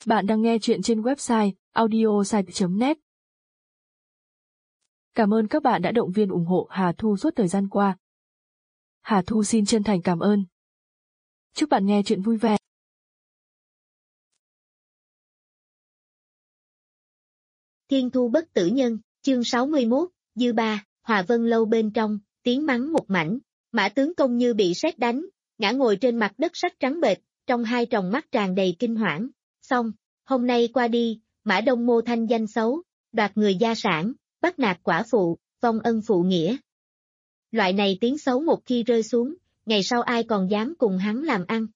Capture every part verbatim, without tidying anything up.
Bạn đang nghe chuyện trên website audiosite chấm net. Cảm ơn các bạn đã động viên ủng hộ Hà Thu suốt thời gian qua. Hà Thu xin chân thành cảm ơn. Chúc bạn nghe chuyện vui vẻ. Thiên thu bất tử nhân, chương sáu mươi mốt, dư ba, Hòa Vân lâu bên trong, tiếng mắng một mảnh, Mã tướng công như bị sét đánh, ngã ngồi trên mặt đất sắt trắng bệch, trong hai tròng mắt tràn đầy kinh hoảng. Xong, hôm nay qua đi, Mã Đông Mô thanh danh xấu, đoạt người gia sản, bắt nạt quả phụ, vong ân phụ nghĩa. Loại này tiếng xấu một khi rơi xuống, ngày sau ai còn dám cùng hắn làm ăn?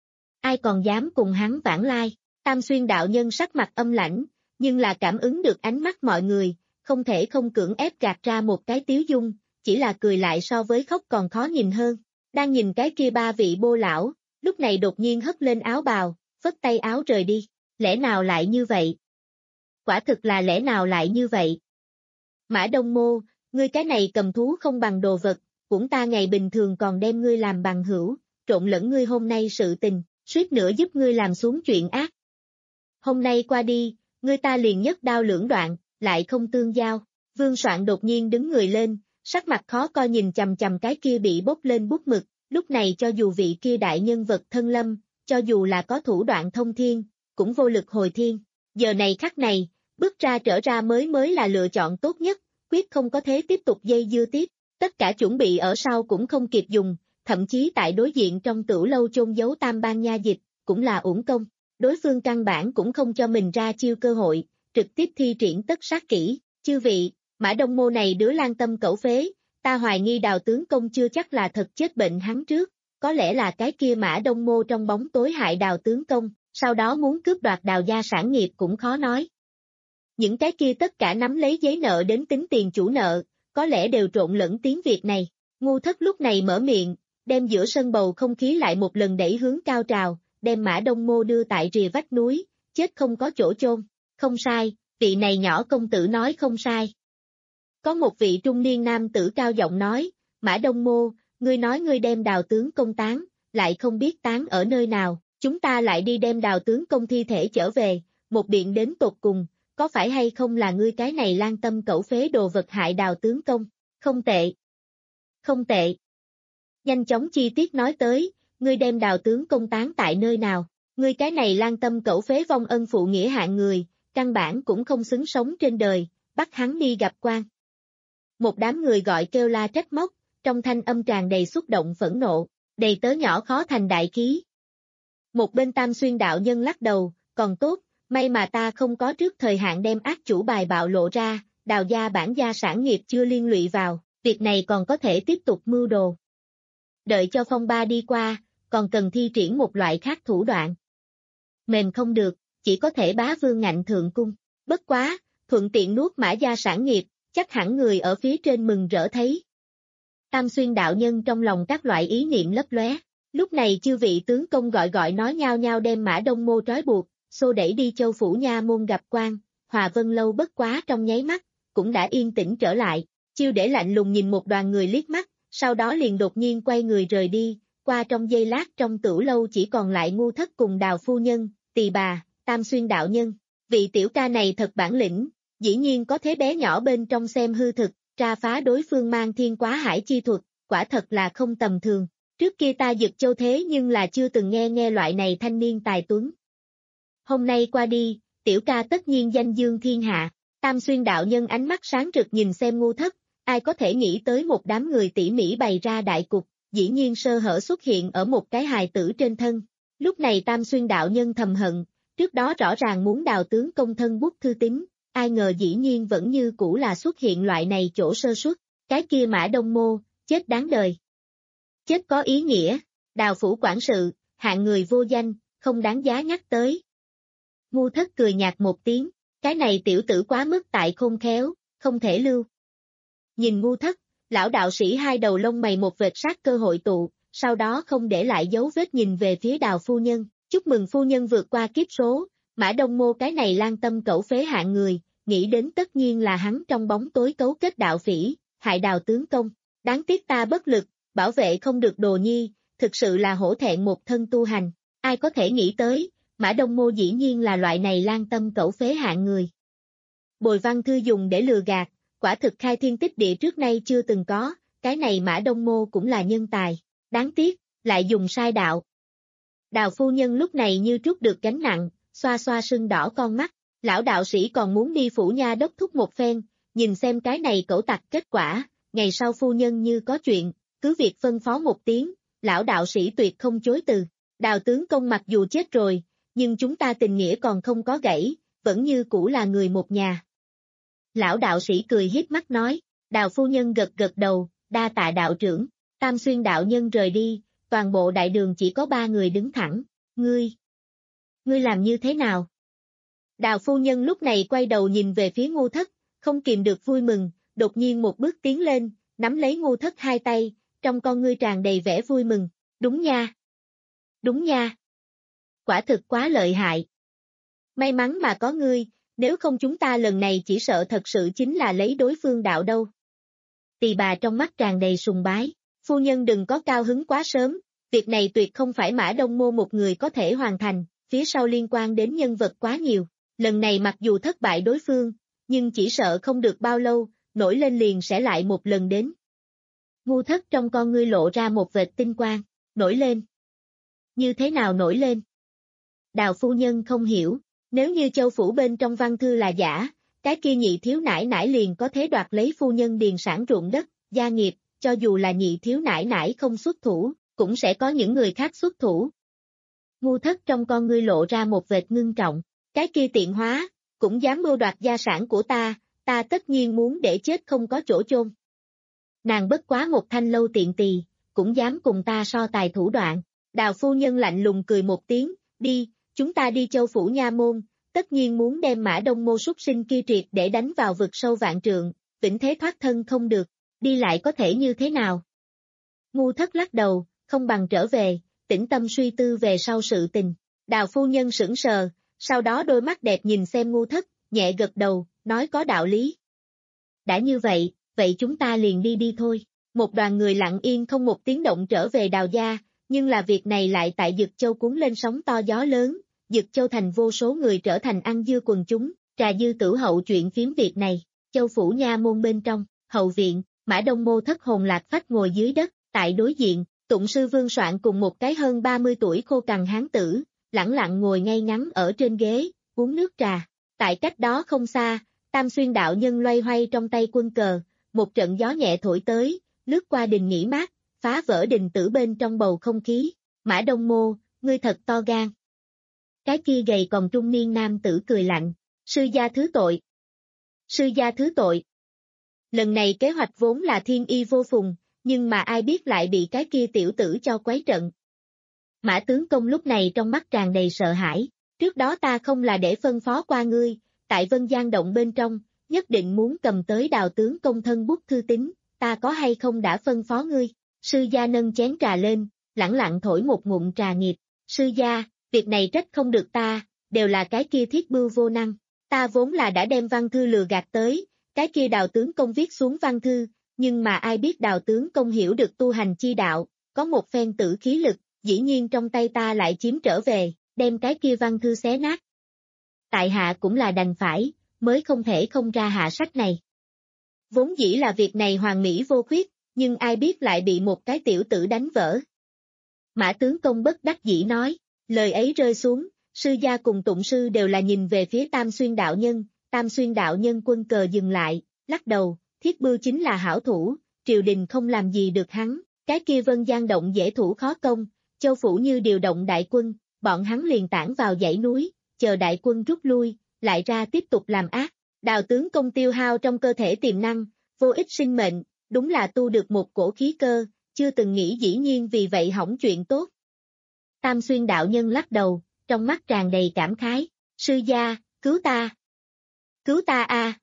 Ai còn dám cùng hắn vãng lai? Tam Xuyên đạo nhân sắc mặt âm lãnh, nhưng là cảm ứng được ánh mắt mọi người, không thể không cưỡng ép gạt ra một cái tiếu dung, chỉ là cười lại so với khóc còn khó nhìn hơn. Đang nhìn cái kia ba vị bô lão, lúc này đột nhiên hất lên áo bào, phất tay áo rời đi. Lẽ nào lại như vậy? Quả thực là lẽ nào lại như vậy? Mã Đông Mô, ngươi cái này cầm thú không bằng đồ vật, cũng ta ngày bình thường còn đem ngươi làm bằng hữu, trộn lẫn ngươi hôm nay sự tình, suýt nữa giúp ngươi làm xuống chuyện ác. Hôm nay qua đi, ngươi ta liền nhất đao lưỡng đoạn, lại không tương giao. Vương Soạn đột nhiên đứng người lên, sắc mặt khó coi nhìn chằm chằm cái kia bị bốc lên bút mực, lúc này cho dù vị kia đại nhân vật thân lâm, cho dù là có thủ đoạn thông thiên, cũng vô lực hồi thiên. Giờ này khắc này, bước ra trở ra mới mới là lựa chọn tốt nhất, quyết không có thế tiếp tục dây dưa tiếp. Tất cả chuẩn bị ở sau cũng không kịp dùng, thậm chí tại đối diện trong tửu lâu chôn giấu tam ban nha dịch, cũng là uổng công. Đối phương căn bản cũng không cho mình ra chiêu cơ hội, trực tiếp thi triển tất sát kỹ. Chư vị, Mã Đông Mô này đứa lan tâm cẩu phế, ta hoài nghi Đào tướng công chưa chắc là thật chết bệnh hắn trước, có lẽ là cái kia Mã Đông Mô trong bóng tối hại Đào tướng công, sau đó muốn cướp đoạt Đào gia sản nghiệp cũng khó nói. Những cái kia tất cả nắm lấy giấy nợ đến tính tiền chủ nợ, có lẽ đều trộn lẫn tiếng Việt này. Ngu Thất lúc này mở miệng, đem giữa sân bầu không khí lại một lần đẩy hướng cao trào, đem Mã Đông Mô đưa tại rìa vách núi, chết không có chỗ chôn. Không sai, vị này nhỏ công tử nói không sai. Có một vị trung niên nam tử cao giọng nói, Mã Đông Mô, ngươi nói ngươi đem Đào tướng công táng, lại không biết táng ở nơi nào, chúng ta lại đi đem Đào tướng công thi thể trở về, một biện đến tột cùng, có phải hay không là ngươi cái này lan tâm cẩu phế đồ vật hại Đào tướng công? Không tệ. Không tệ. Nhanh chóng chi tiết nói tới, ngươi đem Đào tướng công táng tại nơi nào? Ngươi cái này lan tâm cẩu phế vong ân phụ nghĩa hạng người, căn bản cũng không xứng sống trên đời, bắt hắn đi gặp quan. Một đám người gọi kêu la trách móc, trong thanh âm tràn đầy xúc động phẫn nộ, đầy tớ nhỏ khó thành đại khí. Một bên Tam Xuyên đạo nhân lắc đầu, còn tốt, may mà ta không có trước thời hạn đem ác chủ bài bạo lộ ra, Đào gia bản gia sản nghiệp chưa liên lụy vào, việc này còn có thể tiếp tục mưu đồ. Đợi cho phong ba đi qua, còn cần thi triển một loại khác thủ đoạn. Mềm không được, chỉ có thể bá vương ngạnh thượng cung, bất quá, thuận tiện nuốt Mã gia sản nghiệp, chắc hẳn người ở phía trên mừng rỡ thấy. Tam Xuyên đạo nhân trong lòng các loại ý niệm lấp lóe, lúc này chư vị tướng công gọi gọi nói nhao nhao đem Mã Đông Mô trói buộc, xô đẩy đi Châu phủ nha môn gặp quan. Hòa Vân lâu bất quá trong nháy mắt, cũng đã yên tĩnh trở lại, Chiêu Để lạnh lùng nhìn một đoàn người liếc mắt, sau đó liền đột nhiên quay người rời đi, qua trong giây lát trong tửu lâu chỉ còn lại Ngu Thất cùng Đào phu nhân, Tỳ bà, Tam Xuyên đạo nhân. Vị tiểu ca này thật bản lĩnh, dĩ nhiên có thế bé nhỏ bên trong xem hư thực, tra phá đối phương mang thiên quá hải chi thuật, quả thật là không tầm thường. Trước kia ta Dực Châu thế nhưng là chưa từng nghe nghe loại này thanh niên tài tuấn. Hôm nay qua đi, tiểu ca tất nhiên danh dương thiên hạ. Tam Xuyên đạo nhân ánh mắt sáng rực nhìn xem Ngu Thất, ai có thể nghĩ tới một đám người tỉ mỉ bày ra đại cục, dĩ nhiên sơ hở xuất hiện ở một cái hài tử trên thân. Lúc này Tam Xuyên đạo nhân thầm hận, trước đó rõ ràng muốn Đào tướng công thân bút thư tín, ai ngờ dĩ nhiên vẫn như cũ là xuất hiện loại này chỗ sơ suất, cái kia Mã Đông Mô, chết đáng đời. Chết có ý nghĩa, Đào phủ quản sự, hạng người vô danh, không đáng giá nhắc tới. Ngu Thất cười nhạt một tiếng, cái này tiểu tử quá mức tại khôn khéo, không thể lưu. Nhìn Ngu Thất, lão đạo sĩ hai đầu lông mày một vệt sát cơ hội tụ, sau đó không để lại dấu vết nhìn về phía Đào phu nhân, chúc mừng phu nhân vượt qua kiếp số. Mã Đông Mô cái này lan tâm cẩu phế hạng người, nghĩ đến tất nhiên là hắn trong bóng tối cấu kết đạo phỉ, hại Đào tướng công. Đáng tiếc ta bất lực, bảo vệ không được đồ nhi, thực sự là hổ thẹn một thân tu hành. Ai có thể nghĩ tới, Mã Đông Mô dĩ nhiên là loại này lan tâm cẩu phế hạng người. Bồi văn thư dùng để lừa gạt, quả thực khai thiên tích địa trước nay chưa từng có, cái này Mã Đông Mô cũng là nhân tài, đáng tiếc, lại dùng sai đạo. Đào phu nhân lúc này như trút được gánh nặng, xoa xoa sưng đỏ con mắt, lão đạo sĩ còn muốn đi phủ nha đốc thúc một phen, nhìn xem cái này cẩu tặc kết quả, ngày sau phu nhân như có chuyện, cứ việc phân phó một tiếng, lão đạo sĩ tuyệt không chối từ. Đào tướng công mặc dù chết rồi, nhưng chúng ta tình nghĩa còn không có gãy, vẫn như cũ là người một nhà. Lão đạo sĩ cười hiếp mắt nói, Đào phu nhân gật gật đầu, đa tạ đạo trưởng, Tam Xuyên đạo nhân rời đi, toàn bộ đại đường chỉ có ba người đứng thẳng, ngươi, ngươi làm như thế nào? Đào phu nhân lúc này quay đầu nhìn về phía Ngô Thất, không kìm được vui mừng, đột nhiên một bước tiến lên, nắm lấy Ngô Thất hai tay, trong con ngươi tràn đầy vẻ vui mừng, đúng nha, đúng nha, quả thực quá lợi hại. May mắn mà có ngươi, nếu không chúng ta lần này chỉ sợ thật sự chính là lấy đối phương đạo đâu. Tỳ bà trong mắt tràn đầy sùng bái, phu nhân đừng có cao hứng quá sớm, việc này tuyệt không phải Mã Đông Mô một người có thể hoàn thành, phía sau liên quan đến nhân vật quá nhiều, lần này mặc dù thất bại đối phương, nhưng chỉ sợ không được bao lâu, nổi lên liền sẽ lại một lần đến. Ngu Thất trong con ngươi lộ ra một vệt tinh quang, nổi lên. Như thế nào nổi lên? Đào phu nhân không hiểu, nếu như châu phủ bên trong văn thư là giả, cái kia nhị thiếu nãi nãi liền có thể đoạt lấy phu nhân điền sản ruộng đất, gia nghiệp, cho dù là nhị thiếu nãi nãi không xuất thủ, cũng sẽ có những người khác xuất thủ. Ngu Thất trong con ngươi lộ ra một vệt ngưng trọng, cái kia tiện hóa, cũng dám mưu đoạt gia sản của ta, ta tất nhiên muốn để chết không có chỗ chôn. Nàng bất quá một thanh lâu tiện tỳ, cũng dám cùng ta so tài thủ đoạn. Đào phu nhân lạnh lùng cười một tiếng, đi, chúng ta đi châu phủ nha môn, tất nhiên muốn đem Mã Đông Mô súc sinh kia triệt để đánh vào vực sâu vạn trượng, vĩnh thế thoát thân không được, đi lại có thể như thế nào? Ngu Thất lắc đầu, không bằng trở về, tĩnh tâm suy tư về sau sự tình. Đào phu nhân sững sờ, sau đó đôi mắt đẹp nhìn xem Ngu Thất, nhẹ gật đầu, nói có đạo lý. Đã như vậy, vậy chúng ta liền đi đi thôi. Một đoàn người lặng yên không một tiếng động trở về Đào gia, nhưng là việc này lại tại Dực Châu cuốn lên sóng to gió lớn, Dực Châu thành vô số người trở thành ăn dưa quần chúng, trà dư tử hậu chuyện phiếm việc này. Châu phủ nha môn bên trong, hậu viện, Mã Đông Mô thất hồn lạc phách ngồi dưới đất, tại đối diện, Tụng sư Vương Soạn cùng một cái hơn ba mươi tuổi khô cằn hán tử, lẳng lặng ngồi ngay ngắn ở trên ghế, uống nước trà. Tại cách đó không xa, Tam Xuyên đạo nhân loay hoay trong tay quân cờ, một trận gió nhẹ thổi tới, lướt qua đình nghỉ mát, phá vỡ đình tử bên trong bầu không khí. Mã Đông Mô, ngươi thật to gan. Cái kia gầy còn trung niên nam tử cười lạnh, sư gia thứ tội. Sư gia thứ tội. Lần này kế hoạch vốn là thiên y vô phùng, nhưng mà ai biết lại bị cái kia tiểu tử cho quấy trận. Mã tướng công lúc này trong mắt tràn đầy sợ hãi, trước đó ta không là để phân phó qua ngươi, tại Vân Giang động bên trong, nhất định muốn cầm tới Đào tướng công thân bút thư tín, ta có hay không đã phân phó ngươi. Sư gia nâng chén trà lên, lẳng lặng thổi một ngụm trà nghiệt, sư gia, việc này trách không được ta, đều là cái kia thiết bưu vô năng, ta vốn là đã đem văn thư lừa gạt tới, cái kia Đào tướng công viết xuống văn thư, nhưng mà ai biết Đào tướng công hiểu được tu hành chi đạo, có một phen tử khí lực, dĩ nhiên trong tay ta lại chiếm trở về, đem cái kia văn thư xé nát. Tại hạ cũng là đành phải, mới không thể không ra hạ sách này. Vốn dĩ là việc này hoàn mỹ vô khuyết, nhưng ai biết lại bị một cái tiểu tử đánh vỡ. Mã tướng công bất đắc dĩ nói, lời ấy rơi xuống, sư gia cùng Tụng sư đều là nhìn về phía Tam Xuyên đạo nhân, Tam Xuyên đạo nhân quân cờ dừng lại, lắc đầu, thiết bưu chính là hảo thủ, triều đình không làm gì được hắn, cái kia Vân Giang động dễ thủ khó công, châu phủ như điều động đại quân, bọn hắn liền tản vào dãy núi, chờ đại quân rút lui, lại ra tiếp tục làm ác. Đào tướng công tiêu hao trong cơ thể tiềm năng, vô ích sinh mệnh, đúng là tu được một cổ khí cơ, chưa từng nghĩ dĩ nhiên vì vậy hỏng chuyện tốt. Tam Xuyên đạo nhân lắc đầu, trong mắt tràn đầy cảm khái, sư gia, cứu ta. Cứu ta a. À.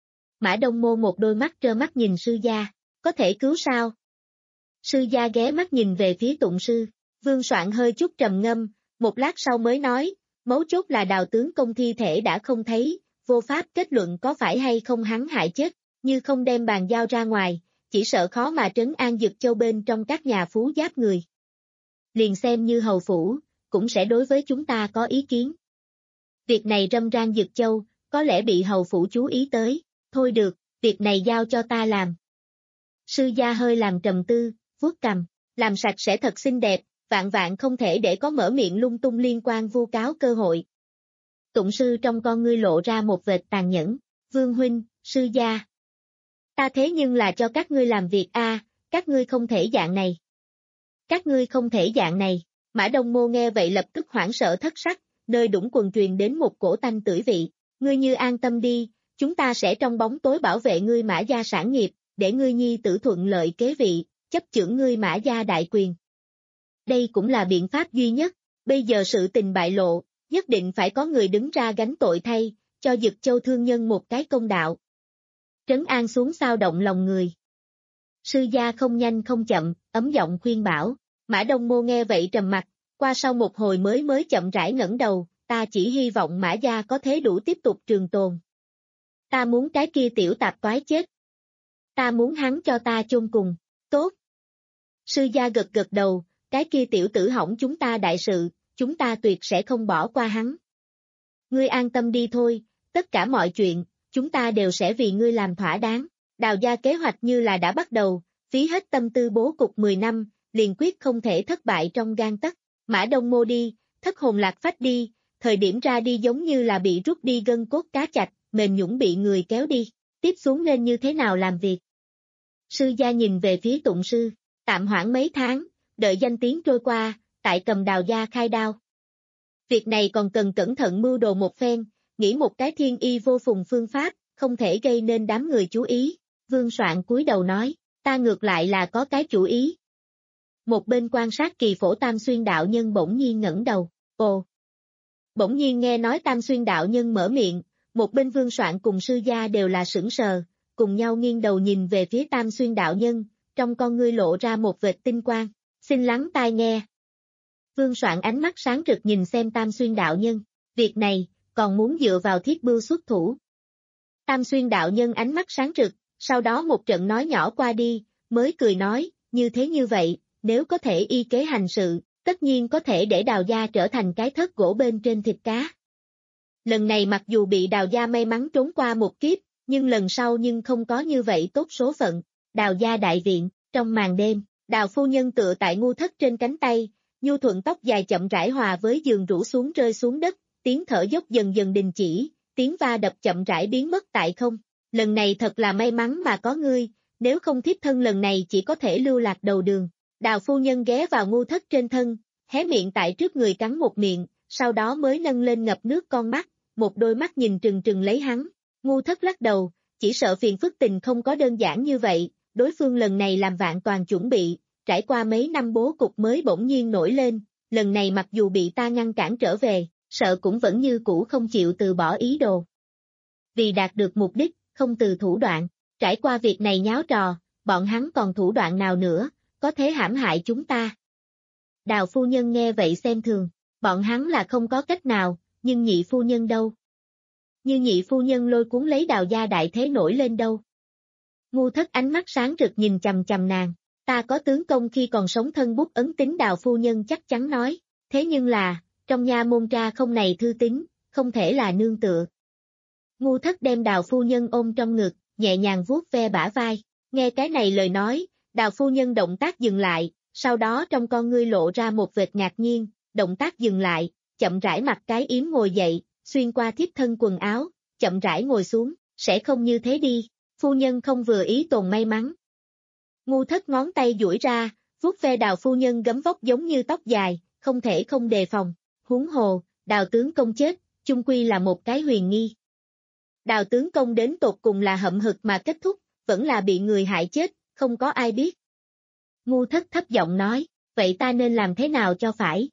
Mã Đông Mô một đôi mắt trơ mắt nhìn sư gia, có thể cứu sao? Sư gia ghé mắt nhìn về phía Tụng sư, Vương Soạn hơi chút trầm ngâm, một lát sau mới nói, mấu chốt là Đào tướng công thi thể đã không thấy, vô pháp kết luận có phải hay không hắn hại chết, như không đem bàn giao ra ngoài, chỉ sợ khó mà trấn an Dực Châu bên trong các nhà phú giáp người. Liền xem như hầu phủ, cũng sẽ đối với chúng ta có ý kiến. Việc này râm ran Dực Châu, có lẽ bị hầu phủ chú ý tới, thôi được, việc này giao cho ta làm. Sư gia hơi làm trầm tư, vuốt cằm, làm sạch sẽ thật xinh đẹp, vạn vạn không thể để có mở miệng lung tung liên quan vu cáo cơ hội. Tụng sư trong con ngươi lộ ra một vệt tàn nhẫn, Vương huynh, sư gia. Ta thế nhưng là cho các ngươi làm việc a, à, các ngươi không thể dạng này. Các ngươi không thể dạng này, Mã Đông Mô nghe vậy lập tức hoảng sợ thất sắc, nơi đũng quần truyền đến một cổ tanh tưởi vị, ngươi như an tâm đi, chúng ta sẽ trong bóng tối bảo vệ ngươi Mã gia sản nghiệp, để ngươi nhi tử thuận lợi kế vị, chấp chưởng ngươi Mã gia đại quyền. Đây cũng là biện pháp duy nhất, bây giờ sự tình bại lộ, nhất định phải có người đứng ra gánh tội thay, cho Dực Châu thương nhân một cái công đạo. Trấn an xuống sao động lòng người. Sư gia không nhanh không chậm, ấm giọng khuyên bảo, Mã Đông Mô nghe vậy trầm mặt, qua sau một hồi mới mới chậm rãi ngẩng đầu, ta chỉ hy vọng Mã gia có thế đủ tiếp tục trường tồn. Ta muốn cái kia tiểu tạp toái chết. Ta muốn hắn cho ta chôn cùng, tốt. Sư gia gật gật đầu, cái kia tiểu tử hỏng chúng ta đại sự, chúng ta tuyệt sẽ không bỏ qua hắn. Ngươi an tâm đi thôi, tất cả mọi chuyện, chúng ta đều sẽ vì ngươi làm thỏa đáng. Đào gia kế hoạch như là đã bắt đầu, phí hết tâm tư bố cục mười năm, liền quyết không thể thất bại trong gang tấc. Mã Đông Mô đi, thất hồn lạc phách đi, thời điểm ra đi giống như là bị rút đi gân cốt cá chạch, mềm nhũn bị người kéo đi, tiếp xuống nên như thế nào làm việc. Sư gia nhìn về phía Tụng sư, tạm hoãn mấy tháng, đợi danh tiếng trôi qua, tại cầm Đào gia khai đao. Việc này còn cần cẩn thận mưu đồ một phen, nghĩ một cái thiên y vô phùng phương pháp, không thể gây nên đám người chú ý. Vương Soạn cúi đầu nói, ta ngược lại là có cái chủ ý. Một bên quan sát Kỳ Phổ Tam Xuyên đạo nhân bỗng nhiên ngẩng đầu, ồ. Bỗng nhiên nghe nói Tam Xuyên đạo nhân mở miệng, một bên Vương Soạn cùng sư gia đều là sững sờ, cùng nhau nghiêng đầu nhìn về phía Tam Xuyên đạo nhân, trong con ngươi lộ ra một vệt tinh quang, xin lắng tai nghe. Vương Soạn ánh mắt sáng rực nhìn xem Tam Xuyên đạo nhân, việc này, còn muốn dựa vào thiết bưu xuất thủ. Tam Xuyên đạo nhân ánh mắt sáng rực, sau đó một trận nói nhỏ qua đi, mới cười nói, như thế như vậy, nếu có thể y kế hành sự, tất nhiên có thể để Đào gia trở thành cái thớt gỗ bên trên thịt cá. Lần này mặc dù bị Đào gia may mắn trốn qua một kiếp, nhưng lần sau nhưng không có như vậy tốt số phận. Đào gia đại viện, trong màn đêm, Đào phu nhân tựa tại ngu thất trên cánh tay, nhu thuận tóc dài chậm rãi hòa với giường rủ xuống rơi xuống đất, tiếng thở dốc dần dần đình chỉ, tiếng va đập chậm rãi biến mất tại không. Lần này thật là may mắn mà có ngươi, nếu không thiếp thân lần này chỉ có thể lưu lạc đầu đường. Đào phu nhân ghé vào ngu thất trên thân, hé miệng tại trước người cắn một miệng, sau đó mới nâng lên ngập nước con mắt, một đôi mắt nhìn trừng trừng lấy hắn. Ngu thất lắc đầu, chỉ sợ phiền phức tình không có đơn giản như vậy, đối phương lần này làm vạn toàn chuẩn bị, trải qua mấy năm bố cục mới bỗng nhiên nổi lên, lần này mặc dù bị ta ngăn cản trở về, sợ cũng vẫn như cũ không chịu từ bỏ ý đồ. Vì đạt được mục đích, không từ thủ đoạn, trải qua việc này nháo trò, bọn hắn còn thủ đoạn nào nữa, có thể hãm hại chúng ta. Đào phu nhân nghe vậy xem thường, bọn hắn là không có cách nào, nhưng nhị phu nhân đâu? Như nhị phu nhân lôi cuốn lấy Đào gia đại thế nổi lên đâu? Ngu thất ánh mắt sáng rực nhìn chằm chằm nàng, ta có tướng công khi còn sống thân bút ấn tín. Đào phu nhân chắc chắn nói, thế nhưng là, trong nha môn tra không này thư tín, không thể là nương tựa. Ngu thất đem Đào phu nhân ôm trong ngực, nhẹ nhàng vuốt ve bả vai, nghe cái này lời nói, Đào phu nhân động tác dừng lại, sau đó trong con ngươi lộ ra một vệt ngạc nhiên, động tác dừng lại, chậm rãi mặc cái yếm ngồi dậy, xuyên qua thiếp thân quần áo, chậm rãi ngồi xuống, sẽ không như thế đi, phu nhân không vừa ý tồn may mắn. Ngu thất ngón tay duỗi ra, vuốt ve Đào phu nhân gấm vóc giống như tóc dài, không thể không đề phòng, huống hồ, Đào tướng công chết, chung quy là một cái huyền nghi. Đào tướng công đến tột cùng là hậm hực mà kết thúc, vẫn là bị người hại chết, không có ai biết. Ngu thất thấp giọng nói, vậy ta nên làm thế nào cho phải?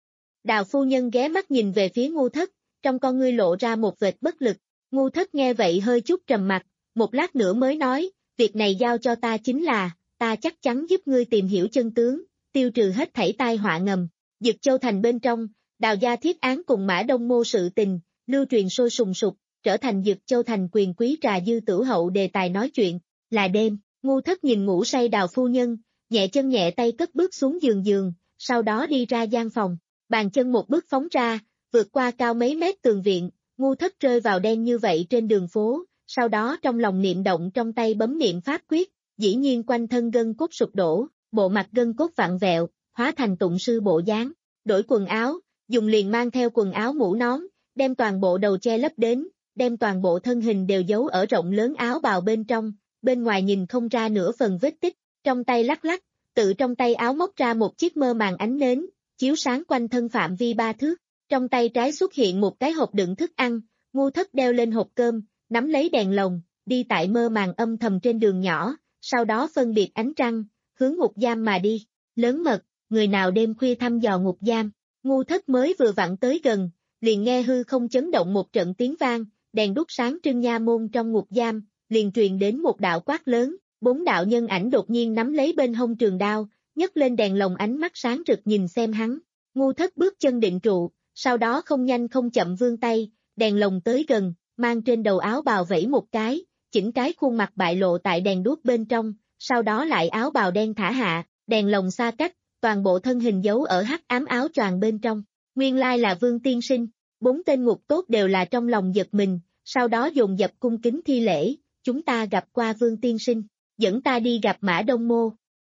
Đào phu nhân ghé mắt nhìn về phía ngu thất, trong con ngươi lộ ra một vệt bất lực, ngu thất nghe vậy hơi chút trầm mặt, một lát nữa mới nói, việc này giao cho ta chính là, ta chắc chắn giúp ngươi tìm hiểu chân tướng, tiêu trừ hết thảy tai họa ngầm. Dực Châu thành bên trong, Đào gia thiết án cùng Mã Đông Mô sự tình, lưu truyền sôi sùng sục, trở thành Dực Châu thành quyền quý trà dư tử hậu đề tài nói chuyện. Là đêm, ngu thất nhìn ngủ say Đào phu nhân, nhẹ chân nhẹ tay cất bước xuống giường giường, sau đó đi ra gian phòng. bàn chân một bước phóng ra, vượt qua cao mấy mét tường viện, ngu thất rơi vào đen như vậy trên đường phố, sau đó trong lòng niệm động trong tay bấm niệm pháp quyết, dĩ nhiên quanh thân gân cốt sụp đổ, bộ mặt gân cốt vặn vẹo, hóa thành tụng sư bộ dáng, đổi quần áo, dùng liền mang theo quần áo mũ nón, đem toàn bộ đầu che lấp đến, đem toàn bộ thân hình đều giấu ở rộng lớn áo bào bên trong, bên ngoài nhìn không ra nửa phần vết tích, trong tay lắc lắc, tự trong tay áo móc ra một chiếc mơ màng ánh nến, chiếu sáng quanh thân phạm vi ba thước, trong tay trái xuất hiện một cái hộp đựng thức ăn, ngu thất đeo lên hộp cơm, nắm lấy đèn lồng, đi tại mơ màng âm thầm trên đường nhỏ, sau đó phân biệt ánh trăng, hướng ngục giam mà đi, lớn mật, người nào đêm khuya thăm dò ngục giam, ngu thất mới vừa vặn tới gần, liền nghe hư không chấn động một trận tiếng vang, đèn đuốc sáng trưng nha môn trong ngục giam, liền truyền đến một đạo quát lớn, bốn đạo nhân ảnh đột nhiên nắm lấy bên hông trường đao, nhấc lên đèn lồng ánh mắt sáng rực nhìn xem hắn, ngu thất bước chân định trụ, sau đó không nhanh không chậm vươn tay, đèn lồng tới gần, mang trên đầu áo bào vẫy một cái, chỉnh cái khuôn mặt bại lộ tại đèn đuốc bên trong, sau đó lại áo bào đen thả hạ, đèn lồng xa cách, toàn bộ thân hình giấu ở hắc ám áo choàng bên trong, nguyên lai là Vương tiên sinh, bốn tên ngục tốt đều là trong lòng giật mình, sau đó dồn dập cung kính thi lễ, chúng ta gặp qua Vương tiên sinh, dẫn ta đi gặp Mã Đông Mô.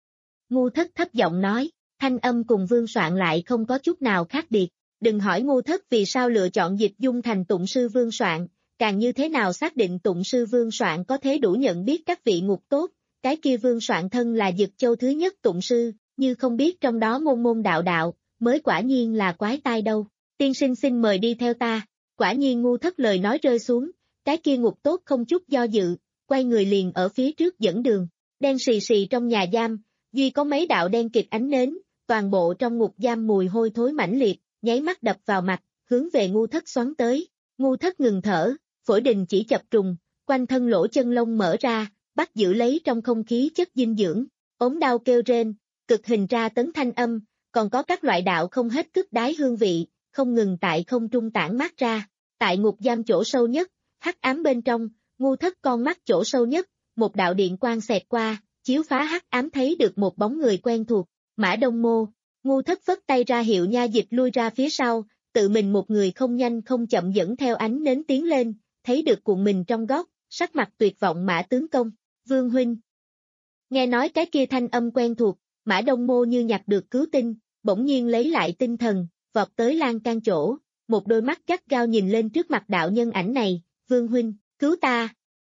Ngu thất thấp giọng nói, thanh âm cùng Vương Soạn lại không có chút nào khác biệt, đừng hỏi ngu thất vì sao lựa chọn Dịch Dung thành tụng sư Vương Soạn, càng như thế nào xác định tụng sư Vương Soạn có thể đủ nhận biết các vị ngục tốt, cái kia Vương Soạn thân là Dực Châu thứ nhất tụng sư, như không biết trong đó môn môn đạo đạo, mới quả nhiên là quái tai đâu, tiên sinh xin mời đi theo ta, quả nhiên ngu thất lời nói rơi xuống, cái kia ngục tốt không chút do dự, quay người liền ở phía trước dẫn đường, đen xì xì trong nhà giam, duy có mấy đạo đen kịt ánh nến, toàn bộ trong ngục giam mùi hôi thối mãnh liệt, nháy mắt đập vào mặt, hướng về ngu thất xoắn tới, ngu thất ngừng thở, phổi đình chỉ chập trùng, quanh thân lỗ chân lông mở ra, bắt giữ lấy trong không khí chất dinh dưỡng, ống đau kêu rên, cực hình tra tấn thanh âm, còn có các loại đạo không hết cứt đái hương vị, không ngừng tại không trung tản mát ra, tại ngục giam chỗ sâu nhất, hắc ám bên trong, ngu thất con mắt chỗ sâu nhất, một đạo điện quang xẹt qua, chiếu phá hắc ám thấy được một bóng người quen thuộc, Mã Đông Mô, ngu thất vất tay ra hiệu nha dịch lui ra phía sau, tự mình một người không nhanh không chậm dẫn theo ánh nến tiến lên, thấy được cuộn mình trong góc, sắc mặt tuyệt vọng Mã tướng công, Vương huynh. Nghe nói cái kia thanh âm quen thuộc, Mã Đông Mô như nhặt được cứu tinh, bỗng nhiên lấy lại tinh thần, vọt tới lan can chỗ, một đôi mắt gắt gao nhìn lên trước mặt đạo nhân ảnh này, Vương huynh, cứu ta.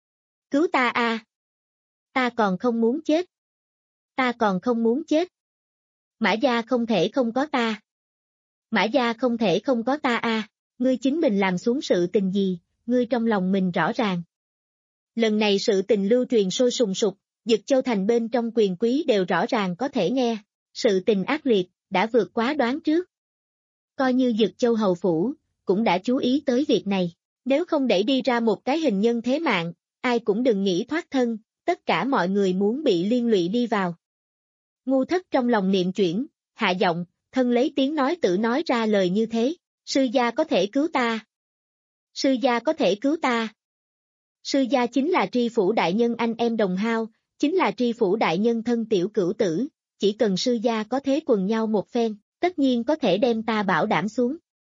Cứu ta a. Ta còn không muốn chết. Ta còn không muốn chết. Mã gia không thể không có ta. Mã gia không thể không có ta a. Ngươi chính mình làm xuống sự tình gì, ngươi trong lòng mình rõ ràng. Lần này sự tình lưu truyền sôi sùng sục, Dực Châu thành bên trong quyền quý đều rõ ràng có thể nghe, sự tình ác liệt, đã vượt quá đoán trước. Coi như Dực Châu hầu phủ, cũng đã chú ý tới việc này, nếu không đẩy đi ra một cái hình nhân thế mạng, ai cũng đừng nghĩ thoát thân, tất cả mọi người muốn bị liên lụy đi vào. Ngu thất trong lòng niệm chuyển, hạ giọng, thân lấy tiếng nói tự nói ra lời như thế, sư gia có thể cứu ta. Sư gia có thể cứu ta. Sư gia chính là tri phủ đại nhân anh em đồng hao, chính là tri phủ đại nhân thân tiểu cửu tử, chỉ cần sư gia có thế quần nhau một phen, tất nhiên có thể đem ta bảo đảm xuống.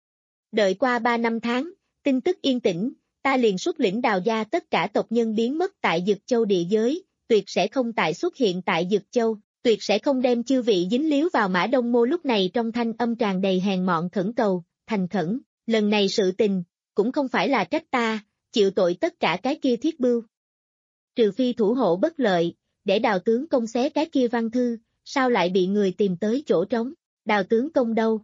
Đợi qua ba năm tháng, tin tức yên tĩnh, ta liền xuất lĩnh Đào gia tất cả tộc nhân biến mất tại Dực Châu địa giới, tuyệt sẽ không tại xuất hiện tại Dực Châu, tuyệt sẽ không đem chư vị dính líu vào Mã Đông Mô lúc này trong thanh âm tràn đầy hèn mọn khẩn cầu, thành khẩn, lần này sự tình, cũng không phải là trách ta, chịu tội tất cả cái kia thiết bưu. Trừ phi thủ hộ bất lợi, để Đào tướng công xé cái kia văn thư, sao lại bị người tìm tới chỗ trống, Đào tướng công đâu?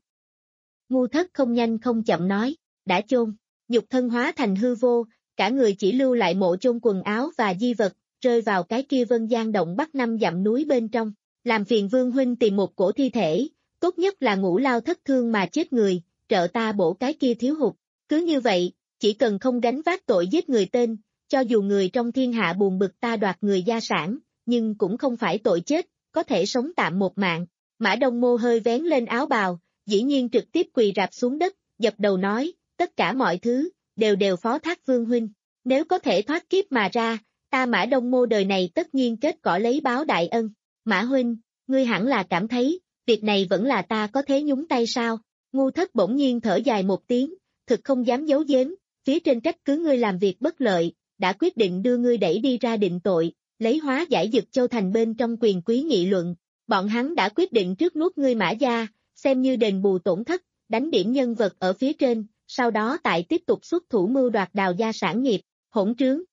Ngu thất không nhanh không chậm nói, đã chôn, nhục thân hóa thành hư vô, cả người chỉ lưu lại mộ chôn quần áo và di vật, rơi vào cái kia Vân Giang động bắc năm dặm núi bên trong, làm phiền Vương huynh tìm một cổ thi thể, tốt nhất là ngũ lao thất thương mà chết người, trợ ta bổ cái kia thiếu hụt, cứ như vậy, chỉ cần không gánh vác tội giết người tên, cho dù người trong thiên hạ buồn bực ta đoạt người gia sản, nhưng cũng không phải tội chết, có thể sống tạm một mạng. Mã Đông Mô hơi vén lên áo bào, dĩ nhiên trực tiếp quỳ rạp xuống đất, dập đầu nói, tất cả mọi thứ, đều đều phó thác Vương huynh, nếu có thể thoát kiếp mà ra, ta Mã Đông Mô đời này tất nhiên kết cỏ lấy báo đại ân. Mã huynh, ngươi hẳn là cảm thấy, việc này vẫn là ta có thế nhúng tay sao? Ngu Thất bỗng nhiên thở dài một tiếng, thực không dám giấu giếm, phía trên trách cứ ngươi làm việc bất lợi, đã quyết định đưa ngươi đẩy đi ra định tội, lấy hóa giải Dực Châu thành bên trong quyền quý nghị luận. Bọn hắn đã quyết định trước nuốt ngươi Mã gia, xem như đền bù tổn thất, đánh điểm nhân vật ở phía trên, sau đó tại tiếp tục xuất thủ mưu đoạt Đào gia sản nghiệp, hỗn trướng.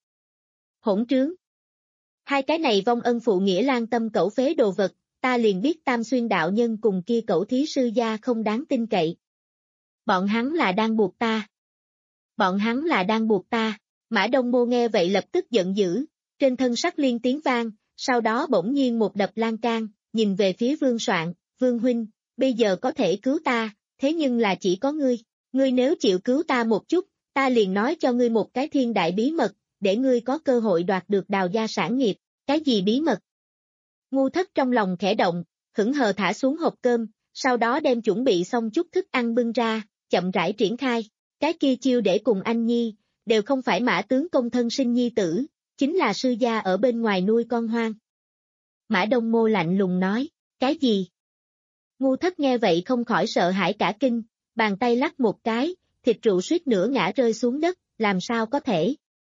Hỗn trướng. Hai cái này vong ân phụ nghĩa lan tâm cẩu phế đồ vật, ta liền biết Tam Xuyên đạo nhân cùng kia cẩu thí sư gia không đáng tin cậy. Bọn hắn là đang buộc ta. Bọn hắn là đang buộc ta. Mã Đông Mô nghe vậy lập tức giận dữ, trên thân sắc liên tiếng vang, sau đó bỗng nhiên một đập lan can, nhìn về phía Vương Soạn, Vương huynh, bây giờ có thể cứu ta, thế nhưng là chỉ có ngươi, ngươi nếu chịu cứu ta một chút, ta liền nói cho ngươi một cái thiên đại bí mật, để ngươi có cơ hội đoạt được Đào gia sản nghiệp, cái gì bí mật? Ngu Thất trong lòng khẽ động, hững hờ thả xuống hộp cơm, sau đó đem chuẩn bị xong chút thức ăn bưng ra, chậm rãi triển khai, cái kia chiêu để cùng anh nhi, đều không phải Mã tướng công thân sinh nhi tử, chính là sư gia ở bên ngoài nuôi con hoang. Mã Đông Mô lạnh lùng nói, cái gì? Ngu Thất nghe vậy không khỏi sợ hãi cả kinh, bàn tay lắc một cái, thịt rượu suýt nữa ngã rơi xuống đất, làm sao có thể?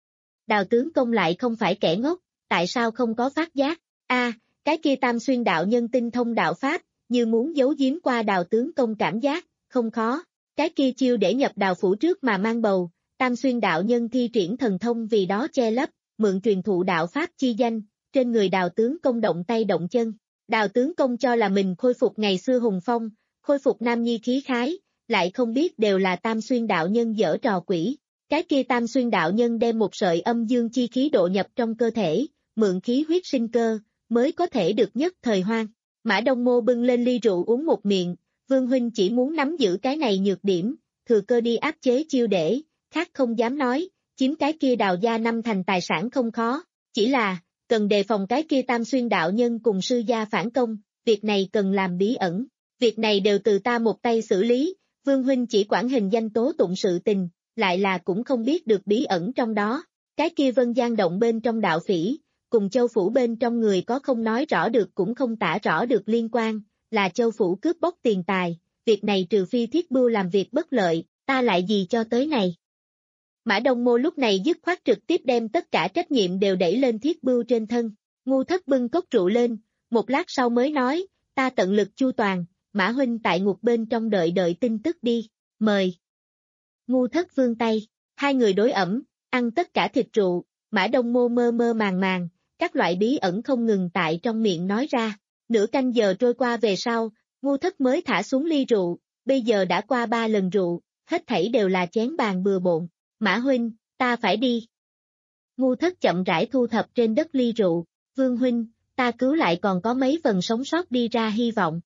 Đào tướng công lại không phải kẻ ngốc, tại sao không có phát giác? A, cái kia Tam Xuyên đạo nhân tinh thông đạo pháp, như muốn giấu giếm qua Đào tướng công cảm giác, không khó. Cái kia chiêu để nhập Đào phủ trước mà mang bầu, Tam Xuyên đạo nhân thi triển thần thông vì đó che lấp, mượn truyền thụ đạo pháp chi danh, trên người Đào tướng công động tay động chân. Đào tướng công cho là mình khôi phục ngày xưa hùng phong, khôi phục nam nhi khí khái, lại không biết đều là Tam Xuyên đạo nhân dở trò quỷ. Cái kia Tam Xuyên đạo nhân đem một sợi âm dương chi khí độ nhập trong cơ thể, mượn khí huyết sinh cơ, mới có thể được nhất thời hoang. Mã Đông Mô bưng lên ly rượu uống một miệng, Vương huynh chỉ muốn nắm giữ cái này nhược điểm, thừa cơ đi áp chế chiêu để, khác không dám nói, chiếm cái kia Đào gia năm thành tài sản không khó, chỉ là, cần đề phòng cái kia Tam Xuyên đạo nhân cùng sư gia phản công, việc này cần làm bí ẩn, việc này đều từ ta một tay xử lý, Vương huynh chỉ quản hình danh tố tụng sự tình, lại là cũng không biết được bí ẩn trong đó, cái kia Vân Giang động bên trong đạo phỉ, cùng Châu phủ bên trong người có không nói rõ được cũng không tả rõ được liên quan, là Châu phủ cướp bóc tiền tài, việc này trừ phi Thiết Bưu làm việc bất lợi, ta lại gì cho tới này. Mã Đông Mô lúc này dứt khoát trực tiếp đem tất cả trách nhiệm đều đẩy lên Thiết Bưu trên thân, Ngu Thất bưng cốc rượu lên, một lát sau mới nói, ta tận lực chu toàn, Mã huynh tại ngục bên trong đợi đợi tin tức đi, mời. Ngu Thất vươn tay, hai người đối ẩm, ăn tất cả thịt rượu, Mã Đông Mô mơ mơ màng màng, các loại bí ẩn không ngừng tại trong miệng nói ra, nửa canh giờ trôi qua về sau, Ngu Thất mới thả xuống ly rượu, bây giờ đã qua ba lần rượu, hết thảy đều là chén bàn bừa bộn, Mã huynh, ta phải đi. Ngu Thất chậm rãi thu thập trên đất ly rượu, Vương huynh, ta cứu lại còn có mấy phần sống sót đi ra hy vọng.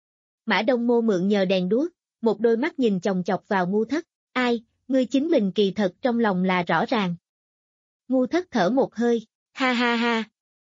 Mã Đông Mô mượn nhờ đèn đuốc, một đôi mắt nhìn chòng chọc vào Ngu Thất, ai, ngươi chính mình kỳ thật trong lòng là rõ ràng. Ngu Thất thở một hơi, ha ha ha.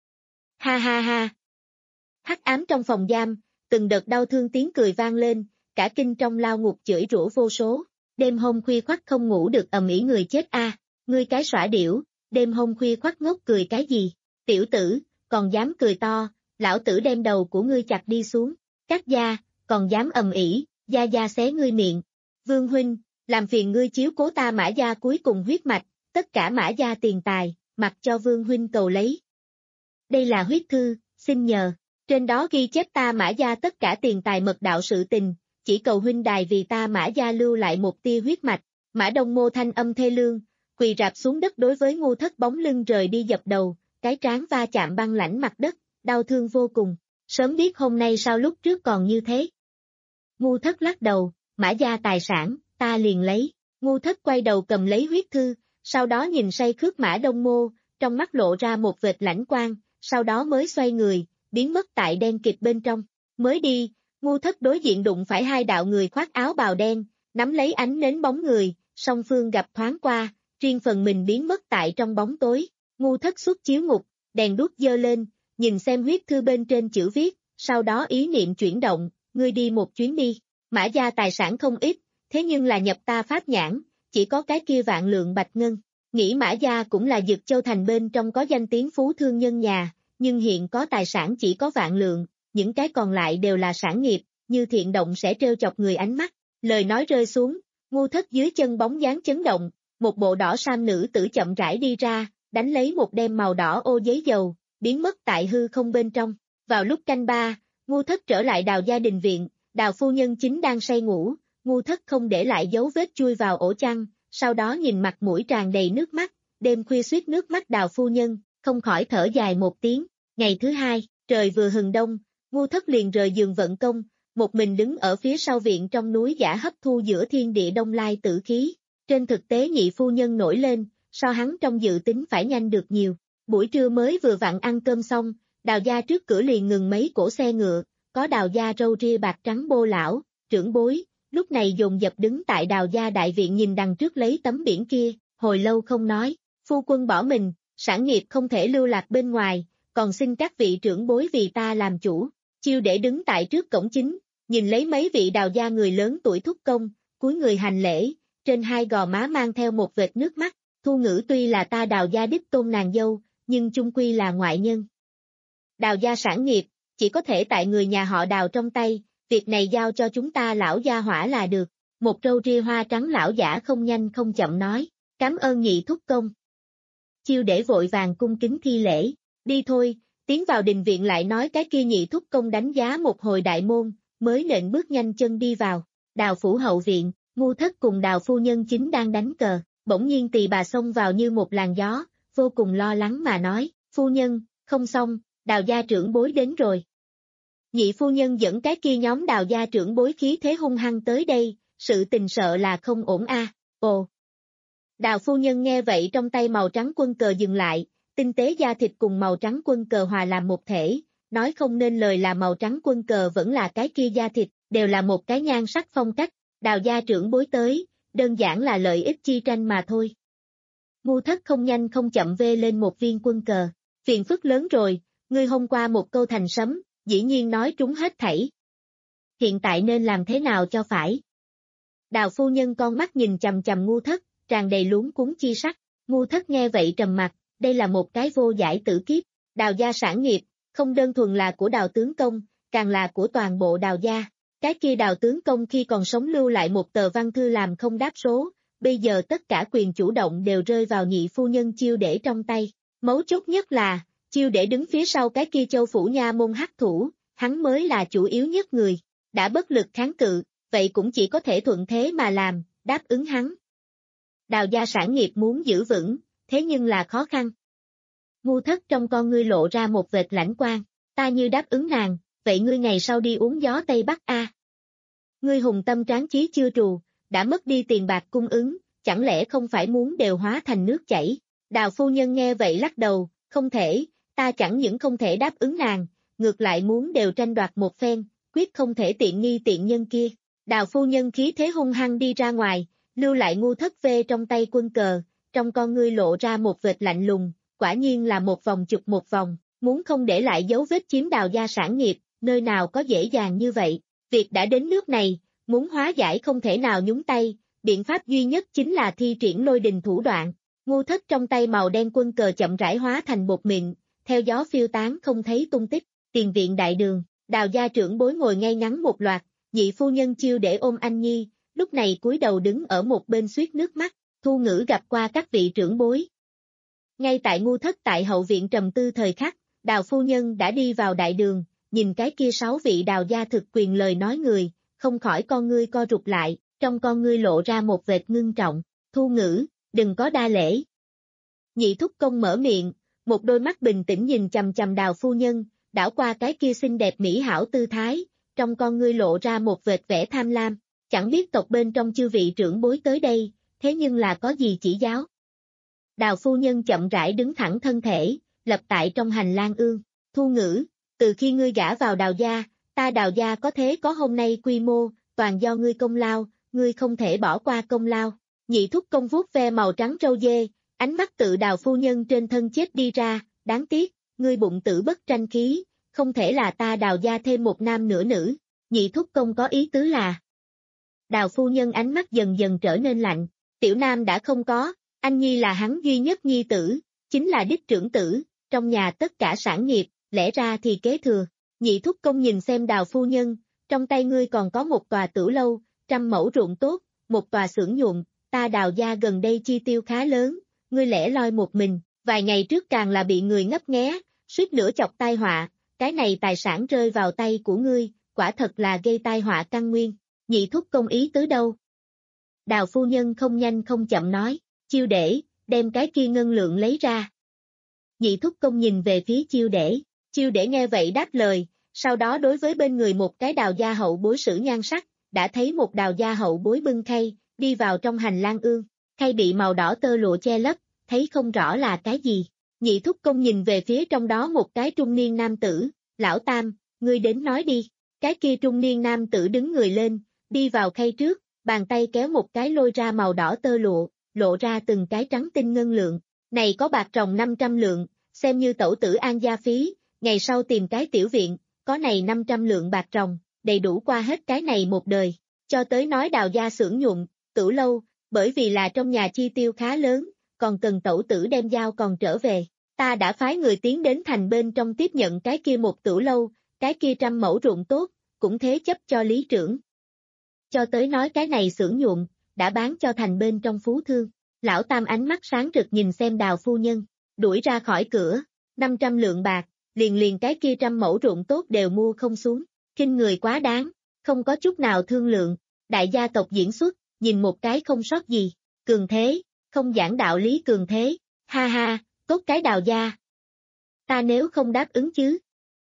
Ha ha ha. Hắc ám trong phòng giam, từng đợt đau thương tiếng cười vang lên, cả kinh trong lao ngục chửi rủa vô số, đêm hôm khuya khoắt không ngủ được ầm ĩ người chết a, à. Ngươi cái xõa điểu, đêm hôm khuya khoắt ngốc cười cái gì, tiểu tử, còn dám cười to, lão tử đem đầu của ngươi chặt đi xuống, cắt da, còn dám ầm ĩ, da da xé ngươi miệng, Vương huynh, làm phiền ngươi chiếu cố ta Mã gia cuối cùng huyết mạch, tất cả Mã gia tiền tài, mặc cho Vương huynh cầu lấy. Đây là huyết thư, xin nhờ, trên đó ghi chép ta Mã gia tất cả tiền tài mật đạo sự tình, chỉ cầu huynh đài vì ta Mã gia lưu lại một tia huyết mạch. Mã Đông Mô thanh âm thê lương, quỳ rạp xuống đất đối với Ngu Thất bóng lưng rời đi dập đầu, cái trán va chạm băng lãnh mặt đất, đau thương vô cùng, sớm biết hôm nay sao lúc trước còn như thế. Ngu Thất lắc đầu, Mã gia tài sản, ta liền lấy, Ngu Thất quay đầu cầm lấy huyết thư, sau đó nhìn say khướt Mã Đông Mô, trong mắt lộ ra một vệt lãnh quang, sau đó mới xoay người, biến mất tại đen kịt bên trong, mới đi, Ngu Thất đối diện đụng phải hai đạo người khoác áo bào đen, nắm lấy ánh nến bóng người, song phương gặp thoáng qua, riêng phần mình biến mất tại trong bóng tối, Ngu Thất xuất chiếu ngục, đèn đuốc giơ lên, nhìn xem huyết thư bên trên chữ viết, sau đó ý niệm chuyển động, ngươi đi một chuyến đi, Mã gia tài sản không ít, thế nhưng là nhập ta pháp nhãn, chỉ có cái kia vạn lượng bạch ngân, nghĩ Mã gia cũng là Dực Châu thành bên trong có danh tiếng phú thương nhân nhà, nhưng hiện có tài sản chỉ có vạn lượng, những cái còn lại đều là sản nghiệp, như Thiện Động sẽ trêu chọc người ánh mắt, Lời nói rơi xuống, Ngu Thất dưới chân bóng dáng chấn động, một bộ đỏ sam nữ tử chậm rãi đi ra, đánh lấy một đem màu đỏ ô giấy dầu, biến mất tại hư không bên trong. Vào lúc canh ba, Ngu Thất trở lại Đào gia đình viện, Đào phu nhân chính đang say ngủ, Ngu Thất không để lại dấu vết chui vào ổ chăn, sau đó nhìn mặt mũi tràn đầy nước mắt, đêm khuya suýt nước mắt Đào phu nhân, không khỏi thở dài một tiếng. Ngày thứ hai, trời vừa hừng đông, Ngu Thất liền rời giường vận công, một mình đứng ở phía sau viện trong núi giả hấp thu giữa thiên địa đông lai tử khí. Trên thực tế nhị phu nhân nổi lên, so hắn trong dự tính phải nhanh được nhiều. Buổi trưa mới vừa vặn ăn cơm xong, Đào gia trước cửa liền ngừng mấy cỗ xe ngựa, có Đào gia râu ria bạc trắng bô lão, trưởng bối, lúc này dồn dập đứng tại Đào gia đại viện nhìn đằng trước lấy tấm biển kia, hồi lâu không nói, phu quân bỏ mình, sản nghiệp không thể lưu lạc bên ngoài, còn xin các vị trưởng bối vì ta làm chủ. Chiêu để đứng tại trước cổng chính, nhìn lấy mấy vị Đào gia người lớn tuổi thúc công, cúi người hành lễ, trên hai gò má mang theo một vệt nước mắt. Thu Ngữ tuy là ta Đào gia đích tôn nàng dâu, nhưng chung quy là ngoại nhân. Đào gia sản nghiệp, chỉ có thể tại người nhà họ Đào trong tay, việc này giao cho chúng ta lão gia hỏa là được. Một râu ria hoa trắng lão giả không nhanh không chậm nói, cảm ơn nhị thúc công. Chiêu để vội vàng cung kính thi lễ, đi thôi, tiến vào đình viện lại nói cái kia nhị thúc công đánh giá một hồi đại môn, mới nện bước nhanh chân đi vào. Đào phủ hậu viện, Ngu Thất cùng Đào phu nhân chính đang đánh cờ, bỗng nhiên tỳ bà xông vào như một làn gió, vô cùng lo lắng mà nói, phu nhân, không xong, Đào gia trưởng bối đến rồi. Nhị phu nhân dẫn cái kia nhóm Đào gia trưởng bối khí thế hung hăng tới đây, sự tình sợ là không ổn a. À. Ồ. Đào phu nhân nghe vậy trong tay màu trắng quân cờ dừng lại, tinh tế da thịt cùng màu trắng quân cờ hòa làm một thể, nói không nên lời là màu trắng quân cờ vẫn là cái kia da thịt, đều là một cái nhan sắc phong cách, Đào gia trưởng bối tới, đơn giản là lợi ích chi tranh mà thôi. Ngu Thất không nhanh không chậm vê lên một viên quân cờ, phiền phức lớn rồi, ngươi hôm qua một câu thành sấm, dĩ nhiên nói trúng hết thảy. Hiện tại nên làm thế nào cho phải? Đào phu nhân con mắt nhìn chằm chằm Ngu Thất, tràn đầy luống cuống chi sắc, Ngu Thất nghe vậy trầm mặt, đây là một cái vô giải tử kiếp, Đào gia sản nghiệp, không đơn thuần là của Đào tướng công, càng là của toàn bộ Đào gia. Cái kia Đào tướng công khi còn sống lưu lại một tờ văn thư làm không đáp số, bây giờ tất cả quyền chủ động đều rơi vào nhị phu nhân Chiêu để trong tay. Mấu chốt nhất là, Chiêu để đứng phía sau cái kia Châu phủ nha môn hắc thủ, hắn mới là chủ yếu nhất người, đã bất lực kháng cự, vậy cũng chỉ có thể thuận thế mà làm, đáp ứng hắn. Đào gia sản nghiệp muốn giữ vững, thế nhưng là khó khăn. Ngu Thất trong con ngươi lộ ra một vệt lãnh quang, ta như đáp ứng nàng, vậy ngươi ngày sau đi uống gió Tây Bắc a. À. Ngươi hùng tâm tráng chí chưa trù, đã mất đi tiền bạc cung ứng, chẳng lẽ không phải muốn đều hóa thành nước chảy. Đào phu nhân nghe vậy lắc đầu, không thể, ta chẳng những không thể đáp ứng nàng, ngược lại muốn đều tranh đoạt một phen, quyết không thể tiện nghi tiện nhân kia. Đào phu nhân khí thế hung hăng đi ra ngoài, lưu lại Ngu Thất vê trong tay quân cờ, trong con ngươi lộ ra một vệt lạnh lùng, quả nhiên là một vòng chụp một vòng, muốn không để lại dấu vết chiếm Đào gia sản nghiệp, nơi nào có dễ dàng như vậy. Việc đã đến nước này, muốn hóa giải không thể nào nhúng tay, biện pháp duy nhất chính là thi triển lôi đình thủ đoạn. Ngu Thất trong tay màu đen quân cờ chậm rãi hóa thành bột mịn, theo gió phiêu tán không thấy tung tích. Tiền viện đại đường, Đào gia trưởng bối ngồi ngay ngắn một loạt, nhị phu nhân Chiêu để ôm anh nhi, lúc này cúi đầu đứng ở một bên suýt nước mắt. Thu Ngữ gặp qua các vị trưởng bối. Ngay tại Ngu Thất tại hậu viện trầm tư thời khắc, Đào phu nhân đã đi vào đại đường, nhìn cái kia sáu vị Đào gia thực quyền lời nói người, không khỏi con ngươi co rụt lại, trong con ngươi lộ ra một vệt ngưng trọng. Thu Ngữ, đừng có đa lễ. Nhị thúc công mở miệng, một đôi mắt bình tĩnh nhìn chằm chằm Đào phu nhân, đảo qua cái kia xinh đẹp mỹ hảo tư thái, trong con ngươi lộ ra một vệt vẻ tham lam, chẳng biết tộc bên trong chư vị trưởng bối tới đây, thế nhưng là có gì chỉ giáo. Đào phu nhân chậm rãi đứng thẳng thân thể, lập tại trong hành lang ương. Thu Ngữ, từ khi ngươi gả vào Đào gia, ta Đào gia có thế có hôm nay quy mô, toàn do ngươi công lao, ngươi không thể bỏ qua công lao. Nhị thúc công vuốt ve màu trắng râu dê, ánh mắt tự Đào phu nhân trên thân chết đi ra, đáng tiếc, ngươi bụng tử bất tranh khí, không thể là ta Đào gia thêm một nam nửa nữ. Nhị thúc công có ý tứ là. Đào phu nhân ánh mắt dần dần trở nên lạnh, tiểu nam đã không có, anh nhi là hắn duy nhất nhi tử, chính là đích trưởng tử, trong nhà tất cả sản nghiệp, lẽ ra thì kế thừa. Nhị thúc công nhìn xem Đào phu nhân, trong tay ngươi còn có một tòa tử lâu, trăm mẫu ruộng tốt, một tòa xưởng nhuộm, ta Đào gia gần đây chi tiêu khá lớn, ngươi lẻ loi một mình, vài ngày trước càng là bị người ngấp nghé, suýt nữa chọc tai họa, cái này tài sản rơi vào tay của ngươi, quả thật là gây tai họa căn nguyên, nhị thúc công ý tứ đâu? Đào phu nhân không nhanh không chậm nói, Chiêu Để, đem cái kia ngân lượng lấy ra. Nhị thúc công nhìn về phía Chiêu Để, Chiêu Để nghe vậy đáp lời, sau đó đối với bên người một cái Đào gia hậu bối sử nhan sắc, đã thấy một Đào gia hậu bối bưng khay, đi vào trong hành lang ương, khay bị màu đỏ tơ lụa che lấp, thấy không rõ là cái gì. Nhị thúc công nhìn về phía trong đó một cái trung niên nam tử, lão Tam, ngươi đến nói đi. Cái kia trung niên nam tử đứng người lên, đi vào khay trước, bàn tay kéo một cái lôi ra màu đỏ tơ lụa, lộ ra từng cái trắng tinh ngân lượng. Này có bạc trồng năm trăm lượng, xem như tẩu tử an gia phí, ngày sau tìm cái tiểu viện, có này năm trăm lượng bạc trồng, đầy đủ qua hết cái này một đời. Cho tới nói Đào gia xưởng nhuộm, Tửu lâu, bởi vì là trong nhà chi tiêu khá lớn, còn cần tẩu tử đem giao còn trở về. Ta đã phái người tiến đến thành bên trong tiếp nhận cái kia một Tửu lâu, cái kia trăm mẫu ruộng tốt, cũng thế chấp cho lý trưởng. Cho tới nói cái này xưởng nhuộm, đã bán cho thành bên trong phú thương. Lão Tam ánh mắt sáng rực nhìn xem Đào phu nhân, đuổi ra khỏi cửa, năm trăm lượng bạc, liền liền cái kia trăm mẫu ruộng tốt đều mua không xuống, kinh người quá đáng, không có chút nào thương lượng, đại gia tộc diễn xuất, nhìn một cái không sót gì, cường thế, không giảng đạo lý cường thế, ha ha, tốt cái Đào gia. Ta nếu không đáp ứng chứ?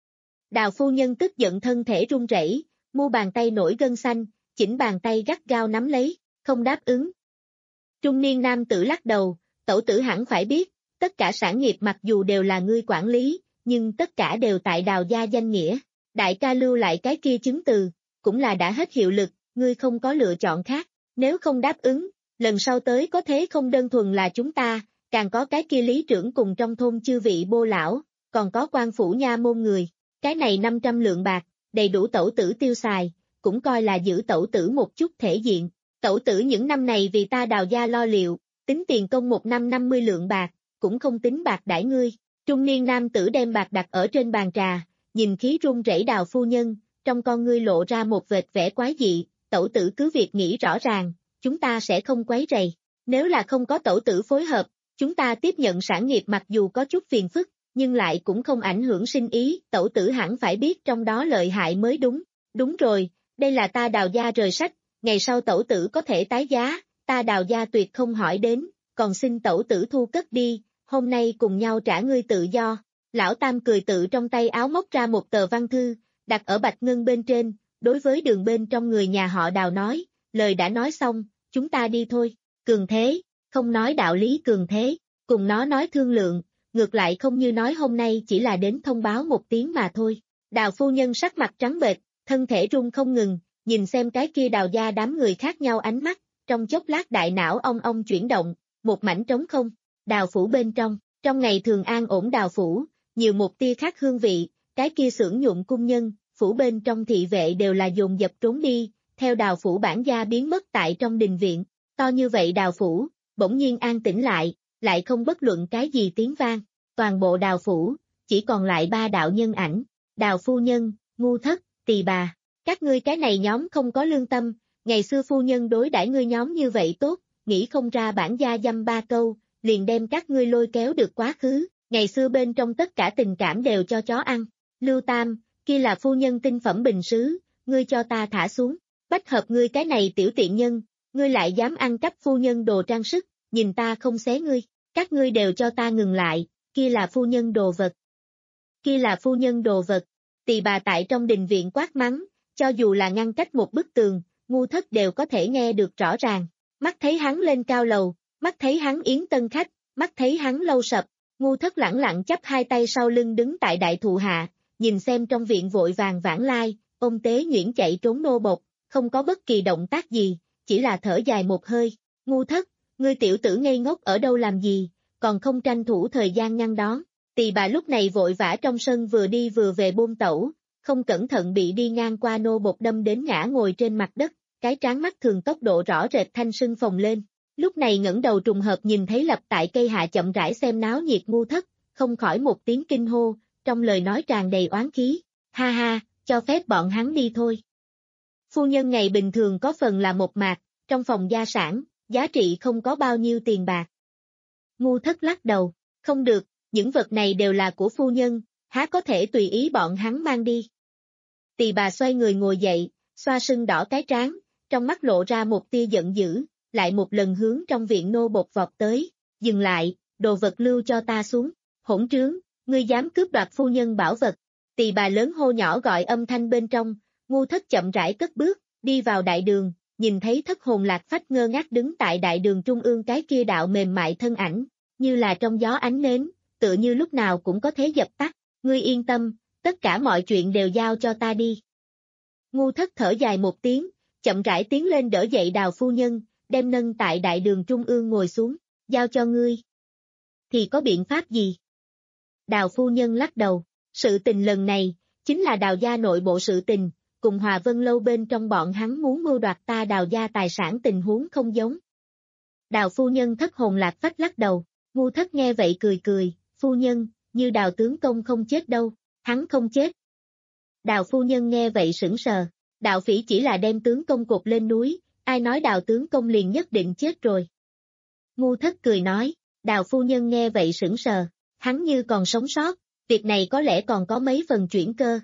Đào phu nhân tức giận thân thể run rẩy, mu bàn tay nổi gân xanh, chỉnh bàn tay gắt gao nắm lấy, không đáp ứng. Trung niên nam tử lắc đầu, tẩu tử hẳn phải biết, tất cả sản nghiệp mặc dù đều là ngươi quản lý, nhưng tất cả đều tại Đào gia danh nghĩa. Đại ca lưu lại cái kia chứng từ, cũng là đã hết hiệu lực, ngươi không có lựa chọn khác. Nếu không đáp ứng, lần sau tới có thế không đơn thuần là chúng ta, càng có cái kia lý trưởng cùng trong thôn chư vị bô lão, còn có quan phủ nha môn người. Cái này năm trăm lượng bạc, đầy đủ tẩu tử tiêu xài, cũng coi là giữ tẩu tử một chút thể diện. Tẩu tử những năm này vì ta Đào gia lo liệu, tính tiền công một năm năm mươi lượng bạc, cũng không tính bạc đãi ngươi. Trung niên nam tử đem bạc đặt ở trên bàn trà, nhìn khí run rẩy Đào phu nhân, trong con ngươi lộ ra một vệt vẻ quái dị, tẩu tử cứ việc nghĩ rõ ràng, chúng ta sẽ không quấy rầy. Nếu là không có tẩu tử phối hợp, chúng ta tiếp nhận sản nghiệp mặc dù có chút phiền phức, nhưng lại cũng không ảnh hưởng sinh ý, tẩu tử hẳn phải biết trong đó lợi hại mới đúng. Đúng rồi, đây là ta Đào gia rời sách, ngày sau tẩu tử có thể tái giá, ta Đào gia tuyệt không hỏi đến, còn xin tẩu tử thu cất đi, hôm nay cùng nhau trả ngươi tự do. Lão Tam cười tự trong tay áo móc ra một tờ văn thư, đặt ở bạch ngân bên trên, đối với đường bên trong người nhà họ Đào nói, lời đã nói xong, chúng ta đi thôi. Cường thế, không nói đạo lý cường thế, cùng nó nói thương lượng, ngược lại không như nói hôm nay chỉ là đến thông báo một tiếng mà thôi. Đào phu nhân sắc mặt trắng bệch, thân thể run không ngừng, nhìn xem cái kia Đào gia đám người khác nhau ánh mắt, trong chốc lát đại não ong ong chuyển động, một mảnh trống không. Đào phủ bên trong, trong ngày thường an ổn Đào phủ, nhiều một tia khác hương vị, cái kia xưởng nhuộm cung nhân, phủ bên trong thị vệ đều là dồn dập trốn đi, theo Đào phủ bản gia biến mất tại trong đình viện. To như vậy Đào phủ, bỗng nhiên an tĩnh lại, lại không bất luận cái gì tiếng vang, toàn bộ Đào phủ, chỉ còn lại ba đạo nhân ảnh, Đào phu nhân, Ngu thất, Tỳ bà, các ngươi cái này nhóm không có lương tâm, ngày xưa phu nhân đối đãi ngươi nhóm như vậy tốt, nghĩ không ra bản gia dăm ba câu, liền đem các ngươi lôi kéo được quá khứ, ngày xưa bên trong tất cả tình cảm đều cho chó ăn. Lưu Tam, kia là phu nhân tinh phẩm bình sứ, ngươi cho ta thả xuống, bách hợp ngươi cái này tiểu tiện nhân, ngươi lại dám ăn cắp phu nhân đồ trang sức, nhìn ta không xé ngươi, các ngươi đều cho ta ngừng lại, kia là phu nhân đồ vật. Kia là phu nhân đồ vật, Tỳ bà tại trong đình viện quát mắng, cho dù là ngăn cách một bức tường, Ngu thất đều có thể nghe được rõ ràng, mắt thấy hắn lên cao lầu, mắt thấy hắn yến tân khách, mắt thấy hắn lâu sập, Ngu thất lẳng lặng chắp hai tay sau lưng đứng tại đại thụ hạ, nhìn xem trong viện vội vàng vãng lai, ôm tế nhuyễn chạy trốn nô bộc, không có bất kỳ động tác gì, chỉ là thở dài một hơi. Ngu thất, ngươi tiểu tử ngây ngốc ở đâu làm gì, còn không tranh thủ thời gian ngăn đón. Tỳ bà lúc này vội vã trong sân vừa đi vừa về buôn tẩu, không cẩn thận bị đi ngang qua nô bộc đâm đến ngã ngồi trên mặt đất, cái trán mắt thường tốc độ rõ rệt thanh sưng phồng lên. Lúc này ngẩng đầu trùng hợp nhìn thấy lập tại cây hạ chậm rãi xem náo nhiệt Ngu thất, không khỏi một tiếng kinh hô, trong lời nói tràn đầy oán khí, ha ha, cho phép bọn hắn đi thôi. Phu nhân ngày bình thường có phần là một mạc, trong phòng gia sản, giá trị không có bao nhiêu tiền bạc. Ngu Thất lắc đầu, không được, những vật này đều là của phu nhân, há có thể tùy ý bọn hắn mang đi. Tỳ bà xoay người ngồi dậy, xoa sưng đỏ cái trán, trong mắt lộ ra một tia giận dữ, lại một lần hướng trong viện nô bột vọt tới, dừng lại, đồ vật lưu cho ta xuống, hỗn trướng, ngươi dám cướp đoạt phu nhân bảo vật. Tỳ bà lớn hô nhỏ gọi âm thanh bên trong, Ngu Thất chậm rãi cất bước, đi vào đại đường, nhìn thấy Thất Hồn Lạc Phách ngơ ngác đứng tại đại đường trung ương cái kia đạo mềm mại thân ảnh, như là trong gió ánh nến, tựa như lúc nào cũng có thể dập tắt, ngươi yên tâm, tất cả mọi chuyện đều giao cho ta đi. Ngu Thất thở dài một tiếng, chậm rãi tiến lên đỡ dậy Đào phu nhân, đem nâng tại đại đường trung ương ngồi xuống, giao cho ngươi. Thì có biện pháp gì? Đào phu nhân lắc đầu, sự tình lần này, chính là Đào gia nội bộ sự tình, cùng Hòa Vân Lâu bên trong bọn hắn muốn mưu đoạt ta Đào gia tài sản tình huống không giống. Đào phu nhân Thất Hồn Lạc Phách lắc đầu, Ngu Thất nghe vậy cười cười, phu nhân, như Đào tướng công không chết đâu, hắn không chết. Đào phu nhân nghe vậy sững sờ, Đạo Phỉ chỉ là đem tướng công cột lên núi, ai nói Đào tướng công liền nhất định chết rồi. Ngu Thất cười nói, Đào phu nhân nghe vậy sững sờ, hắn như còn sống sót, việc này có lẽ còn có mấy phần chuyển cơ.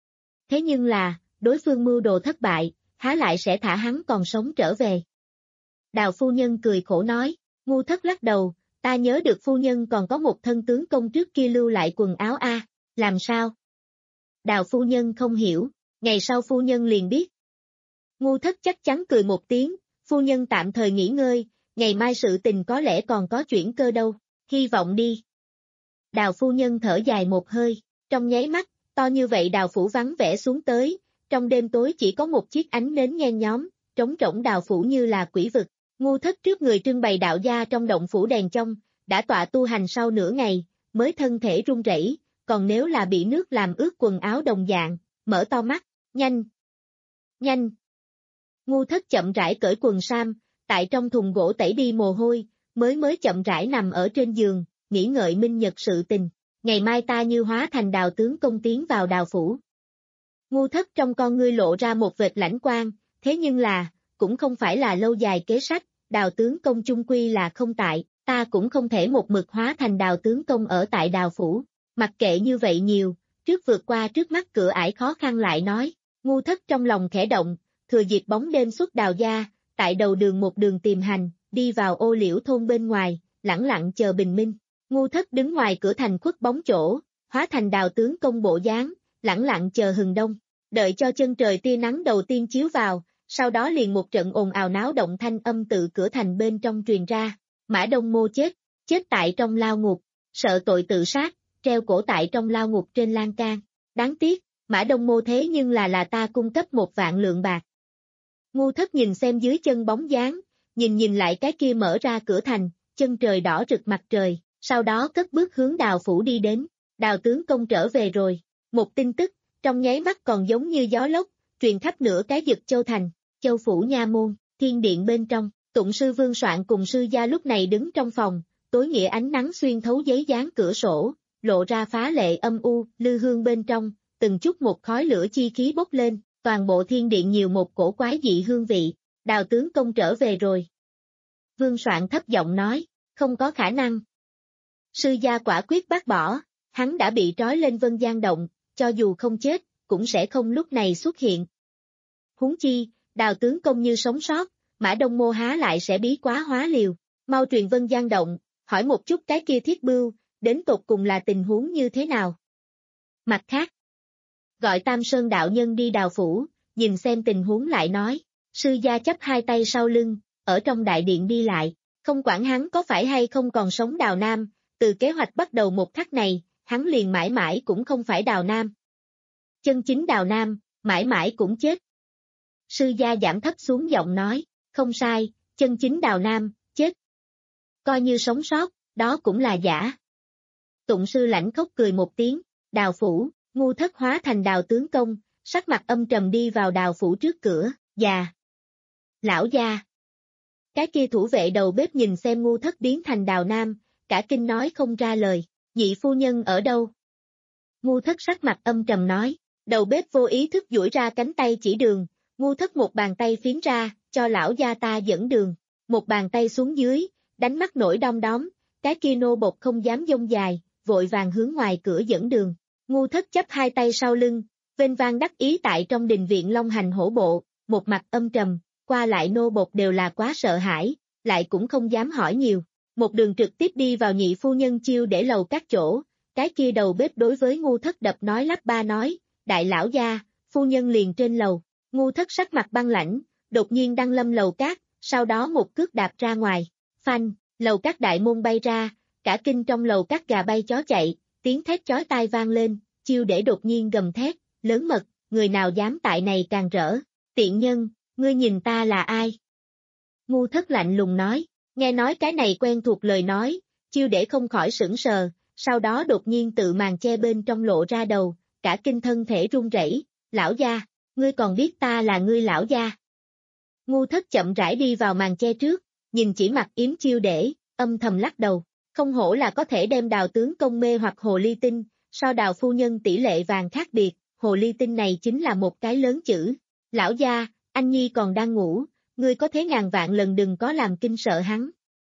Thế nhưng là, đối phương mưu đồ thất bại, há lại sẽ thả hắn còn sống trở về. Đào phu nhân cười khổ nói, Ngu Thất lắc đầu, ta nhớ được phu nhân còn có một thân tướng công trước kia lưu lại quần áo a, làm sao? Đào phu nhân không hiểu, ngày sau phu nhân liền biết. Ngu Thất chắc chắn cười một tiếng, phu nhân tạm thời nghỉ ngơi, ngày mai sự tình có lẽ còn có chuyển cơ đâu, hy vọng đi. Đào phu nhân thở dài một hơi, trong nháy mắt, to như vậy đào phủ vắng vẻ xuống tới, trong đêm tối chỉ có một chiếc ánh nến nhen nhóm, trống rỗng đào phủ như là quỷ vực. Ngu Thất trước người trưng bày đạo gia trong động phủ đèn trong, đã tọa tu hành sau nửa ngày, mới thân thể run rẩy, còn nếu là bị nước làm ướt quần áo đồng dạng, mở to mắt, nhanh, nhanh. Ngu Thất chậm rãi cởi quần sam, tại trong thùng gỗ tẩy đi mồ hôi, mới mới chậm rãi nằm ở trên giường, nghĩ ngợi minh nhật sự tình, ngày mai ta như hóa thành Đào tướng công tiến vào đào phủ. Ngu Thất trong con ngươi lộ ra một vệt lãnh quang, thế nhưng là, cũng không phải là lâu dài kế sách, Đào tướng công chung quy là không tại, ta cũng không thể một mực hóa thành Đào tướng công ở tại đào phủ, mặc kệ như vậy nhiều, trước vượt qua trước mắt cửa ải khó khăn lại nói, Ngu Thất trong lòng khẽ động, thừa dịp bóng đêm xuất Đào gia, tại đầu đường một đường tìm hành, đi vào ô liễu thôn bên ngoài, lẳng lặng chờ bình minh. Ngu Thất đứng ngoài cửa thành khuất bóng chỗ, hóa thành Đào tướng công bộ dáng, lẳng lặng chờ hừng đông, đợi cho chân trời tia nắng đầu tiên chiếu vào, sau đó liền một trận ồn ào náo động thanh âm tự cửa thành bên trong truyền ra, Mã Đông Mô chết, chết tại trong lao ngục, sợ tội tự sát, treo cổ tại trong lao ngục trên lan can, đáng tiếc, Mã Đông Mô thế nhưng là là ta cung cấp một vạn lượng bạc. Ngu Thất nhìn xem dưới chân bóng dáng, nhìn nhìn lại cái kia mở ra cửa thành, chân trời đỏ rực mặt trời, sau đó cất bước hướng đào phủ đi đến, Đào tướng công trở về rồi, một tin tức, trong nháy mắt còn giống như gió lốc, truyền khắp nửa cái Dực Châu thành, Châu phủ nha môn, thiên điện bên trong, Tụng sư Vương Soạn cùng sư gia lúc này đứng trong phòng, tối nghĩa ánh nắng xuyên thấu giấy dán cửa sổ, lộ ra phá lệ âm u, lư hương bên trong, từng chút một khói lửa chi khí bốc lên, toàn bộ thiên điện nhiều một cổ quái dị hương vị, Đào tướng công trở về rồi. Vương Soạn thấp giọng nói, không có khả năng. Sư gia quả quyết bác bỏ, hắn đã bị trói lên Vân Giang Động, cho dù không chết, cũng sẽ không lúc này xuất hiện. Huống chi, Đào tướng công như sống sót, Mã Đông Mô há lại sẽ bí quá hóa liều, mau truyền Vân Giang Động, hỏi một chút cái kia Thiết Bưu, đến tột cùng là tình huống như thế nào. Mặt khác, gọi Tam Sơn đạo nhân đi đào phủ, nhìn xem tình huống lại nói, sư gia chắp hai tay sau lưng, ở trong đại điện đi lại, không quản hắn có phải hay không còn sống Đào Nam, từ kế hoạch bắt đầu một khắc này, hắn liền mãi mãi cũng không phải Đào Nam. Chân chính Đào Nam, mãi mãi cũng chết. Sư gia giảm thấp xuống giọng nói, không sai, chân chính Đào Nam, chết. Coi như sống sót, đó cũng là giả. Tụng sư lãnh khóc cười một tiếng, đào phủ, Ngu Thất hóa thành Đào tướng công, sắc mặt âm trầm đi vào đào phủ trước cửa, già. Lão gia. Cái kia thủ vệ đầu bếp nhìn xem Ngu Thất biến thành Đào Nam, cả kinh nói không ra lời, nhị phu nhân ở đâu? Ngu Thất sắc mặt âm trầm nói, đầu bếp vô ý thức duỗi ra cánh tay chỉ đường, Ngu Thất một bàn tay phiến ra, cho lão gia ta dẫn đường, một bàn tay xuống dưới, đánh mắt nổi đom đóm, cái kia nô bộc không dám dông dài, vội vàng hướng ngoài cửa dẫn đường. Ngu Thất chắp hai tay sau lưng, vênh vang đắc ý tại trong đình viện long hành hổ bộ, một mặt âm trầm, qua lại nô bộc đều là quá sợ hãi, lại cũng không dám hỏi nhiều. Một đường trực tiếp đi vào nhị phu nhân chiêu để lầu các chỗ, cái kia đầu bếp đối với Ngu Thất đập nói lắp ba nói, đại lão gia, phu nhân liền trên lầu. Ngu Thất sắc mặt băng lãnh, đột nhiên đăng lâm lầu các, sau đó một cước đạp ra ngoài, phanh, lầu các đại môn bay ra, cả kinh trong lầu các gà bay chó chạy, tiếng thét chói tai vang lên, chiêu để đột nhiên gầm thét, lớn mật, người nào dám tại này càng rỡ, tiện nhân, ngươi nhìn ta là ai? Ngu Thất lạnh lùng nói, nghe nói cái này quen thuộc lời nói, chiêu để không khỏi sững sờ, sau đó đột nhiên tự màn che bên trong lộ ra đầu, cả kinh thân thể run rẩy, lão gia, ngươi còn biết ta là ngươi lão gia. Ngu Thất chậm rãi đi vào màn che trước, nhìn chỉ mặt yếm chiêu để, âm thầm lắc đầu, không hổ là có thể đem Đào tướng công mê hoặc hồ ly tinh, so Đào phu nhân tỷ lệ vàng khác biệt, hồ ly tinh này chính là một cái lớn chữ. Lão gia, anh Nhi còn đang ngủ, ngươi có thế ngàn vạn lần đừng có làm kinh sợ hắn.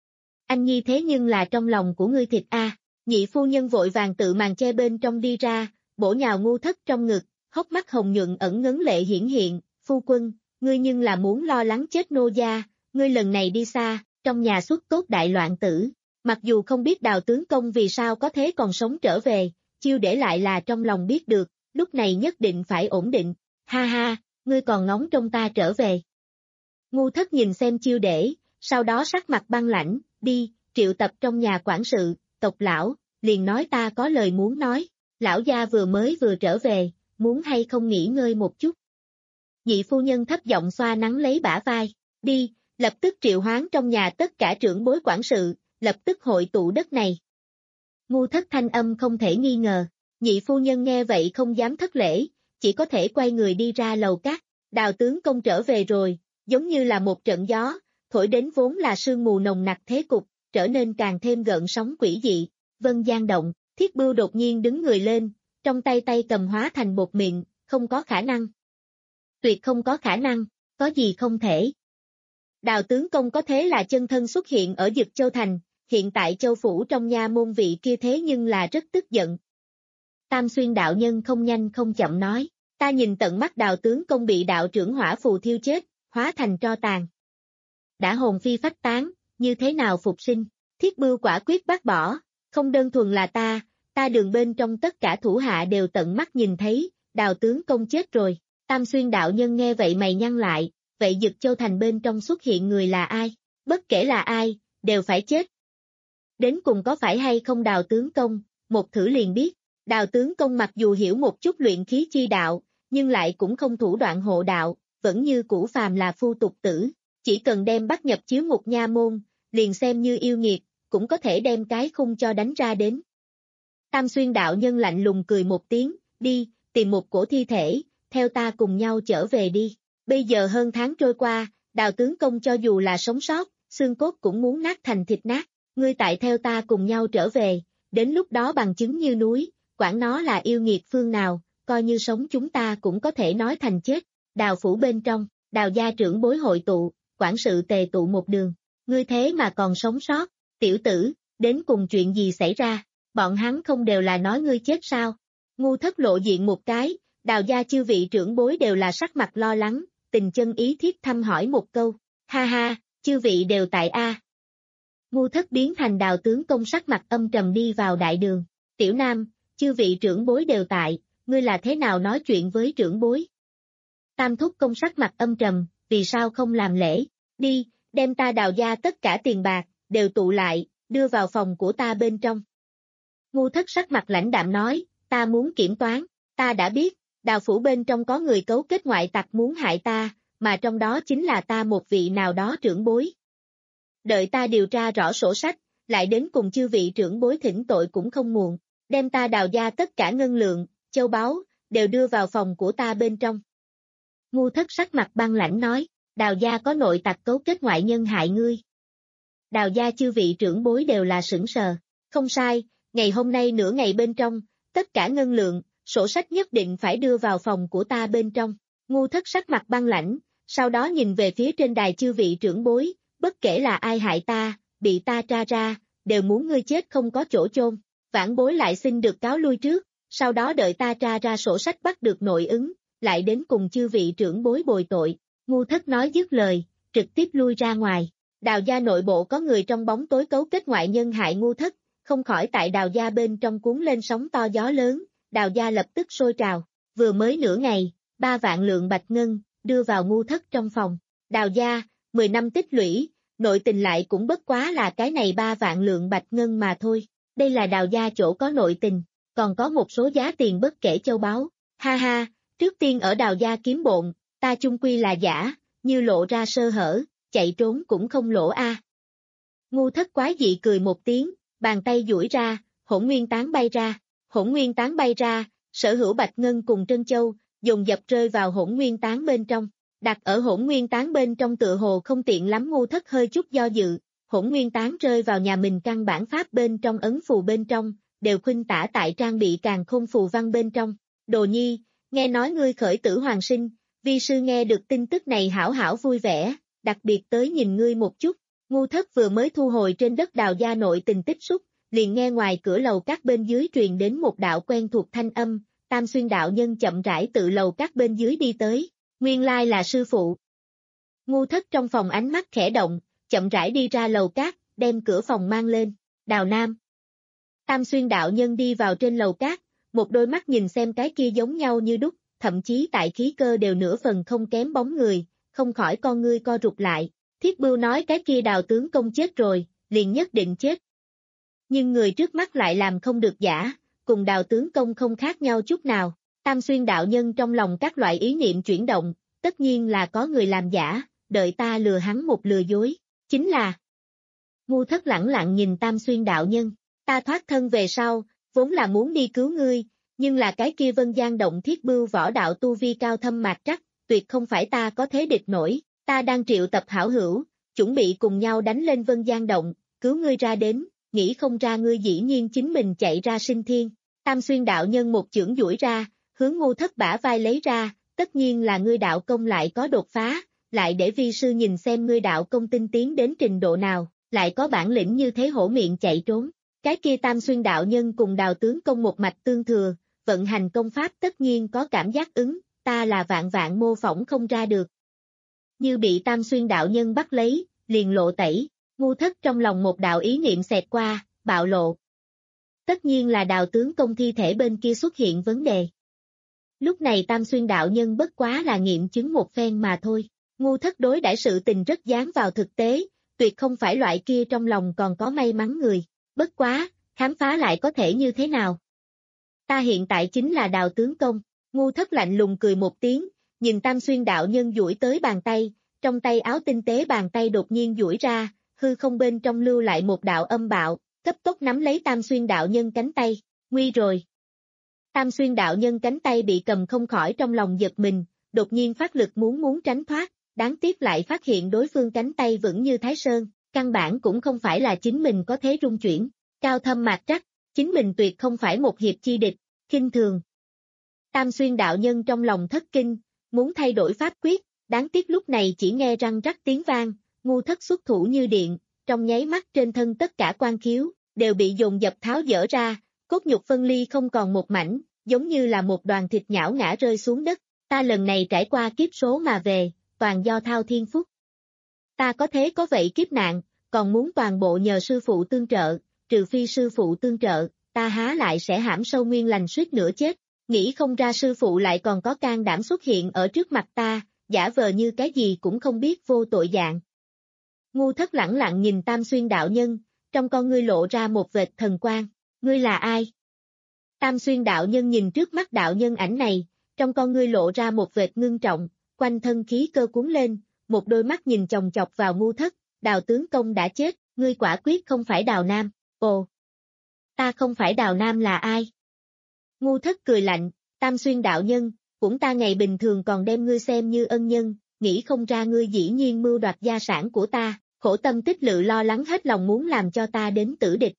Anh Nhi thế nhưng là trong lòng của ngươi thịt a. Nhị phu nhân vội vàng tự màn che bên trong đi ra, bổ nhào Ngu Thất trong ngực, hốc mắt hồng nhuận ẩn ngấn lệ hiển hiện, phu quân, ngươi nhưng là muốn lo lắng chết nô gia, ngươi lần này đi xa, trong nhà xuất tốt đại loạn tử. Mặc dù không biết Đào tướng công vì sao có thế còn sống trở về, chiêu để lại là trong lòng biết được, lúc này nhất định phải ổn định, ha ha, ngươi còn ngóng trông ta trở về. Ngu Thất nhìn xem chiêu để, sau đó sắc mặt băng lãnh, đi, triệu tập trong nhà quản sự, tộc lão, liền nói ta có lời muốn nói, lão gia vừa mới vừa trở về, muốn hay không nghỉ ngơi một chút. Nhị phu nhân thấp giọng xoa nắng lấy bả vai, đi, lập tức triệu hoán trong nhà tất cả trưởng bối quản sự, lập tức hội tụ đất này. Ngu Thất thanh âm không thể nghi ngờ, nhị phu nhân nghe vậy không dám thất lễ, chỉ có thể quay người đi ra lầu các, Đào tướng công trở về rồi, giống như là một trận gió, thổi đến vốn là sương mù nồng nặc thế cục, trở nên càng thêm gợn sóng quỷ dị. Vân gian động, Thiết Bưu đột nhiên đứng người lên, trong tay tay cầm hóa thành bột miệng, không có khả năng. Tuyệt không có khả năng, có gì không thể. Đào tướng công có thế là chân thân xuất hiện ở Dực Châu Thành, hiện tại châu phủ trong nha môn vị kia thế nhưng là rất tức giận. Tam Xuyên đạo nhân không nhanh không chậm nói, ta nhìn tận mắt Đào tướng công bị đạo trưởng hỏa phù thiêu chết, hóa thành tro tàn. Đã hồn phi phách tán, như thế nào phục sinh? Thiết Bưu quả quyết bác bỏ, không đơn thuần là ta, ta đường bên trong tất cả thủ hạ đều tận mắt nhìn thấy, Đào tướng công chết rồi. Tam Xuyên đạo nhân nghe vậy mày nhăn lại, vậy Dực Châu Thành bên trong xuất hiện người là ai? Bất kể là ai, đều phải chết. Đến cùng có phải hay không Đào tướng công, một thử liền biết. Đào tướng công mặc dù hiểu một chút luyện khí chi đạo, nhưng lại cũng không thủ đoạn hộ đạo, vẫn như cũ phàm là phu tục tử. Chỉ cần đem bắt nhập chiếu ngục nha môn, liền xem như yêu nghiệt, cũng có thể đem cái khung cho đánh ra đến. Tam Xuyên đạo nhân lạnh lùng cười một tiếng, đi, tìm một cổ thi thể, theo ta cùng nhau trở về đi. Bây giờ hơn tháng trôi qua, Đào tướng công cho dù là sống sót, xương cốt cũng muốn nát thành thịt nát, ngươi tại theo ta cùng nhau trở về, đến lúc đó bằng chứng như núi, quản nó là yêu nghiệt phương nào, coi như sống chúng ta cũng có thể nói thành chết. Đào phủ bên trong, Đào gia trưởng bối hội tụ, quản sự tề tụ một đường, ngươi thế mà còn sống sót, tiểu tử, đến cùng chuyện gì xảy ra, bọn hắn không đều là nói ngươi chết sao? Ngu Thất lộ diện một cái, Đào gia chư vị trưởng bối đều là sắc mặt lo lắng, tình chân ý thiết thăm hỏi một câu, ha ha, chư vị đều tại A. Ngu Thất biến thành Đào tướng công sắc mặt âm trầm đi vào đại đường, tiểu nam, chư vị trưởng bối đều tại, ngươi là thế nào nói chuyện với trưởng bối? Tam thúc công sắc mặt âm trầm, vì sao không làm lễ, đi, đem ta Đào gia tất cả tiền bạc, đều tụ lại, đưa vào phòng của ta bên trong. Ngu Thất sắc mặt lãnh đạm nói, ta muốn kiểm toán, ta đã biết, Đào phủ bên trong có người cấu kết ngoại tặc muốn hại ta, mà trong đó chính là ta một vị nào đó trưởng bối. Đợi ta điều tra rõ sổ sách, lại đến cùng chư vị trưởng bối thỉnh tội cũng không muộn, đem ta Đào gia tất cả ngân lượng, châu báu, đều đưa vào phòng của ta bên trong. Ngu Thất sắc mặt băng lãnh nói, Đào gia có nội tặc cấu kết ngoại nhân hại ngươi. Đào gia chư vị trưởng bối đều là sững sờ, không sai, ngày hôm nay nửa ngày bên trong, tất cả ngân lượng, sổ sách nhất định phải đưa vào phòng của ta bên trong. Ngu Thất sắc mặt băng lãnh, sau đó nhìn về phía trên đài chư vị trưởng bối, bất kể là ai hại ta, bị ta tra ra, đều muốn ngươi chết không có chỗ chôn. Vãn bối lại xin được cáo lui trước, sau đó đợi ta tra ra sổ sách bắt được nội ứng, lại đến cùng chư vị trưởng bối bồi tội. Ngu Thất nói dứt lời, trực tiếp lui ra ngoài. Đào gia nội bộ có người trong bóng tối cấu kết ngoại nhân hại Ngu Thất, không khỏi tại Đào gia bên trong cuốn lên sóng to gió lớn, Đào gia lập tức sôi trào. Vừa mới nửa ngày, ba vạn lượng bạch ngân, đưa vào Ngu Thất trong phòng. Đào gia, mười năm tích lũy, nội tình lại cũng bất quá là cái này ba vạn lượng bạch ngân mà thôi. Đây là Đào gia chỗ có nội tình, còn có một số giá tiền bất kể châu báu. Ha ha, trước tiên ở Đào gia kiếm bộn, ta chung quy là giả, như lộ ra sơ hở, chạy trốn cũng không lỗ a. Ngu Thất quái dị cười một tiếng, bàn tay duỗi ra, hỗn nguyên tán bay ra, hỗn nguyên tán bay ra, sở hữu bạch ngân cùng trân châu, dồn dập rơi vào hỗn nguyên tán bên trong. Đặt ở hỗn nguyên tán bên trong tựa hồ không tiện lắm. Ngu Thất hơi chút do dự, hỗn nguyên tán rơi vào nhà mình căn bản pháp bên trong ấn phù bên trong, đều khuynh tả tại trang bị càn khôn phù văn bên trong. Đồ nhi, nghe nói ngươi khởi tử hoàng sinh, vi sư nghe được tin tức này hảo hảo vui vẻ, đặc biệt tới nhìn ngươi một chút. Ngu Thất vừa mới thu hồi trên đất Đào gia nội tình tích xúc, liền nghe ngoài cửa lầu các bên dưới truyền đến một đạo quen thuộc thanh âm, Tam Xuyên đạo nhân chậm rãi tự lầu các bên dưới đi tới, nguyên lai là sư phụ. Ngu Thất trong phòng ánh mắt khẽ động, chậm rãi đi ra lầu các, đem cửa phòng mang lên, Đào Nam. Tam Xuyên đạo nhân đi vào trên lầu các, một đôi mắt nhìn xem cái kia giống nhau như đúc, thậm chí tại khí cơ đều nửa phần không kém bóng người, không khỏi con ngươi co rụt lại. Thiết Bưu nói cái kia Đào tướng công chết rồi, liền nhất định chết. Nhưng người trước mắt lại làm không được giả, cùng Đào tướng công không khác nhau chút nào. Tam Xuyên đạo nhân trong lòng các loại ý niệm chuyển động, tất nhiên là có người làm giả, đợi ta lừa hắn một lừa dối, chính là. Ngu Thất lẳng lặng nhìn Tam Xuyên đạo nhân, ta thoát thân về sau, vốn là muốn đi cứu ngươi, nhưng là cái kia Vân Giang động Thiết Bưu võ đạo tu vi cao thâm mạc trắc, tuyệt không phải ta có thế địch nổi, ta đang triệu tập hảo hữu, chuẩn bị cùng nhau đánh lên Vân Giang động, cứu ngươi ra đến, nghĩ không ra ngươi dĩ nhiên chính mình chạy ra sinh thiên. Tam Xuyên đạo nhân một chưởng duỗi ra, hướng Ngu Thất bả vai lấy ra, tất nhiên là ngươi đạo công lại có đột phá, lại để vi sư nhìn xem ngươi đạo công tinh tiến đến trình độ nào, lại có bản lĩnh như thế hổ miệng chạy trốn. Cái kia Tam Xuyên đạo nhân cùng Đào tướng công một mạch tương thừa, vận hành công pháp tất nhiên có cảm giác ứng, ta là vạn vạn mô phỏng không ra được. Như bị Tam Xuyên đạo nhân bắt lấy, liền lộ tẩy, Ngu Thất trong lòng một đạo ý niệm xẹt qua, bạo lộ. Tất nhiên là Đào tướng công thi thể bên kia xuất hiện vấn đề. Lúc này Tam Xuyên đạo nhân bất quá là nghiệm chứng một phen mà thôi. Ngu Thất đối đãi sự tình rất dán vào thực tế, tuyệt không phải loại kia trong lòng còn có may mắn người. Bất quá, khám phá lại có thể như thế nào? Ta hiện tại chính là Đào tướng công. Ngu Thất lạnh lùng cười một tiếng, nhìn Tam Xuyên đạo nhân duỗi tới bàn tay, trong tay áo tinh tế bàn tay đột nhiên duỗi ra, hư không bên trong lưu lại một đạo âm bạo, cấp tốc nắm lấy Tam Xuyên đạo nhân cánh tay, nguy rồi. Tam Xuyên đạo nhân cánh tay bị cầm không khỏi trong lòng giật mình, đột nhiên phát lực muốn muốn tránh thoát, đáng tiếc lại phát hiện đối phương cánh tay vững như Thái Sơn, căn bản cũng không phải là chính mình có thế rung chuyển, cao thâm mạc trắc, chính mình tuyệt không phải một hiệp chi địch, khinh thường. Tam Xuyên đạo nhân trong lòng thất kinh, muốn thay đổi pháp quyết, đáng tiếc lúc này chỉ nghe răng rắc tiếng vang, Ngu Thất xuất thủ như điện, trong nháy mắt trên thân tất cả quan khiếu, đều bị dồn dập tháo dỡ ra, cốt nhục phân ly không còn một mảnh, giống như là một đoàn thịt nhão ngã rơi xuống đất, ta lần này trải qua kiếp số mà về, toàn do thao thiên phúc. Ta có thế có vậy kiếp nạn, còn muốn toàn bộ nhờ sư phụ tương trợ, trừ phi sư phụ tương trợ, ta há lại sẽ hãm sâu nguyên lành suýt nữa chết, nghĩ không ra sư phụ lại còn có can đảm xuất hiện ở trước mặt ta, giả vờ như cái gì cũng không biết vô tội dạng. Ngu Thất lẳng lặng nhìn Tam Xuyên đạo nhân, trong con ngươi lộ ra một vệt thần quang, ngươi là ai? Tam Xuyên đạo nhân nhìn trước mắt đạo nhân ảnh này, trong con ngươi lộ ra một vệt ngưng trọng, quanh thân khí cơ cuốn lên, một đôi mắt nhìn chòng chọc vào Ngu Thất, Đào tướng công đã chết, ngươi quả quyết không phải Đào Nam, ồ. Ta không phải Đào Nam là ai? Ngu Thất cười lạnh, Tam Xuyên đạo nhân, cũng ta ngày bình thường còn đem ngươi xem như ân nhân, nghĩ không ra ngươi dĩ nhiên mưu đoạt gia sản của ta, khổ tâm tích lự lo lắng hết lòng muốn làm cho ta đến tử địch.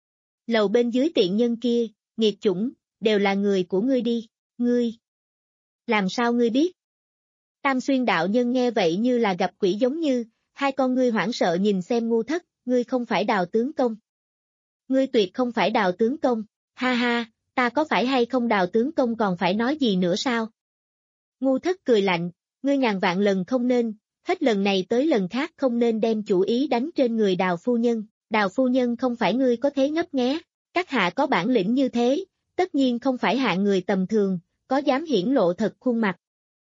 Lầu bên dưới tiện nhân kia, nghiệt chủng, đều là người của ngươi đi, ngươi. Làm sao ngươi biết? Tam Xuyên đạo nhân nghe vậy như là gặp quỷ giống như, hai con ngươi hoảng sợ nhìn xem Ngu Thất, ngươi không phải Đào tướng công. Ngươi tuyệt không phải Đào tướng công, ha ha, ta có phải hay không Đào tướng công còn phải nói gì nữa sao? Ngu Thất cười lạnh, ngươi ngàn vạn lần không nên, hết lần này tới lần khác không nên đem chủ ý đánh trên người Đào phu nhân, Đào phu nhân không phải ngươi có thế ngấp nghé, các hạ có bản lĩnh như thế, tất nhiên không phải hạng người tầm thường, có dám hiển lộ thật khuôn mặt.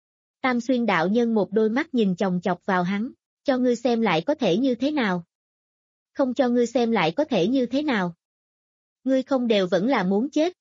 Tam Xuyên đạo nhân một đôi mắt nhìn chòng chọc vào hắn, cho ngươi xem lại có thể như thế nào? Không cho ngươi xem lại có thể như thế nào? Ngươi không đều vẫn là muốn chết.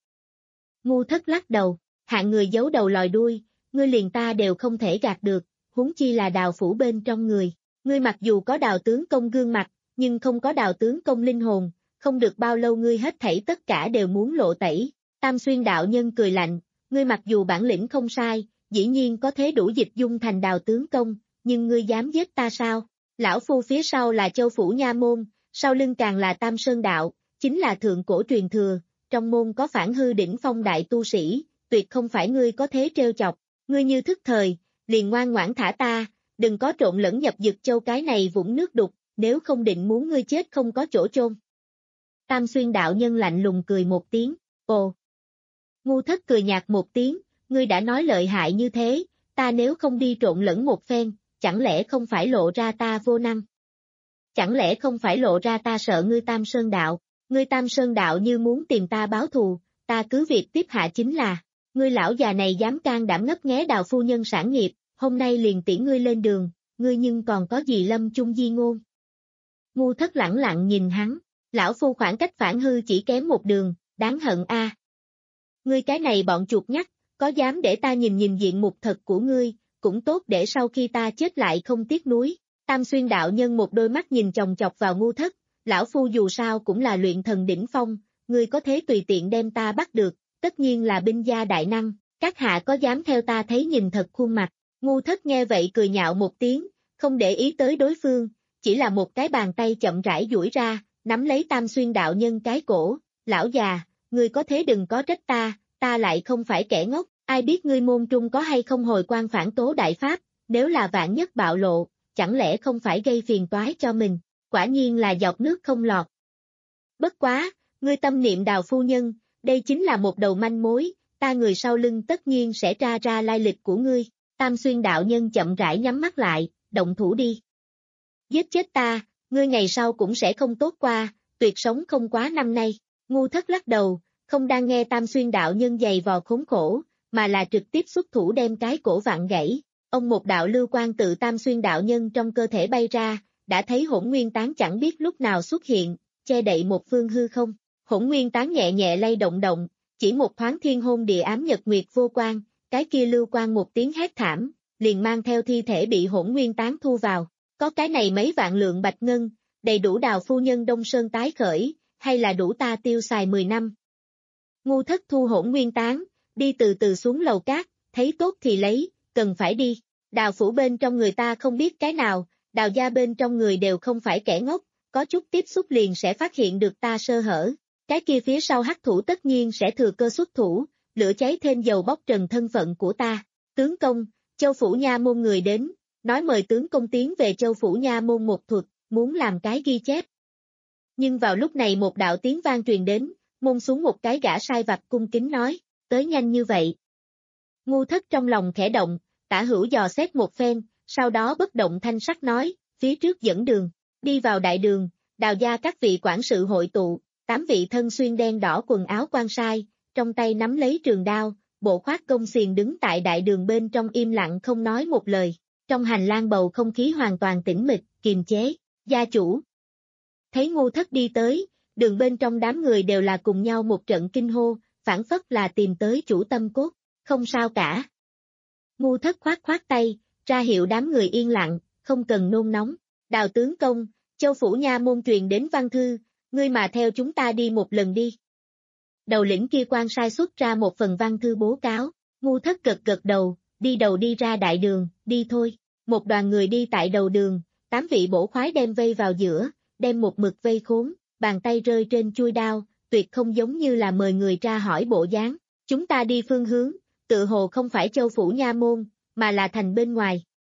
Ngu Thất lắc đầu, hạng người giấu đầu lòi đuôi, ngươi liền ta đều không thể gạt được, huống chi là Đào phủ bên trong người. Ngươi mặc dù có Đào tướng công gương mặt, nhưng không có Đào tướng công linh hồn, không được bao lâu ngươi hết thảy tất cả đều muốn lộ tẩy. Tam Xuyên đạo nhân cười lạnh, ngươi mặc dù bản lĩnh không sai, dĩ nhiên có thế đủ dịch dung thành Đào tướng công, nhưng ngươi dám giết ta sao? Lão phu phía sau là Châu phủ nha môn, sau lưng càng là Tam Sơn đạo, chính là thượng cổ truyền thừa, trong môn có phản hư đỉnh phong đại tu sĩ, tuyệt không phải ngươi có thế trêu chọc, ngươi như thức thời, liền ngoan ngoãn thả ta, đừng có trộn lẫn nhập Dực Châu cái này vũng nước đục, nếu không định muốn ngươi chết không có chỗ chôn. Tam Xuyên đạo nhân lạnh lùng cười một tiếng, ồ. Ngu Thất cười nhạt một tiếng, ngươi đã nói lợi hại như thế, ta nếu không đi trộn lẫn một phen, chẳng lẽ không phải lộ ra ta vô năng? Chẳng lẽ không phải lộ ra ta sợ ngươi Tam Sơn đạo, ngươi Tam Sơn đạo như muốn tìm ta báo thù, ta cứ việc tiếp hạ chính là, ngươi lão già này dám can đảm ngấp nghé Đào phu nhân sản nghiệp, hôm nay liền tiễn ngươi lên đường, ngươi nhưng còn có gì lâm chung di ngôn? Ngu Thất lẳng lặng nhìn hắn, lão phu khoảng cách phản hư chỉ kém một đường, đáng hận a. À. Ngươi cái này bọn chuột nhắt, có dám để ta nhìn nhìn diện mục thật của ngươi, cũng tốt để sau khi ta chết lại không tiếc nuối. Tam Xuyên đạo nhân một đôi mắt nhìn chòng chọc vào Ngu Thất, lão phu dù sao cũng là luyện thần đỉnh phong, ngươi có thế tùy tiện đem ta bắt được, tất nhiên là binh gia đại năng, các hạ có dám theo ta thấy nhìn thật khuôn mặt. Ngu Thất nghe vậy cười nhạo một tiếng, không để ý tới đối phương, chỉ là một cái bàn tay chậm rãi duỗi ra, nắm lấy Tam Xuyên đạo nhân cái cổ, lão già, ngươi có thế đừng có trách ta, ta lại không phải kẻ ngốc, ai biết ngươi môn trung có hay không hồi quan phản tố đại pháp, nếu là vạn nhất bạo lộ, chẳng lẽ không phải gây phiền toái cho mình, quả nhiên là giọt nước không lọt. Bất quá, ngươi tâm niệm Đào phu nhân, đây chính là một đầu manh mối, ta người sau lưng tất nhiên sẽ tra ra lai lịch của ngươi. Tam Xuyên đạo nhân chậm rãi nhắm mắt lại, động thủ đi. Giết chết ta, ngươi ngày sau cũng sẽ không tốt qua, tuyệt sống không quá năm nay. Ngu Thất lắc đầu, không đang nghe Tam Xuyên đạo nhân giày vò khốn khổ, mà là trực tiếp xuất thủ đem cái cổ vặn gãy. Ông một đạo lưu quang tự Tam Xuyên đạo nhân trong cơ thể bay ra, đã thấy Hỗn Nguyên Tán chẳng biết lúc nào xuất hiện, che đậy một phương hư không. Hỗn Nguyên Tán nhẹ nhẹ lay động động, chỉ một thoáng thiên hôn địa ám nhật nguyệt vô quang, cái kia lưu quang một tiếng hét thảm, liền mang theo thi thể bị Hỗn Nguyên Tán thu vào. Có cái này mấy vạn lượng bạch ngân, đầy đủ Đào phu nhân Đông Sơn tái khởi, hay là đủ ta tiêu xài mười năm. Ngu Thất thu Hỗn Nguyên Tán, đi từ từ xuống lầu cát, thấy tốt thì lấy, cần phải đi. Đào phủ bên trong người ta không biết cái nào, Đào gia bên trong người đều không phải kẻ ngốc, có chút tiếp xúc liền sẽ phát hiện được ta sơ hở. Cái kia phía sau hắc thủ tất nhiên sẽ thừa cơ xuất thủ, lửa cháy thêm dầu bóc trần thân phận của ta. Tướng công, Châu phủ nha môn người đến, nói mời tướng công tiến về Châu phủ nha môn một thuật, muốn làm cái ghi chép. Nhưng vào lúc này một đạo tiếng vang truyền đến, môn xuống một cái gã sai vặt cung kính nói, tới nhanh như vậy. Ngu Thất trong lòng khẽ động, Tả Hữu dò xét một phen, sau đó bất động thanh sắc nói, phía trước dẫn đường, đi vào đại đường, Đào gia các vị quản sự hội tụ, tám vị thân xuyên đen đỏ quần áo quan sai, trong tay nắm lấy trường đao, bộ khoác công xiềng đứng tại đại đường bên trong im lặng không nói một lời. Trong hành lang bầu không khí hoàn toàn tĩnh mịch, kiềm chế, gia chủ. Thấy Ngu Thất đi tới, đường bên trong đám người đều là cùng nhau một trận kinh hô, phản phất là tìm tới chủ tâm cốt, không sao cả. Ngu Thất khoát khoát tay, ra hiệu đám người yên lặng, không cần nôn nóng. Đào tướng công, Châu phủ nha môn truyền đến văn thư, ngươi mà theo chúng ta đi một lần đi. Đầu lĩnh kia quan sai xuất ra một phần văn thư bố cáo, Ngu Thất gật gật đầu, đi đầu đi ra đại đường, đi thôi. Một đoàn người đi tại đầu đường, tám vị bổ khoái đem vây vào giữa, đem một mực vây khốn, bàn tay rơi trên chuôi đao, tuyệt không giống như là mời người ra hỏi bộ dáng. Chúng ta đi phương hướng, tự hồ không phải Châu phủ nha môn, mà là thành bên ngoài.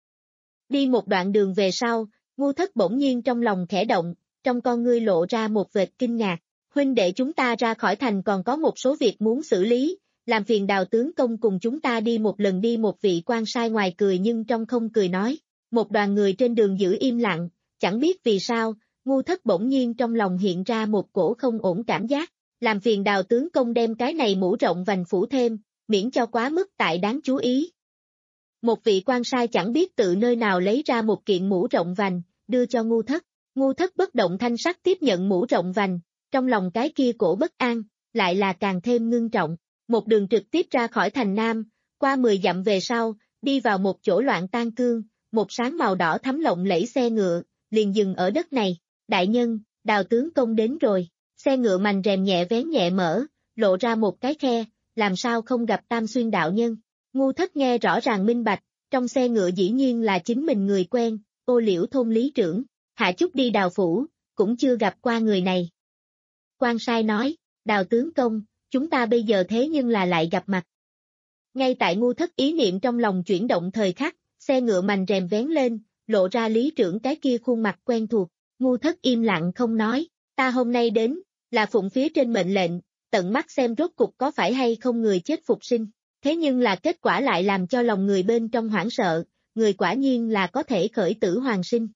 Đi một đoạn đường về sau, Ngu Thất bỗng nhiên trong lòng khẽ động, trong con ngươi lộ ra một vệt kinh ngạc. Huynh đệ chúng ta ra khỏi thành còn có một số việc muốn xử lý, làm phiền Đào tướng công cùng chúng ta đi một lần đi. Một vị quan sai ngoài cười nhưng trong không cười nói. Một đoàn người trên đường giữ im lặng, chẳng biết vì sao, Ngu Thất bỗng nhiên trong lòng hiện ra một cổ không ổn cảm giác. Làm phiền Đào tướng công đem cái này mũ rộng vành phủ thêm, miễn cho quá mức tại đáng chú ý. Một vị quan sai chẳng biết tự nơi nào lấy ra một kiện mũ rộng vành, đưa cho Ngu Thất. Ngu Thất bất động thanh sắc tiếp nhận mũ rộng vành, trong lòng cái kia cổ bất an, lại là càng thêm ngưng trọng. Một đường trực tiếp ra khỏi thành Nam, qua mười dặm về sau, đi vào một chỗ loạn tan cương, một sáng màu đỏ thắm lộng lẫy xe ngựa, liền dừng ở đất này. Đại nhân, Đào tướng công đến rồi. Xe ngựa mành rèm nhẹ vén nhẹ mở, lộ ra một cái khe, làm sao không gặp Tam Xuyên đạo nhân. Ngu Thất nghe rõ ràng minh bạch, trong xe ngựa dĩ nhiên là chính mình người quen, Ô Liễu thôn lý trưởng. Hạ chút đi Đào phủ, cũng chưa gặp qua người này. Quan sai nói, Đào tướng công, chúng ta bây giờ thế nhưng là lại gặp mặt. Ngay tại Ngu Thất ý niệm trong lòng chuyển động thời khắc, xe ngựa mành rèm vén lên, lộ ra lý trưởng cái kia khuôn mặt quen thuộc. Ngu Thất im lặng không nói, ta hôm nay đến, là phụng phía trên mệnh lệnh, tận mắt xem rốt cục có phải hay không người chết phục sinh. Thế nhưng là kết quả lại làm cho lòng người bên trong hoảng sợ, người quả nhiên là có thể khởi tử hoàn sinh.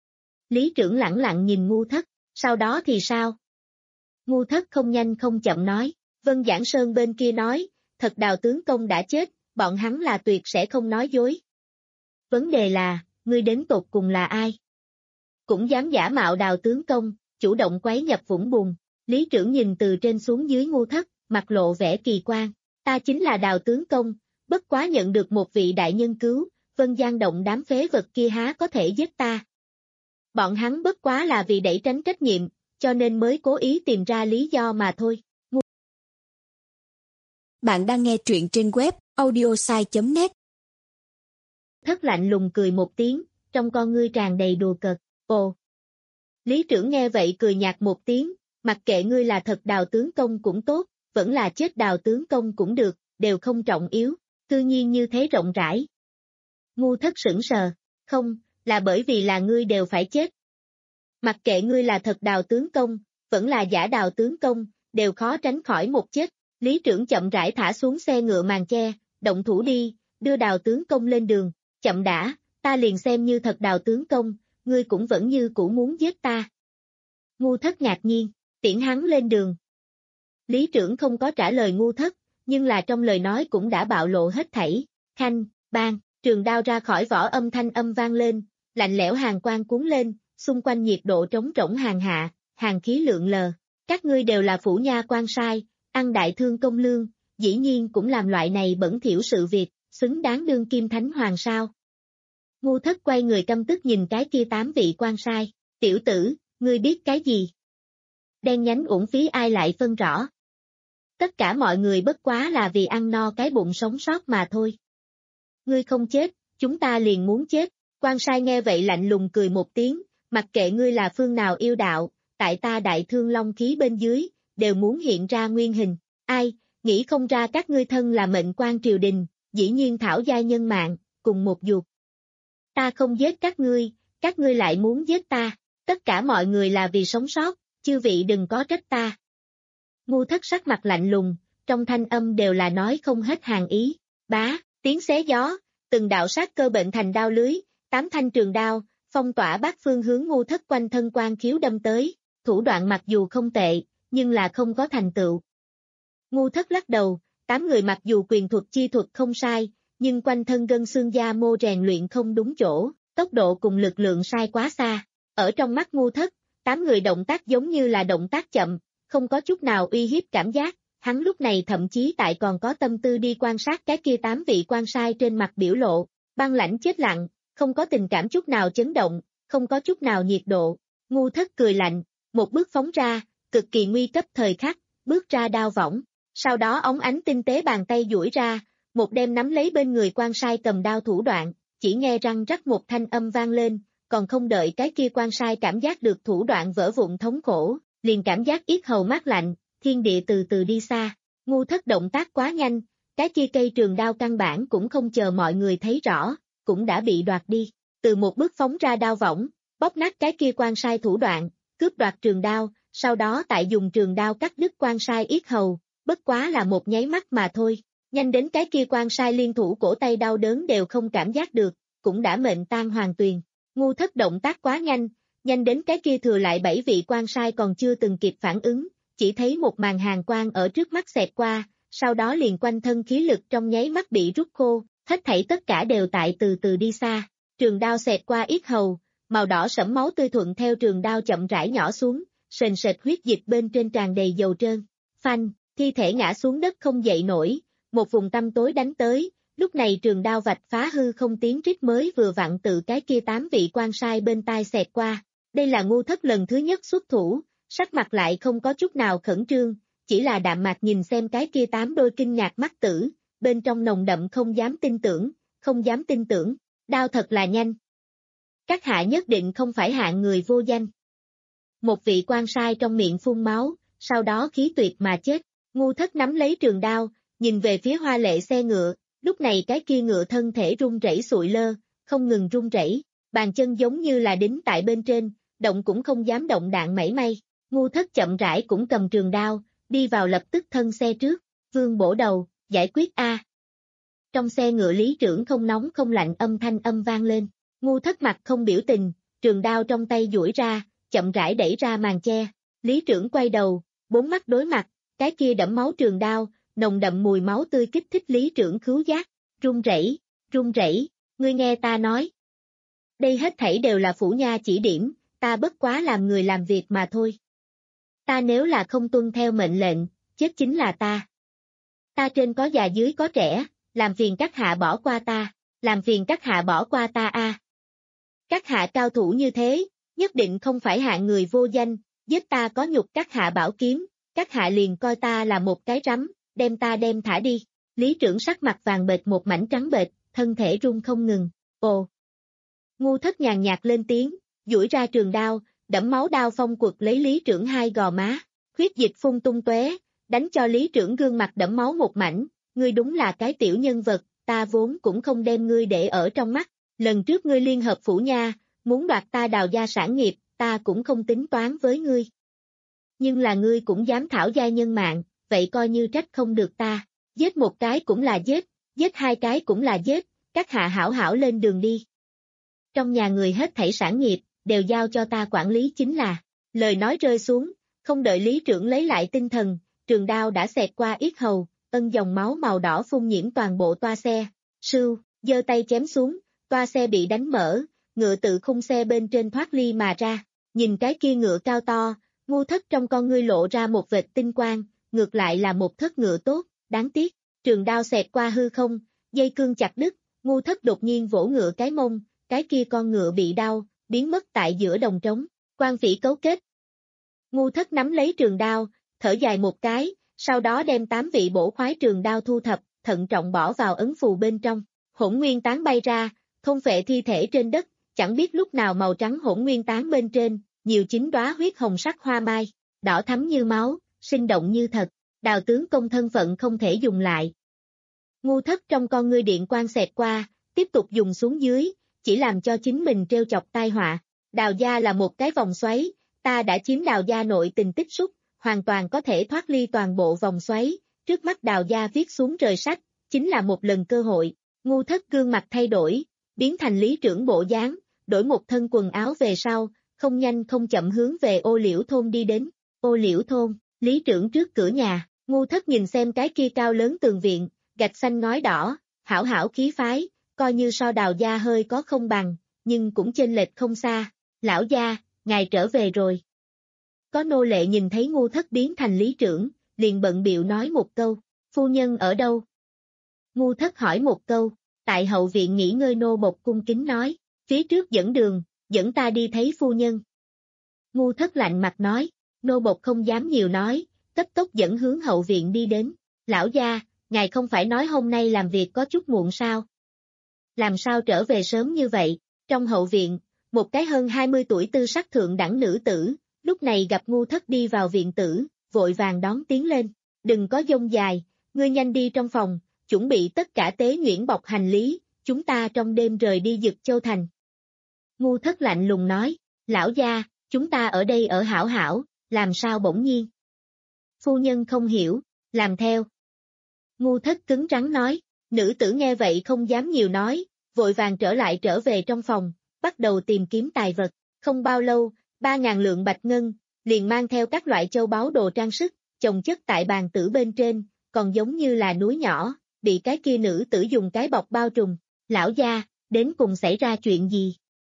Lý trưởng lẳng lặng nhìn Ngu Thất, sau đó thì sao? Ngu Thất không nhanh không chậm nói, Vân Giảng Sơn bên kia nói, thật Đào tướng công đã chết, bọn hắn là tuyệt sẽ không nói dối. Vấn đề là, ngươi đến tột cùng là ai? Cũng dám giả mạo Đào tướng công, chủ động quấy nhập vũng bùn. Lý trưởng nhìn từ trên xuống dưới Ngu Thất, mặt lộ vẻ kỳ quan. Ta chính là Đào tướng công, bất quá nhận được một vị đại nhân cứu, Vân Giang động đám phế vật kia há có thể giết ta. Bọn hắn bất quá là vì đẩy tránh trách nhiệm, cho nên mới cố ý tìm ra lý do mà thôi. Ngu... Bạn đang nghe truyện trên web audiosai chấm net. Thất lạnh lùng cười một tiếng, trong con ngươi tràn đầy đùa cợt. Ồ! Lý trưởng nghe vậy cười nhạt một tiếng, mặc kệ ngươi là thật Đào tướng công cũng tốt, vẫn là chết Đào tướng công cũng được, đều không trọng yếu, tự nhiên như thế rộng rãi. Ngu Thất sững sờ, không, là bởi vì là ngươi đều phải chết. Mặc kệ ngươi là thật Đào tướng công, vẫn là giả Đào tướng công, đều khó tránh khỏi một chết. Lý trưởng chậm rãi thả xuống xe ngựa màn che, động thủ đi, đưa Đào tướng công lên đường, chậm đã, ta liền xem như thật Đào tướng công, ngươi cũng vẫn như cũ muốn giết ta. Ngu Thất ngạc nhiên, tiễn hắn lên đường. Lý trưởng không có trả lời Ngu Thất, nhưng là trong lời nói cũng đã bạo lộ hết thảy. Khanh, bang, trường đao ra khỏi vỏ, âm thanh âm vang lên, lạnh lẽo hàn quang cuốn lên, xung quanh nhiệt độ trống rỗng hàng hạ, hàng khí lượn lờ. Các ngươi đều là phủ nha quan sai, ăn đại thương công lương, dĩ nhiên cũng làm loại này bẩn thỉu sự việc, xứng đáng đương kim thánh hoàng sao. Ngu Thất quay người căm tức nhìn cái kia tám vị quan sai, tiểu tử, ngươi biết cái gì? Đen nhánh uổng phí ai lại phân rõ. Tất cả mọi người bất quá là vì ăn no cái bụng sống sót mà thôi. Ngươi không chết, chúng ta liền muốn chết. Quan sai nghe vậy lạnh lùng cười một tiếng, mặc kệ ngươi là phương nào yêu đạo, tại ta đại thương long khí bên dưới, đều muốn hiện ra nguyên hình. Ai, nghĩ không ra các ngươi thân là mệnh quan triều đình, dĩ nhiên thảo giai nhân mạng, cùng một dục. Ta không giết các ngươi, các ngươi lại muốn giết ta, tất cả mọi người là vì sống sót, chư vị đừng có trách ta. Ngu Thất sắc mặt lạnh lùng, trong thanh âm đều là nói không hết hàng ý. Bá, tiếng xé gió, từng đạo sát cơ bệnh thành đao lưới, tám thanh trường đao, phong tỏa bát phương hướng Ngu Thất quanh thân quan khiếu đâm tới, thủ đoạn mặc dù không tệ, nhưng là không có thành tựu. Ngu Thất lắc đầu, tám người mặc dù quyền thuật chi thuật không sai, nhưng quanh thân gân xương da mô rèn luyện không đúng chỗ, tốc độ cùng lực lượng sai quá xa. Ở trong mắt Ngu Thất, tám người động tác giống như là động tác chậm, không có chút nào uy hiếp cảm giác, hắn lúc này thậm chí tại còn có tâm tư đi quan sát cái kia tám vị quan sai trên mặt biểu lộ, băng lãnh chết lặng, không có tình cảm chút nào chấn động, không có chút nào nhiệt độ. Ngu Thất cười lạnh, một bước phóng ra, cực kỳ nguy cấp thời khắc, bước ra đao võng, sau đó ống ánh tinh tế bàn tay duỗi ra, một đem nắm lấy bên người quan sai cầm đao thủ đoạn, chỉ nghe răng rắc một thanh âm vang lên, còn không đợi cái kia quan sai cảm giác được thủ đoạn vỡ vụn thống khổ, liền cảm giác yết hầu mát lạnh, thiên địa từ từ đi xa. Ngu Thất động tác quá nhanh, cái kia cây trường đao căn bản cũng không chờ mọi người thấy rõ, cũng đã bị đoạt đi. từ một bước phóng ra đao võng, bóp nát cái kia quan sai thủ đoạn, cướp đoạt trường đao, sau đó tại dùng trường đao cắt đứt quan sai yết hầu, bất quá là một nháy mắt mà thôi, nhanh đến cái kia quan sai liên thủ cổ tay đau đớn đều không cảm giác được, cũng đã mệnh tan hoàng tuyền. Ngu Thất động tác quá nhanh, nhanh đến cái kia thừa lại bảy vị quan sai còn chưa từng kịp phản ứng, chỉ thấy một màn hàn quang ở trước mắt xẹt qua, sau đó liền quanh thân khí lực trong nháy mắt bị rút khô, hết thảy tất cả đều tại từ từ đi xa, trường đao xẹt qua yết hầu, màu đỏ sẫm máu tươi thuận theo trường đao chậm rãi nhỏ xuống, sền sệt huyết dịch bên trên tràn đầy dầu trơn, phanh, thi thể ngã xuống đất không dậy nổi, một vùng tăm tối đánh tới, lúc này trường đao vạch phá hư không tiếng rít mới vừa vặn tự cái kia tám vị quan sai bên tai xẹt qua, đây là Ngu Thất lần thứ nhất xuất thủ, sắc mặt lại không có chút nào khẩn trương, chỉ là đạm mạc nhìn xem cái kia tám đôi kinh ngạc mắt tử, bên trong nồng đậm không dám tin tưởng, không dám tin tưởng, đao thật là nhanh. Các hạ nhất định không phải hạng người vô danh. Một vị quan sai trong miệng phun máu, sau đó khí tuyệt mà chết, Ngu Thất nắm lấy trường đao, nhìn về phía hoa lệ xe ngựa, lúc này cái kia ngựa thân thể run rẩy sụi lơ, không ngừng run rẩy, bàn chân giống như là đính tại bên trên, động cũng không dám động đạn mảy may, Ngu Thất chậm rãi cũng cầm trường đao, đi vào lập tức thân xe trước, vương bổ đầu, giải quyết A. Trong xe ngựa lý trưởng không nóng không lạnh âm thanh âm vang lên, Ngu Thất mặt không biểu tình, trường đao trong tay duỗi ra, chậm rãi đẩy ra màn che, lý trưởng quay đầu, bốn mắt đối mặt, cái kia đẫm máu trường đao, nồng đậm mùi máu tươi kích thích lý trưởng khứu giác, run rẩy, run rẩy, ngươi nghe ta nói. Đây hết thảy đều là phủ nha chỉ điểm, ta bất quá làm người làm việc mà thôi. Ta nếu là không tuân theo mệnh lệnh, chết chính là ta. Ta trên có già dưới có trẻ, làm phiền các hạ bỏ qua ta, làm phiền các hạ bỏ qua ta a. Các hạ cao thủ như thế, nhất định không phải hạng người vô danh, giết ta có nhục các hạ bảo kiếm, các hạ liền coi ta là một cái rắm, đem ta đem thả đi. Lý trưởng sắc mặt vàng bệch một mảnh trắng bệch, thân thể run không ngừng, ồ. Ngu Thất nhàn nhạt lên tiếng, duỗi ra trường đao, đẫm máu đao phong quật lấy lý trưởng hai gò má, huyết dịch phun tung tóe, đánh cho lý trưởng gương mặt đẫm máu một mảnh, ngươi đúng là cái tiểu nhân vật, ta vốn cũng không đem ngươi để ở trong mắt, lần trước ngươi liên hợp phủ nha, muốn đoạt ta Đào gia sản nghiệp, ta cũng không tính toán với ngươi. Nhưng là ngươi cũng dám thảo gia nhân mạng, vậy coi như trách không được ta, giết một cái cũng là giết, giết hai cái cũng là giết, các hạ hảo hảo lên đường đi. Trong nhà người hết thảy sản nghiệp, đều giao cho ta quản lý chính là, lời nói rơi xuống, không đợi lý trưởng lấy lại tinh thần, trường đao đã xẹt qua yết hầu, ân dòng máu màu đỏ phun nhiễm toàn bộ toa xe, sưu, giơ tay chém xuống, toa xe bị đánh mở, ngựa tự khung xe bên trên thoát ly mà ra, nhìn cái kia ngựa cao to, Ngu Thất trong con ngươi lộ ra một vệt tinh quang, ngược lại là một thất ngựa tốt, đáng tiếc, trường đao xẹt qua hư không, dây cương chặt đứt, Ngu Thất đột nhiên vỗ ngựa cái mông, cái kia con ngựa bị đau, biến mất tại giữa đồng trống, quan phỉ cấu kết. Ngu Thất nắm lấy trường đao, thở dài một cái, sau đó đem tám vị bổ khoái trường đao thu thập, thận trọng bỏ vào ấn phù bên trong, hỗn nguyên tán bay ra, thôn phệ thi thể trên đất, chẳng biết lúc nào màu trắng hỗn nguyên tán bên trên, nhiều chín đóa huyết hồng sắc hoa mai, đỏ thắm như máu, sinh động như thật, Đào tướng công thân phận không thể dùng lại. Ngu Thất trong con ngươi điện quang xẹt qua, tiếp tục dùng xuống dưới, chỉ làm cho chính mình trêu chọc tai họa. Đào gia là một cái vòng xoáy, ta đã chiếm Đào gia nội tình tích xúc, hoàn toàn có thể thoát ly toàn bộ vòng xoáy, trước mắt Đào gia viết xuống rời sách, chính là một lần cơ hội. Ngu Thất gương mặt thay đổi, biến thành lý trưởng bộ dáng, đổi một thân quần áo về sau, không nhanh không chậm hướng về Ô Liễu thôn đi đến. Ô Liễu thôn, lý trưởng trước cửa nhà, Ngu Thất nhìn xem cái kia cao lớn tường viện, gạch xanh ngói đỏ, hảo hảo khí phái, coi như so Đào gia hơi có không bằng, nhưng cũng chênh lệch không xa. Lão gia, ngài trở về rồi. Có nô lệ nhìn thấy Ngu Thất biến thành lý trưởng, liền bận bịu nói một câu, phu nhân ở đâu? Ngu Thất hỏi một câu, tại hậu viện nghỉ ngơi. Nô bộc cung kính nói, phía trước dẫn đường, dẫn ta đi thấy phu nhân. Ngu Thất lạnh mặt nói, nô bộc không dám nhiều nói, cấp tốc dẫn hướng hậu viện đi đến. Lão gia, ngài không phải nói hôm nay làm việc có chút muộn sao? Làm sao trở về sớm như vậy? Trong hậu viện, một cái hơn hai mươi tuổi tư sắc thượng đẳng nữ tử, lúc này gặp Ngu Thất đi vào viện tử, vội vàng đón tiến lên. Đừng có dông dài, ngươi nhanh đi trong phòng, chuẩn bị tất cả tế nhuyễn bọc hành lý, chúng ta trong đêm rời đi Dực Châu Thành. Ngu Thất lạnh lùng nói, lão gia, chúng ta ở đây ở hảo hảo, làm sao bỗng nhiên? Phu nhân không hiểu, làm theo. Ngu Thất cứng rắn nói, nữ tử nghe vậy không dám nhiều nói, vội vàng trở lại trở về trong phòng, bắt đầu tìm kiếm tài vật. Không bao lâu, ba ngàn lượng bạch ngân, liền mang theo các loại châu báu đồ trang sức, chồng chất tại bàn tử bên trên, còn giống như là núi nhỏ, bị cái kia nữ tử dùng cái bọc bao trùm. Lão gia, đến cùng xảy ra chuyện gì?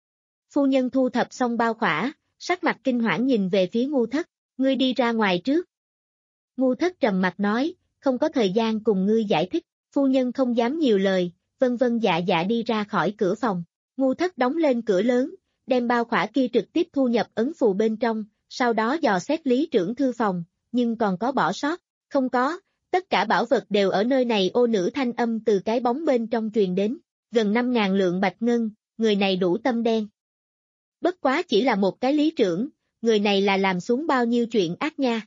Phu nhân thu thập xong bao khỏa, sắc mặt kinh hoảng nhìn về phía Ngu Thất, ngươi đi ra ngoài trước. Ngu Thất trầm mặt nói, không có thời gian cùng ngươi giải thích, phu nhân không dám nhiều lời, vân vân dạ dạ đi ra khỏi cửa phòng. Ngu Thất đóng lên cửa lớn, đem bao khỏa kia trực tiếp thu nhập ấn phù bên trong, sau đó dò xét lý trưởng thư phòng, nhưng còn có bỏ sót, không có, tất cả bảo vật đều ở nơi này. Ô nữ thanh âm từ cái bóng bên trong truyền đến, gần năm ngàn lượng bạch ngân, người này đủ tâm đen. Bất quá chỉ là một cái lý trưởng, người này là làm xuống bao nhiêu chuyện ác nha.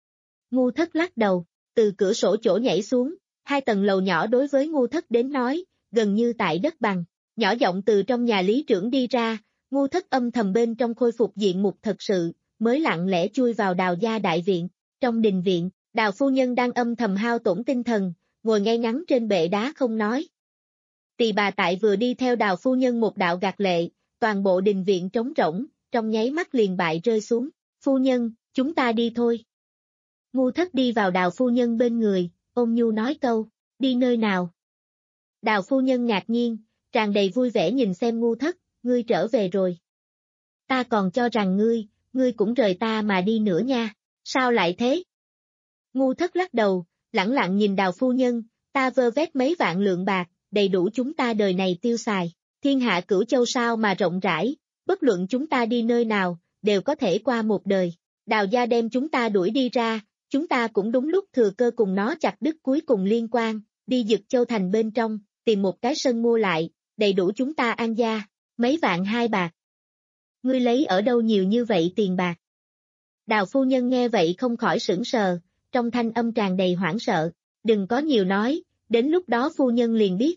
Ngu Thất lắc đầu, từ cửa sổ chỗ nhảy xuống, hai tầng lầu nhỏ đối với Ngu Thất đến nói, gần như tại đất bằng, nhỏ giọng từ trong nhà lý trưởng đi ra. Ngu Thất âm thầm bên trong khôi phục diện mục thật sự, mới lặng lẽ chui vào Đào gia đại viện. Trong đình viện, Đào phu nhân đang âm thầm hao tổn tinh thần, ngồi ngay ngắn trên bệ đá không nói. Tỳ bà tại vừa đi theo Đào phu nhân một đạo gạt lệ, toàn bộ đình viện trống rỗng, trong nháy mắt liền bại rơi xuống. Phu nhân, chúng ta đi thôi. Ngu Thất đi vào Đào phu nhân bên người, ôn nhu nói câu, đi nơi nào? Đào phu nhân ngạc nhiên, tràn đầy vui vẻ nhìn xem Ngu Thất, ngươi trở về rồi. Ta còn cho rằng ngươi, ngươi cũng rời ta mà đi nữa nha, sao lại thế? Ngu Thất lắc đầu, lẳng lặng nhìn Đào phu nhân, ta vơ vét mấy vạn lượng bạc, đầy đủ chúng ta đời này tiêu xài, thiên hạ cửu châu sao mà rộng rãi, bất luận chúng ta đi nơi nào, đều có thể qua một đời. Đào gia đem chúng ta đuổi đi ra, chúng ta cũng đúng lúc thừa cơ cùng nó chặt đứt cuối cùng liên quan, đi Dực Châu thành bên trong, tìm một cái sân mua lại, đầy đủ chúng ta an gia, mấy vạn hai bạc. Ngươi lấy ở đâu nhiều như vậy tiền bạc? Đào phu nhân nghe vậy không khỏi sửng sờ, trong thanh âm tràn đầy hoảng sợ, đừng có nhiều nói, đến lúc đó phu nhân liền biết.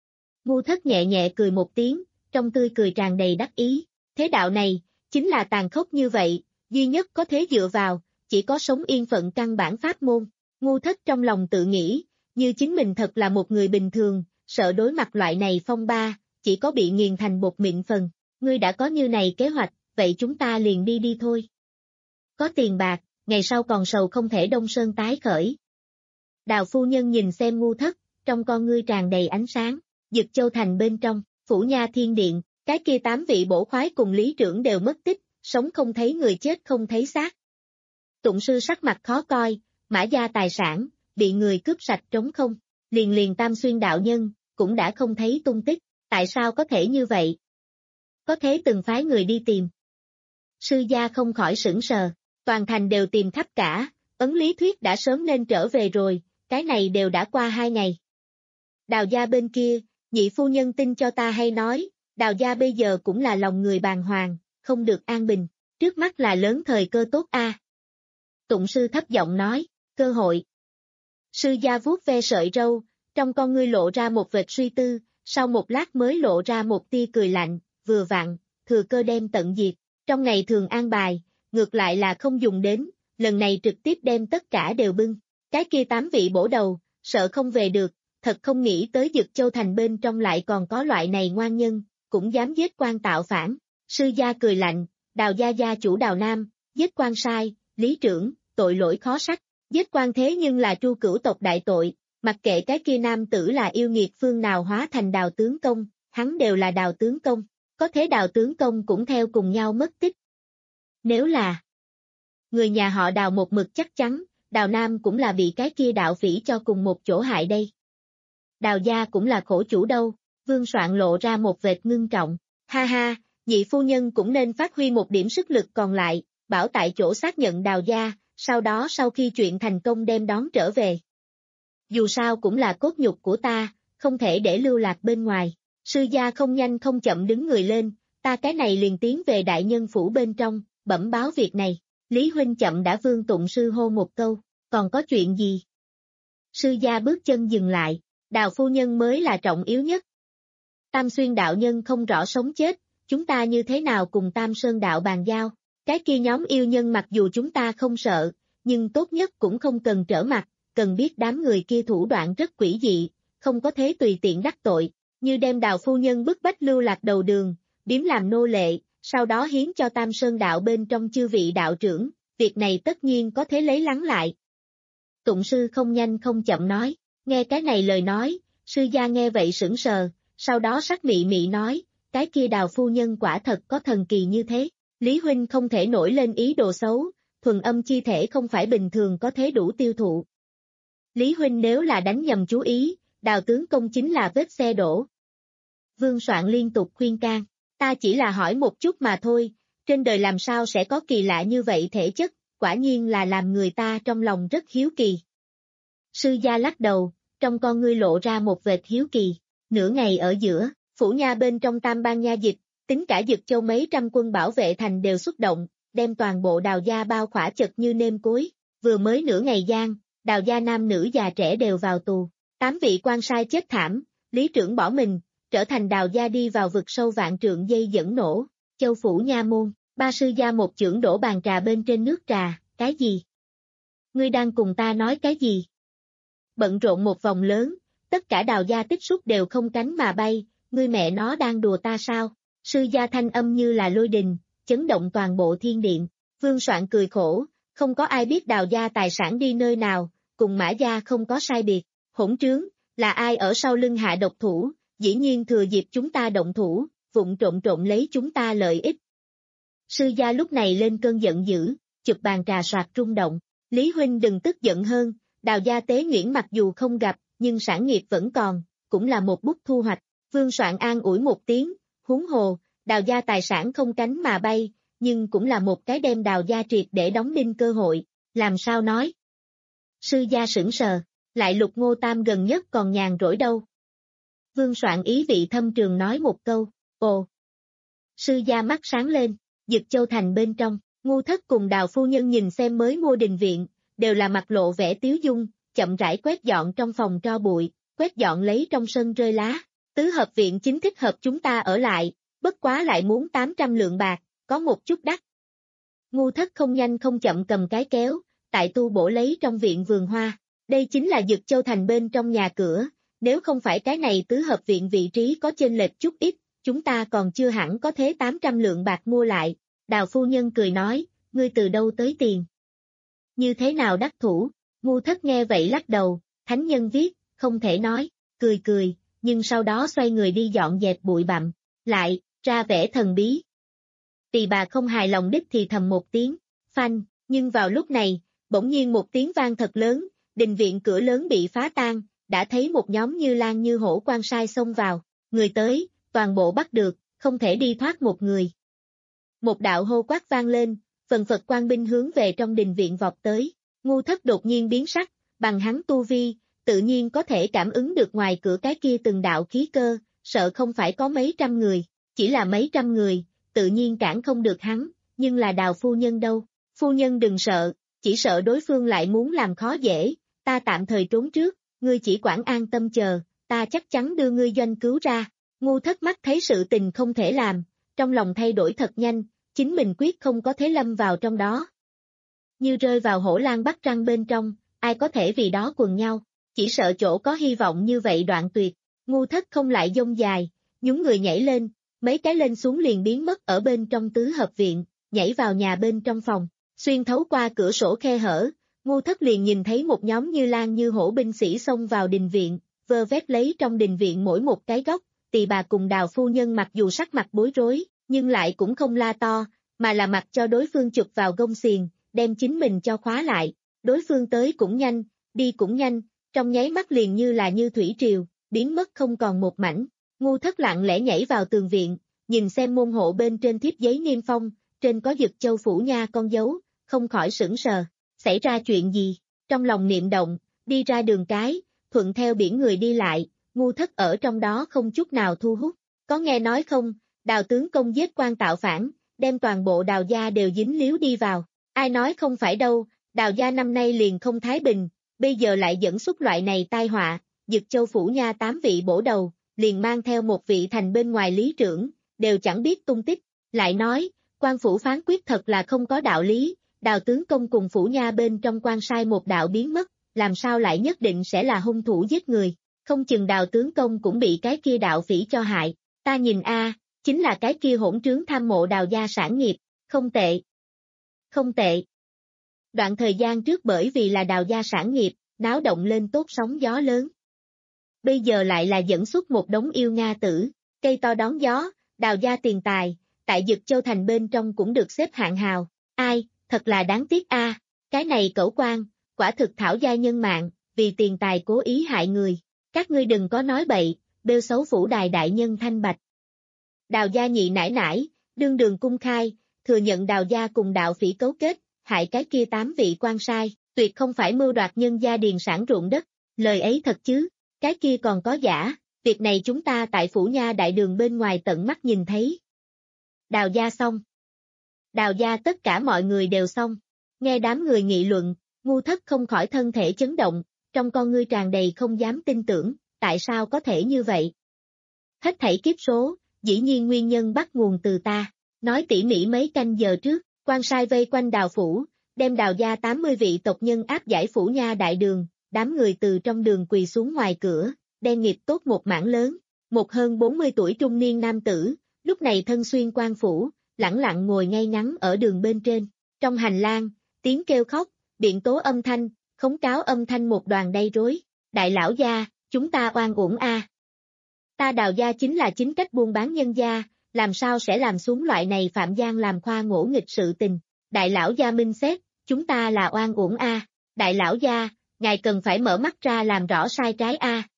Ngu Thất nhẹ nhẹ cười một tiếng, trong tươi cười tràn đầy đắc ý, thế đạo này, chính là tàn khốc như vậy, duy nhất có thế dựa vào, chỉ có sống yên phận căn bản pháp môn. Ngu Thất trong lòng tự nghĩ, như chính mình thật là một người bình thường, sợ đối mặt loại này phong ba, chỉ có bị nghiền thành bột mịn phần. Ngươi đã có như này kế hoạch, vậy chúng ta liền đi đi thôi. Có tiền bạc, ngày sau còn sầu không thể đông sơn tái khởi. Đào phu nhân nhìn xem Ngu Thất, trong con ngươi tràn đầy ánh sáng. Dực Châu thành bên trong, Phủ Nha Thiên Điện, cái kia tám vị bổ khoái cùng lý trưởng đều mất tích, sống không thấy người chết không thấy xác. Tụng sư sắc mặt khó coi, Mã gia tài sản, bị người cướp sạch trống không, liền liền Tam Xuyên đạo nhân, cũng đã không thấy tung tích, tại sao có thể như vậy? Có thế từng phái người đi tìm. Sư gia không khỏi sửng sờ, toàn thành đều tìm khắp cả, ấn lý thuyết đã sớm nên trở về rồi, cái này đều đã qua hai ngày. Đào gia bên kia, nhị phu nhân tin cho ta hay nói, Đào gia bây giờ cũng là lòng người bàng hoàng, không được an bình, trước mắt là lớn thời cơ tốt a. À. Tụng sư thấp giọng nói, cơ hội. Sư gia vuốt ve sợi râu, trong con ngươi lộ ra một vệt suy tư, sau một lát mới lộ ra một tia cười lạnh, vừa vặn, thừa cơ đem tận diệt, trong ngày thường an bài, ngược lại là không dùng đến, lần này trực tiếp đem tất cả đều bưng, cái kia tám vị bổ đầu, sợ không về được, thật không nghĩ tới Dực Châu thành bên trong lại còn có loại này ngoan nhân, cũng dám giết quan tạo phản. Sư gia cười lạnh, Đào gia gia chủ Đào Nam, giết quan sai, lý trưởng, tội lỗi khó sách, giết quan thế nhưng là tru cửu tộc đại tội, mặc kệ cái kia nam tử là yêu nghiệt phương nào hóa thành Đào tướng công, hắn đều là Đào tướng công, có thế Đào tướng công cũng theo cùng nhau mất tích. Nếu là người nhà họ Đào một mực chắc chắn, Đào Nam cũng là bị cái kia đạo phỉ cho cùng một chỗ hại đây. Đào gia cũng là khổ chủ đâu, Vương Soạn lộ ra một vệt ngưng trọng, ha ha, nhị phu nhân cũng nên phát huy một điểm sức lực còn lại, bảo tại chỗ xác nhận Đào gia, sau đó sau khi chuyện thành công đem đón trở về. Dù sao cũng là cốt nhục của ta, không thể để lưu lạc bên ngoài. Sư gia không nhanh không chậm đứng người lên, ta cái này liền tiến về đại nhân phủ bên trong, bẩm báo việc này. Lý huynh chậm đã Vương Tụng sư hô một câu, còn có chuyện gì? Sư gia bước chân dừng lại, Đào phu nhân mới là trọng yếu nhất. Tam Xuyên đạo nhân không rõ sống chết, chúng ta như thế nào cùng Tam Sơn đạo bàn giao, cái kia nhóm yêu nhân mặc dù chúng ta không sợ, nhưng tốt nhất cũng không cần trở mặt, cần biết đám người kia thủ đoạn rất quỷ dị, không có thế tùy tiện đắc tội, như đem Đào phu nhân bức bách lưu lạc đầu đường, biếm làm nô lệ, sau đó hiến cho Tam Sơn đạo bên trong chư vị đạo trưởng, việc này tất nhiên có thế lấy lắng lại. Tụng sư không nhanh không chậm nói, nghe cái này lời nói, sư gia nghe vậy sững sờ, sau đó sắc mị mị nói, cái kia Đào phu nhân quả thật có thần kỳ như thế, Lý huynh không thể nổi lên ý đồ xấu, thuần âm chi thể không phải bình thường có thế đủ tiêu thụ. Lý huynh nếu là đánh nhầm chú ý, Đào tướng công chính là vết xe đổ. Vương Soạn liên tục khuyên can, ta chỉ là hỏi một chút mà thôi, trên đời làm sao sẽ có kỳ lạ như vậy thể chất, quả nhiên là làm người ta trong lòng rất hiếu kỳ. Sư gia lắc đầu, trong con ngươi lộ ra một vệt hiếu kỳ, nửa ngày ở giữa, phủ nha bên trong Tam Bang nha dịch, tính cả Dực Châu mấy trăm quân bảo vệ thành đều xuất động, đem toàn bộ Đào gia bao khỏa chật như nêm cối, vừa mới nửa ngày gian, Đào gia nam nữ già trẻ đều vào tù, tám vị quan sai chết thảm, lý trưởng bỏ mình, trở thành Đào gia đi vào vực sâu vạn trượng dây dẫn nổ, Châu phủ nha môn, ba sư gia một chưởng đổ bàn trà bên trên nước trà, cái gì? Ngươi đang cùng ta nói cái gì? Bận rộn một vòng lớn, tất cả Đào gia tích xúc đều không cánh mà bay, ngươi mẹ nó đang đùa ta sao? Sư gia thanh âm như là lôi đình, chấn động toàn bộ thiên điện, Vương Soạn cười khổ, không có ai biết Đào gia tài sản đi nơi nào, cùng Mã gia không có sai biệt, hỗn trướng, là ai ở sau lưng hạ độc thủ, dĩ nhiên thừa dịp chúng ta động thủ, vụng trộm trộm lấy chúng ta lợi ích. Sư gia lúc này lên cơn giận dữ, chụp bàn trà soạt rung động, Lý huynh đừng tức giận hơn, Đào gia tế nhuyễn mặc dù không gặp, nhưng sản nghiệp vẫn còn, cũng là một bút thu hoạch, Vương Soạn an ủi một tiếng, huống hồ, Đào gia tài sản không cánh mà bay, nhưng cũng là một cái đem Đào gia triệt để đóng đinh cơ hội, làm sao nói? Sư gia sững sờ, lại Lục Ngô Tam gần nhất còn nhàn rỗi đâu. Vương Soạn ý vị thâm trường nói một câu, ồ. Sư gia mắt sáng lên, Dực Châu thành bên trong, Ngu Thất cùng Đào phu nhân nhìn xem mới mua đình viện, đều là mặt lộ vẻ tiếu dung, chậm rãi quét dọn trong phòng tro bụi, quét dọn lấy trong sân rơi lá, tứ hợp viện chính thích hợp chúng ta ở lại, bất quá lại muốn tám trăm lượng bạc, có một chút đắt. Ngu Thất không nhanh không chậm cầm cái kéo, tại tu bổ lấy trong viện vườn hoa, đây chính là Dực Châu thành bên trong nhà cửa, nếu không phải cái này tứ hợp viện vị trí có chênh lệch chút ít, chúng ta còn chưa hẳn có thế tám trăm lượng bạc mua lại. Đào phu nhân cười nói, ngươi từ đâu tới tiền? Như thế nào đắc thủ? Ngu Thất nghe vậy lắc đầu, thánh nhân viết, không thể nói, cười cười, nhưng sau đó xoay người đi dọn dẹp bụi bặm, lại, ra vẻ thần bí. Tỳ bà không hài lòng đích thì thầm một tiếng, phanh, nhưng vào lúc này, bỗng nhiên một tiếng vang thật lớn, đình viện cửa lớn bị phá tan, đã thấy một nhóm như lan như hổ quan sai xông vào, người tới, toàn bộ bắt được, không thể đi thoát một người. Một đạo hô quát vang lên, phần phật quan binh hướng về trong đình viện vọt tới, Ngu Thất đột nhiên biến sắc, bằng hắn tu vi, tự nhiên có thể cảm ứng được ngoài cửa cái kia từng đạo khí cơ, sợ không phải có mấy trăm người, chỉ là mấy trăm người, tự nhiên cản không được hắn, nhưng là Đào phu nhân đâu, phu nhân đừng sợ, chỉ sợ đối phương lại muốn làm khó dễ, ta tạm thời trốn trước, ngươi chỉ quản an tâm chờ, ta chắc chắn đưa ngươi doanh cứu ra. Ngu Thất mắt thấy sự tình không thể làm, trong lòng thay đổi thật nhanh, chính mình quyết không có thế lâm vào trong đó. Như rơi vào hổ lang bắt răng bên trong, ai có thể vì đó quần nhau, chỉ sợ chỗ có hy vọng như vậy đoạn tuyệt. Ngu Thất không lại dông dài, nhúng người nhảy lên, mấy cái lên xuống liền biến mất ở bên trong tứ hợp viện, nhảy vào nhà bên trong phòng, xuyên thấu qua cửa sổ khe hở, Ngu Thất liền nhìn thấy một nhóm như lan như hổ binh sĩ xông vào đình viện, vơ vét lấy trong đình viện mỗi một cái góc. Tỳ bà cùng Đào phu nhân mặc dù sắc mặt bối rối, nhưng lại cũng không la to, mà là mặc cho đối phương chụp vào gông xiềng, đem chính mình cho khóa lại. Đối phương tới cũng nhanh, đi cũng nhanh, trong nháy mắt liền như là như thủy triều, biến mất không còn một mảnh. Ngu Thất lặng lẽ nhảy vào tường viện, nhìn xem môn hộ bên trên thiếp giấy niêm phong, trên có Dực Châu phủ nha con dấu, không khỏi sững sờ. Xảy ra chuyện gì? Trong lòng niệm động, đi ra đường cái, thuận theo biển người đi lại. Ngu Thất ở trong đó không chút nào thu hút, có nghe nói không, Đào tướng công giết quan tạo phản, đem toàn bộ Đào gia đều dính líu đi vào, ai nói không phải đâu, Đào gia năm nay liền không thái bình, bây giờ lại dẫn xuất loại này tai họa, Dực Châu phủ nha tám vị bổ đầu, liền mang theo một vị thành bên ngoài lý trưởng, đều chẳng biết tung tích. Lại nói, quan phủ phán quyết thật là không có đạo lý, Đào tướng công cùng phủ nha bên trong quan sai một đạo biến mất, làm sao lại nhất định sẽ là hung thủ giết người, không chừng Đào tướng công cũng bị cái kia đạo phỉ cho hại, ta nhìn a, chính là cái kia hỗn trướng tham mộ Đào gia sản nghiệp, không tệ. Không tệ. Đoạn thời gian trước bởi vì là Đào gia sản nghiệp, náo động lên tốt sóng gió lớn. Bây giờ lại là dẫn xuất một đống yêu Nga tử, cây to đón gió, Đào gia tiền tài, tại Dực Châu Thành bên trong cũng được xếp hạng hào, ai, thật là đáng tiếc a, à. Cái này cẩu quan, quả thực thảo gia nhân mạng, vì tiền tài cố ý hại người, các ngươi đừng có nói bậy, bêu xấu phủ đài đại nhân thanh bạch. Đào gia nhị nải nải, đương đường cung khai, thừa nhận Đào gia cùng đạo phỉ cấu kết, hại cái kia tám vị quan sai, tuyệt không phải mưu đoạt nhân gia điền sản ruộng đất, lời ấy thật chứ, cái kia còn có giả, việc này chúng ta tại phủ nha đại đường bên ngoài tận mắt nhìn thấy. Đào gia xong. Đào gia tất cả mọi người đều xong, nghe đám người nghị luận, ngu thất không khỏi thân thể chấn động, trong con ngươi tràn đầy không dám tin tưởng, tại sao có thể như vậy? Hết thảy kiếp số, dĩ nhiên nguyên nhân bắt nguồn từ ta, nói tỉ mỉ mấy canh giờ trước, quan sai vây quanh Đào phủ, đem Đào gia tám mươi vị tộc nhân áp giải phủ nha đại đường, đám người từ trong đường quỳ xuống ngoài cửa, đen nghiệp tốt một mảng lớn, một hơn bốn mươi tuổi trung niên nam tử, lúc này thân xuyên quan phủ, lẳng lặng ngồi ngay ngắn ở đường bên trên, trong hành lang, tiếng kêu khóc, biện tố âm thanh, khống cáo âm thanh một đoàn đầy rối, đại lão gia, chúng ta oan uổng a. À. Ta Đào gia chính là chính cách buôn bán nhân gia, làm sao sẽ làm xuống loại này phạm gian làm khoa ngỗ nghịch sự tình, đại lão gia minh xét, chúng ta là oan uổng a, à. Đại lão gia, ngài cần phải mở mắt ra làm rõ sai trái a. À.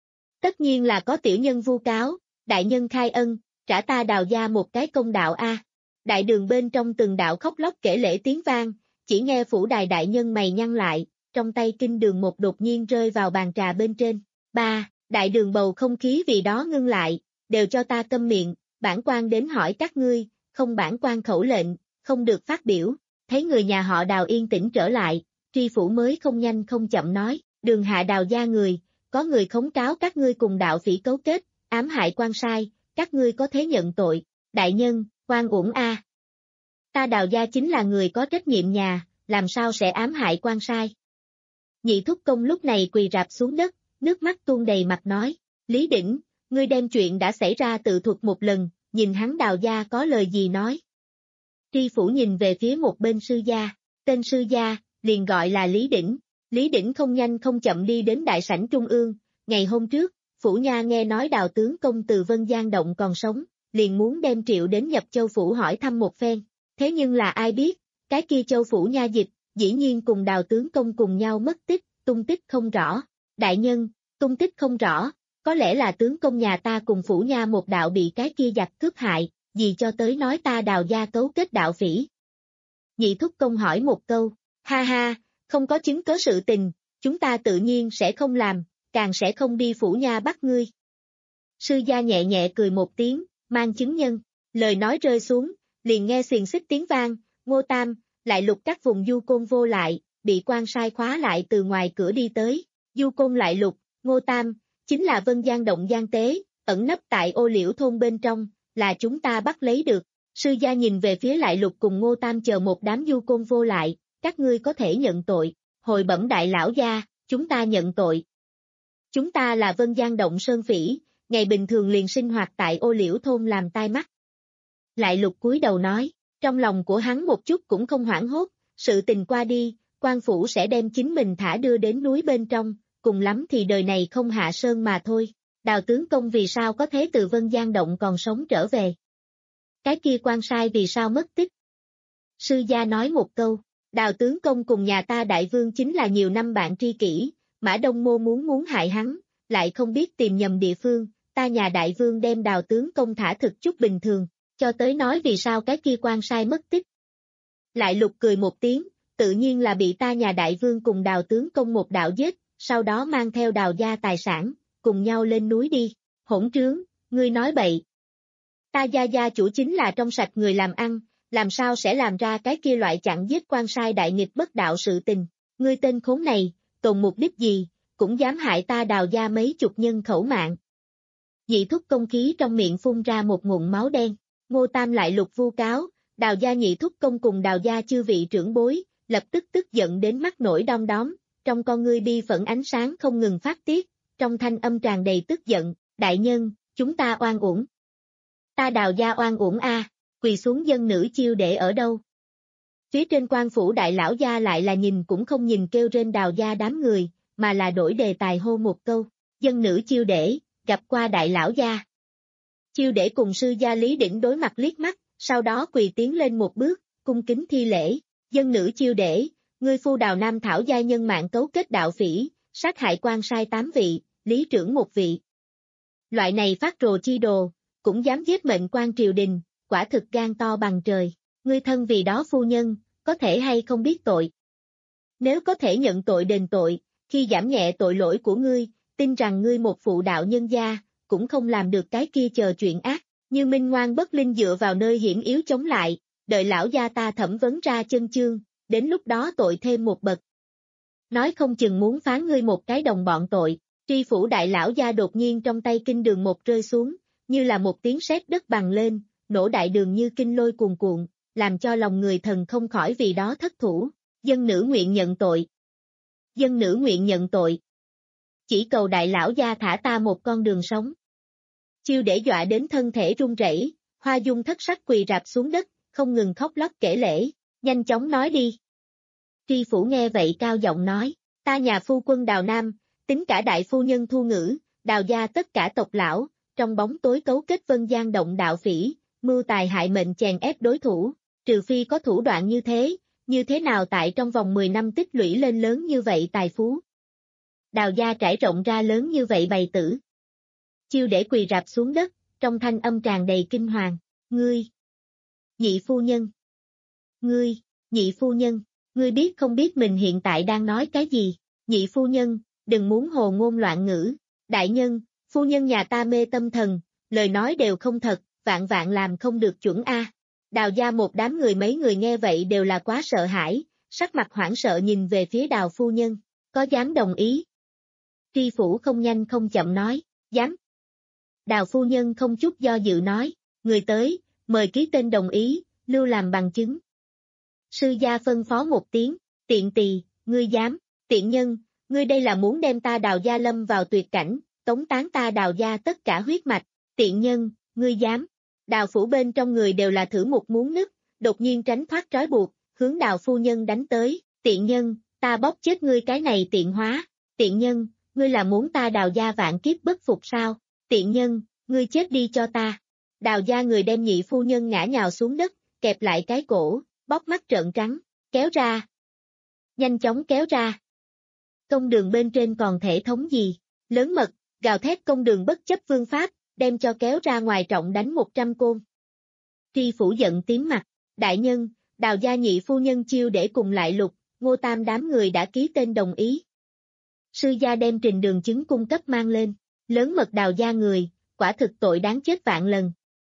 Tất nhiên là có tiểu nhân vu cáo, đại nhân khai ân, trả ta Đào gia một cái công đạo a. À. Đại đường bên trong từng đạo khóc lóc kể lễ tiếng vang, chỉ nghe phủ đài đại nhân mày nhăn lại, trong tay kinh đường một đột nhiên rơi vào bàn trà bên trên. Ba, đại đường bầu không khí vì đó ngưng lại, đều cho ta câm miệng, bản quan đến hỏi các ngươi, không bản quan khẩu lệnh, không được phát biểu, thấy người nhà họ Đào yên tĩnh trở lại, tri phủ mới không nhanh không chậm nói, đường hạ Đào gia người, có người khống cáo các ngươi cùng đạo phỉ cấu kết, ám hại quan sai, các ngươi có thế nhận tội, đại nhân, oan uổng a. À. Ta Đào gia chính là người có trách nhiệm nhà, làm sao sẽ ám hại quan sai. Nhị thúc công lúc này quỳ rạp xuống đất, nước mắt tuôn đầy mặt nói, Lý Đỉnh, ngươi đem chuyện đã xảy ra tự thuật một lần, nhìn hắn Đào gia có lời gì nói. Tri phủ nhìn về phía một bên sư gia, tên sư gia, liền gọi là Lý Đỉnh. Lý Đỉnh không nhanh không chậm đi đến đại sảnh trung ương, ngày hôm trước, phủ nha nghe nói Đào tướng công từ Vân Giang Động còn sống, liền muốn đem triệu đến nhập châu phủ hỏi thăm một phen, thế nhưng là ai biết, cái kia châu phủ nha dịch, dĩ nhiên cùng Đào tướng công cùng nhau mất tích, tung tích không rõ, đại nhân, tung tích không rõ, có lẽ là tướng công nhà ta cùng phủ nha một đạo bị cái kia giặc cướp hại, gì cho tới nói ta Đào gia cấu kết đạo phỉ. Nhị thúc công hỏi một câu, ha ha, không có chứng cớ sự tình, chúng ta tự nhiên sẽ không làm, càng sẽ không đi phủ nha bắt ngươi. Sư gia nhẹ nhẹ cười một tiếng, mang chứng nhân, lời nói rơi xuống, liền nghe xiềng xích tiếng vang, Ngô Tam, lại lục các vùng du côn vô lại, bị quan sai khóa lại từ ngoài cửa đi tới, du côn lại lục, Ngô Tam, chính là Vân Giang Động Giang Tế, ẩn nấp tại ô liễu thôn bên trong, là chúng ta bắt lấy được. Sư gia nhìn về phía lại lục cùng Ngô Tam chờ một đám du côn vô lại, các ngươi có thể nhận tội, hồi bẩm đại lão gia, chúng ta nhận tội. Chúng ta là Vân Giang Động Sơn Phỉ, ngày bình thường liền sinh hoạt tại ô liễu thôn làm tai mắt. Lại lục cúi đầu nói, trong lòng của hắn một chút cũng không hoảng hốt, sự tình qua đi, quan phủ sẽ đem chính mình thả đưa đến núi bên trong, cùng lắm thì đời này không hạ sơn mà thôi. Đào tướng công vì sao có thế từ Vân Giang Động còn sống trở về? Cái kia quan sai vì sao mất tích? Sư gia nói một câu, Đào tướng công cùng nhà ta đại vương chính là nhiều năm bạn tri kỷ, Mã Đông Mô muốn muốn hại hắn, lại không biết tìm nhầm địa phương, ta nhà đại vương đem Đào tướng công thả thực chút bình thường, cho tới nói vì sao cái kia quan sai mất tích. Lại lục cười một tiếng, tự nhiên là bị ta nhà đại vương cùng Đào tướng công một đạo giết, sau đó mang theo Đào gia tài sản, cùng nhau lên núi đi, hỗn trướng, ngươi nói bậy. Ta gia gia chủ chính là trong sạch người làm ăn, làm sao sẽ làm ra cái kia loại chặn giết quan sai đại nghịch bất đạo sự tình, ngươi tên khốn này, tồn mục đích gì, cũng dám hại ta Đào gia mấy chục nhân khẩu mạng. Nhị thúc công khí trong miệng phun ra một ngụm máu đen. Ngô Tam lại lục vu cáo, Đào gia nhị thúc công cùng Đào gia chư vị trưởng bối, lập tức tức giận đến mắt nổi đom đóm, trong con ngươi bi phẫn ánh sáng không ngừng phát tiết, trong thanh âm tràn đầy tức giận, đại nhân, chúng ta oan uổng. Ta Đào gia oan uổng a, quỳ xuống dân nữ chiêu để ở đâu? Phía trên quan phủ đại lão gia lại là nhìn cũng không nhìn kêu trên Đào gia đám người, mà là đổi đề tài hô một câu, dân nữ chiêu để, gặp qua đại lão gia. Chiêu để cùng sư gia Lý Đỉnh đối mặt liếc mắt, sau đó quỳ tiến lên một bước, cung kính thi lễ, dân nữ chiêu để, ngươi phu Đào Nam Thảo gia nhân mạng cấu kết đạo phỉ, sát hại quan sai tám vị, lý trưởng một vị. Loại này phát rồ chi đồ, cũng dám giết mệnh quan triều đình, quả thực gan to bằng trời, ngươi thân vì đó phu nhân, có thể hay không biết tội. Nếu có thể nhận tội đền tội, khi giảm nhẹ tội lỗi của ngươi, tin rằng ngươi một phụ đạo nhân gia, cũng không làm được cái kia chờ chuyện ác, như minh ngoan bất linh dựa vào nơi hiểm yếu chống lại, đợi lão gia ta thẩm vấn ra chân chương, đến lúc đó tội thêm một bậc. Nói không chừng muốn phán ngươi một cái đồng bọn tội, tri phủ đại lão gia đột nhiên trong tay kinh đường một rơi xuống, như là một tiếng sét đất bằng lên, nổ đại đường như kinh lôi cuồn cuộn, làm cho lòng người thần không khỏi vì đó thất thủ, dân nữ nguyện nhận tội. Dân nữ nguyện nhận tội. Chỉ cầu đại lão gia thả ta một con đường sống. Chiêu để dọa đến thân thể run rẩy, Hoa Dung thất sắc quỳ rạp xuống đất, không ngừng khóc lóc kể lễ, nhanh chóng nói đi. Tri phủ nghe vậy cao giọng nói, ta nhà phu quân Đào Nam, tính cả đại phu nhân Thu Ngữ, Đào gia tất cả tộc lão, trong bóng tối cấu kết Vân Giang động đạo phỉ, mưu tài hại mệnh chèn ép đối thủ, trừ phi có thủ đoạn như thế, như thế nào tại trong vòng mười năm tích lũy lên lớn như vậy tài phú. Đào gia trải rộng ra lớn như vậy bày tử. Chiêu để quỳ rạp xuống đất, trong thanh âm tràn đầy kinh hoàng, ngươi, nhị phu nhân, ngươi, nhị phu nhân, ngươi biết không biết mình hiện tại đang nói cái gì, nhị phu nhân, đừng muốn hồ ngôn loạn ngữ, đại nhân, phu nhân nhà ta mê tâm thần, lời nói đều không thật, vạn vạn làm không được chuẩn a. Đào gia một đám người mấy người nghe vậy đều là quá sợ hãi, sắc mặt hoảng sợ nhìn về phía Đào phu nhân, có dám đồng ý? Tri phủ không nhanh không chậm nói, dám. Đào phu nhân không chút do dự nói, người tới, mời ký tên đồng ý, lưu làm bằng chứng. Sư gia phân phó một tiếng, tiện tỳ, ngươi dám, tiện nhân, ngươi đây là muốn đem ta Đào gia lâm vào tuyệt cảnh, tống tán ta Đào gia tất cả huyết mạch, tiện nhân, ngươi dám. Đào phủ bên trong người đều là thử một muốn nứt, đột nhiên tránh thoát trói buộc, hướng Đào phu nhân đánh tới, tiện nhân, ta bóp chết ngươi cái này tiện hóa, tiện nhân, ngươi là muốn ta Đào gia vạn kiếp bất phục sao, tiện nhân, ngươi chết đi cho ta. Đào gia người đem nhị phu nhân ngã nhào xuống đất, kẹp lại cái cổ, bóp mắt trợn trắng, kéo ra. Nhanh chóng kéo ra. Công đường bên trên còn thể thống gì, lớn mật, gào thét công đường bất chấp vương pháp, đem cho kéo ra ngoài trọng đánh một trăm côn. Tri phủ giận tím mặt, đại nhân, Đào gia nhị phu nhân chiêu để cùng lại lục, Ngô Tam đám người đã ký tên đồng ý. Sư gia đem trình đường chứng cung cấp mang lên, lớn mật Đào gia người, quả thực tội đáng chết vạn lần.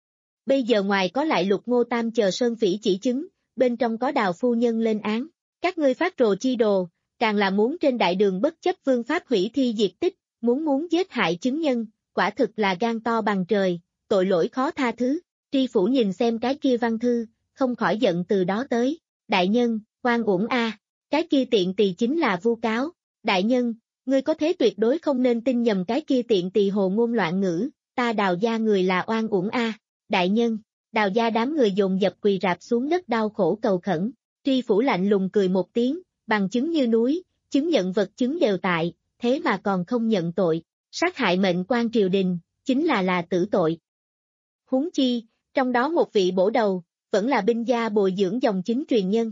Bây giờ ngoài có lại lục Ngô Tam chờ sơn phỉ chỉ chứng, bên trong có Đào phu nhân lên án, các ngươi phát rồ chi đồ, càng là muốn trên đại đường bất chấp vương pháp hủy thi diệt tích, muốn muốn giết hại chứng nhân, quả thực là gan to bằng trời, tội lỗi khó tha thứ. Tri phủ nhìn xem cái kia văn thư, không khỏi giận từ đó tới, đại nhân, oan uổng a, cái kia tiện tỳ chính là vu cáo, đại nhân, ngươi có thế tuyệt đối không nên tin nhầm cái kia tiện tỳ hồ ngôn loạn ngữ, ta Đào gia người là oan uổng a, đại nhân. Đào gia đám người dồn dập quỳ rạp xuống đất đau khổ cầu khẩn, tri phủ lạnh lùng cười một tiếng, bằng chứng như núi, chứng nhận vật chứng đều tại, thế mà còn không nhận tội, sát hại mệnh quan triều đình, chính là là tử tội. Huống chi, trong đó một vị bổ đầu, vẫn là binh gia bồi dưỡng dòng chính truyền nhân.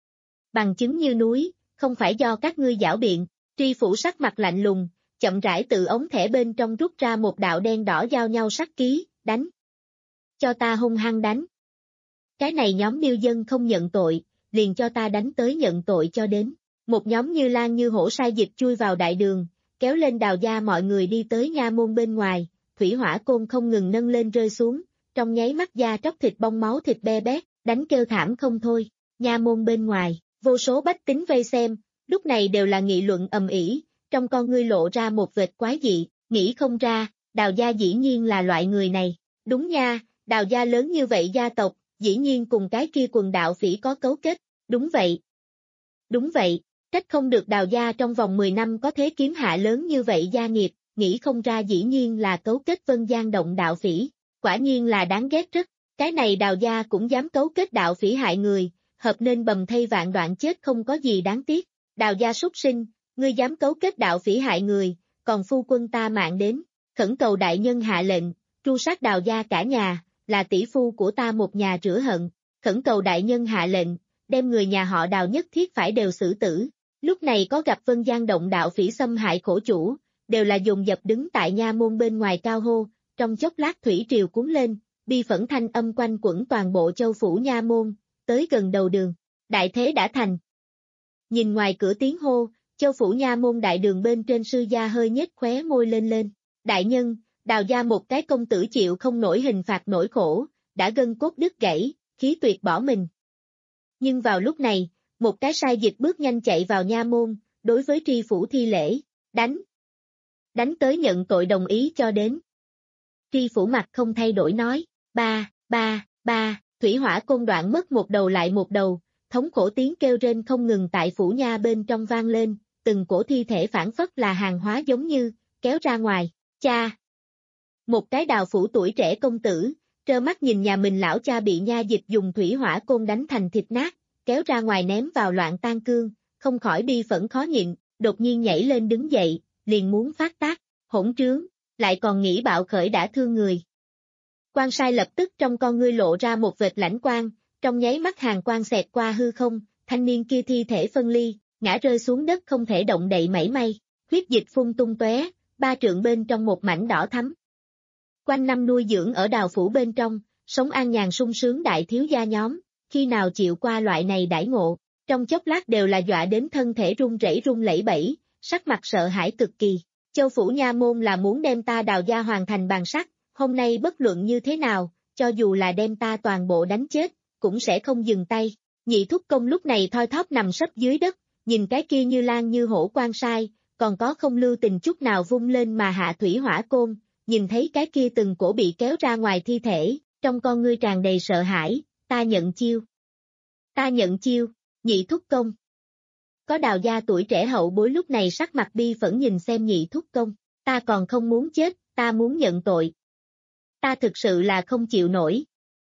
Bằng chứng như núi, không phải do các ngươi giảo biện, tri phủ sắc mặt lạnh lùng, chậm rãi từ ống thẻ bên trong rút ra một đạo đen đỏ giao nhau sắc ký, đánh. Cho ta hung hăng đánh. Cái này nhóm điêu dân không nhận tội, liền cho ta đánh tới nhận tội cho đến. Một nhóm như lan như hổ sai dịch chui vào đại đường, kéo lên Đào gia mọi người đi tới nha môn bên ngoài, thủy hỏa côn không ngừng nâng lên rơi xuống, trong nháy mắt da tróc thịt bong máu thịt be bét, đánh kêu thảm không thôi. Nha môn bên ngoài, vô số bách tính vây xem, lúc này đều là nghị luận ầm ĩ, trong con ngươi lộ ra một vệt quái dị, nghĩ không ra, Đào gia dĩ nhiên là loại người này. Đúng nha, Đào gia lớn như vậy gia tộc, dĩ nhiên cùng cái kia quần đạo phỉ có cấu kết. Đúng vậy. Đúng vậy, trách không được Đào gia trong vòng mười năm có thế kiếm hạ lớn như vậy gia nghiệp, nghĩ không ra dĩ nhiên là cấu kết Vân Giang động đạo phỉ. Quả nhiên là đáng ghét rất. Cái này Đào gia cũng dám cấu kết đạo phỉ hại người, hợp nên bầm thây vạn đoạn chết không có gì đáng tiếc. Đào gia súc sinh, ngươi dám cấu kết đạo phỉ hại người, còn phu quân ta mạng đến, khẩn cầu đại nhân hạ lệnh, tru sát Đào gia cả nhà, là tỷ phu của ta một nhà rửa hận, khẩn cầu đại nhân hạ lệnh, đem người nhà họ Đào nhất thiết phải đều xử tử. Lúc này có gặp Vân Giang động đạo phỉ xâm hại khổ chủ, đều là dùng dập đứng tại nha môn bên ngoài cao hô, trong chốc lát thủy triều cuốn lên, bi phẫn thanh âm quanh quẩn toàn bộ châu phủ nha môn, tới gần đầu đường, đại thế đã thành. Nhìn ngoài cửa tiếng hô, châu phủ nha môn đại đường bên trên sư gia hơi nhếch khóe môi lên lên, đại nhân, Đào gia một cái công tử chịu không nổi hình phạt nổi khổ, đã gân cốt đứt gãy, khí tuyệt bỏ mình. Nhưng vào lúc này, một cái sai dịch bước nhanh chạy vào nha môn, đối với tri phủ thi lễ, đánh. Đánh tới nhận tội đồng ý cho đến. Tri phủ mặt không thay đổi nói, ba, ba, ba, thủy hỏa côn đoạn mất một đầu lại một đầu, thống khổ tiếng kêu rên không ngừng tại phủ nha bên trong vang lên, từng cổ thi thể phản phất là hàng hóa giống như, kéo ra ngoài, cha. Một cái Đào phủ tuổi trẻ công tử, trơ mắt nhìn nhà mình lão cha bị nha dịch dùng thủy hỏa côn đánh thành thịt nát, kéo ra ngoài ném vào loạn tan cương, không khỏi bi phẫn khó nhịn, đột nhiên nhảy lên đứng dậy, liền muốn phát tác, hỗn trướng, lại còn nghĩ bạo khởi đã thương người. Quan sai lập tức trong con ngươi lộ ra một vệt lãnh quang, trong nháy mắt hàng quang xẹt qua hư không, thanh niên kia thi thể phân ly, ngã rơi xuống đất không thể động đậy mảy may, huyết dịch phun tung tóe, ba trượng bên trong một mảnh đỏ thắm. Quanh năm nuôi dưỡng ở Đào phủ bên trong, sống an nhàn sung sướng đại thiếu gia nhóm, khi nào chịu qua loại này đãi ngộ, trong chốc lát đều là dọa đến thân thể run rẩy run lẩy bẩy, sắc mặt sợ hãi cực kỳ. Châu phủ nha môn là muốn đem ta Đào gia hoàn thành bàn sắt, hôm nay bất luận như thế nào, cho dù là đem ta toàn bộ đánh chết, cũng sẽ không dừng tay. Nhị thúc công lúc này thoi thóp nằm sấp dưới đất, nhìn cái kia như lan như hổ quan sai, còn có không lưu tình chút nào vung lên mà hạ thủy hỏa côn, nhìn thấy cái kia từng cổ bị kéo ra ngoài thi thể, trong con ngươi tràn đầy sợ hãi, ta nhận chiêu. Ta nhận chiêu, nhị thúc công. Có Đào gia tuổi trẻ hậu bối lúc này sắc mặt bi phẫn nhìn xem nhị thúc công, ta còn không muốn chết, ta muốn nhận tội. Ta thực sự là không chịu nổi.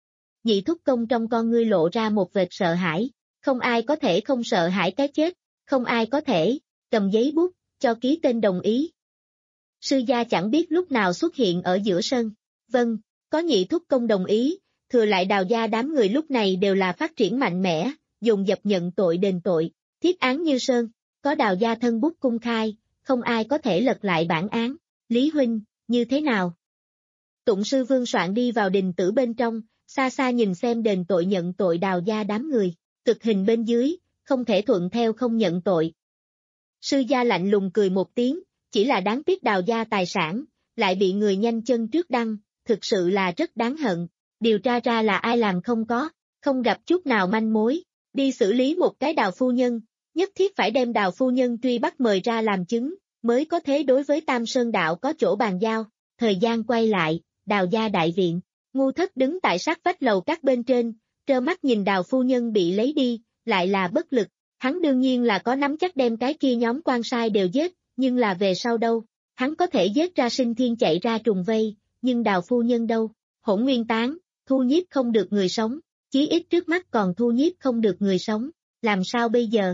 Nhị thúc công trong con ngươi lộ ra một vệt sợ hãi, không ai có thể không sợ hãi cái chết, không ai có thể, cầm giấy bút, cho ký tên đồng ý. Sư gia chẳng biết lúc nào xuất hiện ở giữa sân, vâng, có nhị thúc công đồng ý, thừa lại Đào gia đám người lúc này đều là phát triển mạnh mẽ, dùng dập nhận tội đền tội, thiết án như sơn, có Đào gia thân bút cung khai, không ai có thể lật lại bản án, Lý huynh, như thế nào? Tụng sư Vương soạn đi vào đình tử bên trong, xa xa nhìn xem đền tội nhận tội Đào gia đám người, cực hình bên dưới, không thể thuận theo không nhận tội. Sư gia lạnh lùng cười một tiếng, chỉ là đáng tiếc Đào gia tài sản, lại bị người nhanh chân trước đăng, thực sự là rất đáng hận, điều tra ra là ai làm không có, không gặp chút nào manh mối, đi xử lý một cái Đào phu nhân, nhất thiết phải đem Đào phu nhân truy bắt mời ra làm chứng, mới có thế đối với Tam Sơn đạo có chỗ bàn giao, thời gian quay lại, Đào gia đại viện, Ngu Thất đứng tại sát vách lầu các bên trên, trơ mắt nhìn Đào phu nhân bị lấy đi, lại là bất lực, hắn đương nhiên là có nắm chắc đem cái kia nhóm quan sai đều giết, nhưng là về sau đâu, hắn có thể giết ra sinh thiên chạy ra trùng vây, nhưng Đào phu nhân đâu, hỗn nguyên tán, thu nhiếp không được người sống, chí ít trước mắt còn thu nhiếp không được người sống, làm sao bây giờ?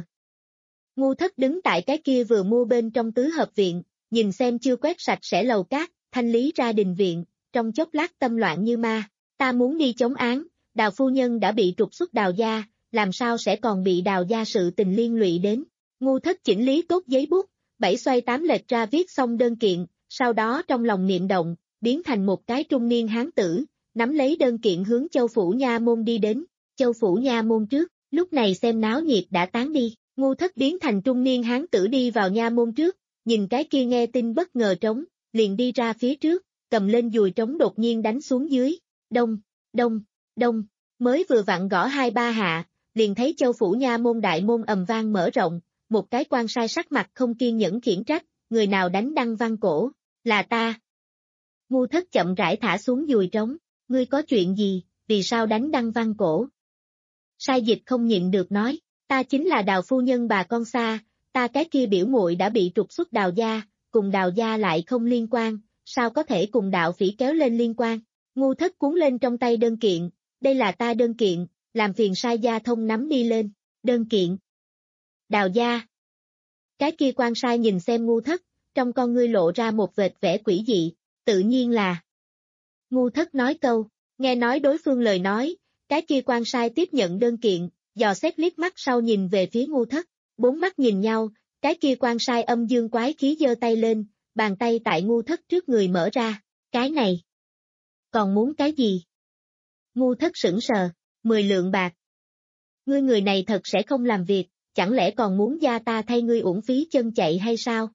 Ngu Thất đứng tại cái kia vừa mua bên trong tứ hợp viện, nhìn xem chưa quét sạch sẽ lầu cát, thanh lý ra đình viện, trong chốc lát tâm loạn như ma, ta muốn đi chống án, Đào phu nhân đã bị trục xuất Đào gia, làm sao sẽ còn bị Đào gia sự tình liên lụy đến. Ngu Thất chỉnh lý tốt giấy bút, bảy xoay tám lệch ra viết xong đơn kiện, sau đó trong lòng niệm động, biến thành một cái trung niên hán tử, nắm lấy đơn kiện hướng Châu phủ nha môn đi đến, Châu phủ nha môn trước, lúc này xem náo nhiệt đã tán đi, Ngu Thất biến thành trung niên hán tử đi vào nha môn trước, nhìn cái kia nghe tin bất ngờ trống, liền đi ra phía trước, cầm lên dùi trống đột nhiên đánh xuống dưới, đông, đông, đông, mới vừa vặn gõ hai ba hạ, liền thấy Châu phủ nha môn đại môn ầm vang mở rộng, một cái quan sai sắc mặt không kiên nhẫn khiển trách, người nào đánh đăng văn cổ, là ta. Ngu Thất chậm rãi thả xuống dùi trống, ngươi có chuyện gì, vì sao đánh Đăng Văn cổ? Sai Dịch không nhịn được nói, ta chính là Đào phu nhân bà con xa, ta cái kia biểu muội đã bị trục xuất Đào gia, cùng Đào gia lại không liên quan, sao có thể cùng đạo phỉ kéo lên liên quan? Ngu Thất cuốn lên trong tay đơn kiện, đây là ta đơn kiện, làm phiền Sai gia thông nắm đi lên, đơn kiện. Đào gia. Cái kia quan sai nhìn xem Ngu Thất, trong con ngươi lộ ra một vệt vẻ quỷ dị, tự nhiên là. Ngu Thất nói câu, nghe nói đối phương lời nói, cái kia quan sai tiếp nhận đơn kiện, dò xét liếc mắt sau nhìn về phía Ngu Thất, bốn mắt nhìn nhau, cái kia quan sai âm dương quái khí giơ tay lên, bàn tay tại Ngu Thất trước người mở ra, cái này. Còn muốn cái gì? Ngu Thất sững sờ, mười lượng bạc. Ngươi người này thật sẽ không làm việc, chẳng lẽ còn muốn gia ta thay ngươi uổng phí chân chạy hay sao?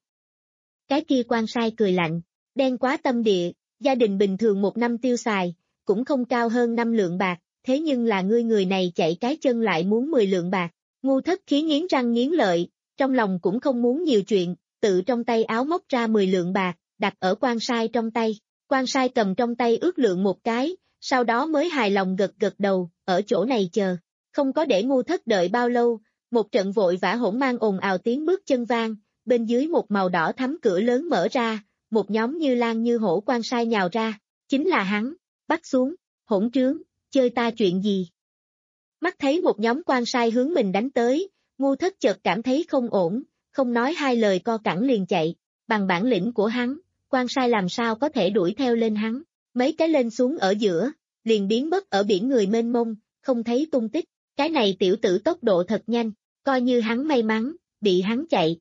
Cái kia quan sai cười lạnh, đen quá tâm địa, gia đình bình thường một năm tiêu xài, cũng không cao hơn năm lượng bạc, thế nhưng là ngươi người này chạy cái chân lại muốn mười lượng bạc. Ngu Thất khí nghiến răng nghiến lợi, trong lòng cũng không muốn nhiều chuyện, tự trong tay áo móc ra mười lượng bạc, đặt ở quan sai trong tay. Quan sai cầm trong tay ước lượng một cái, sau đó mới hài lòng gật gật đầu, ở chỗ này chờ. Không có để Ngu Thất đợi bao lâu, một trận vội vã hỗn mang ồn ào tiếng bước chân vang, bên dưới một màu đỏ thắm cửa lớn mở ra, một nhóm như lan như hổ quan sai nhào ra, chính là hắn, bắt xuống, hỗn trướng, chơi ta chuyện gì? Mắt thấy một nhóm quan sai hướng mình đánh tới, Ngu Thất chợt cảm thấy không ổn, không nói hai lời co cẳng liền chạy, bằng bản lĩnh của hắn, quan sai làm sao có thể đuổi theo lên hắn, mấy cái lên xuống ở giữa, liền biến mất ở biển người mênh mông, không thấy tung tích, cái này tiểu tử tốc độ thật nhanh, coi như hắn may mắn, bị hắn chạy.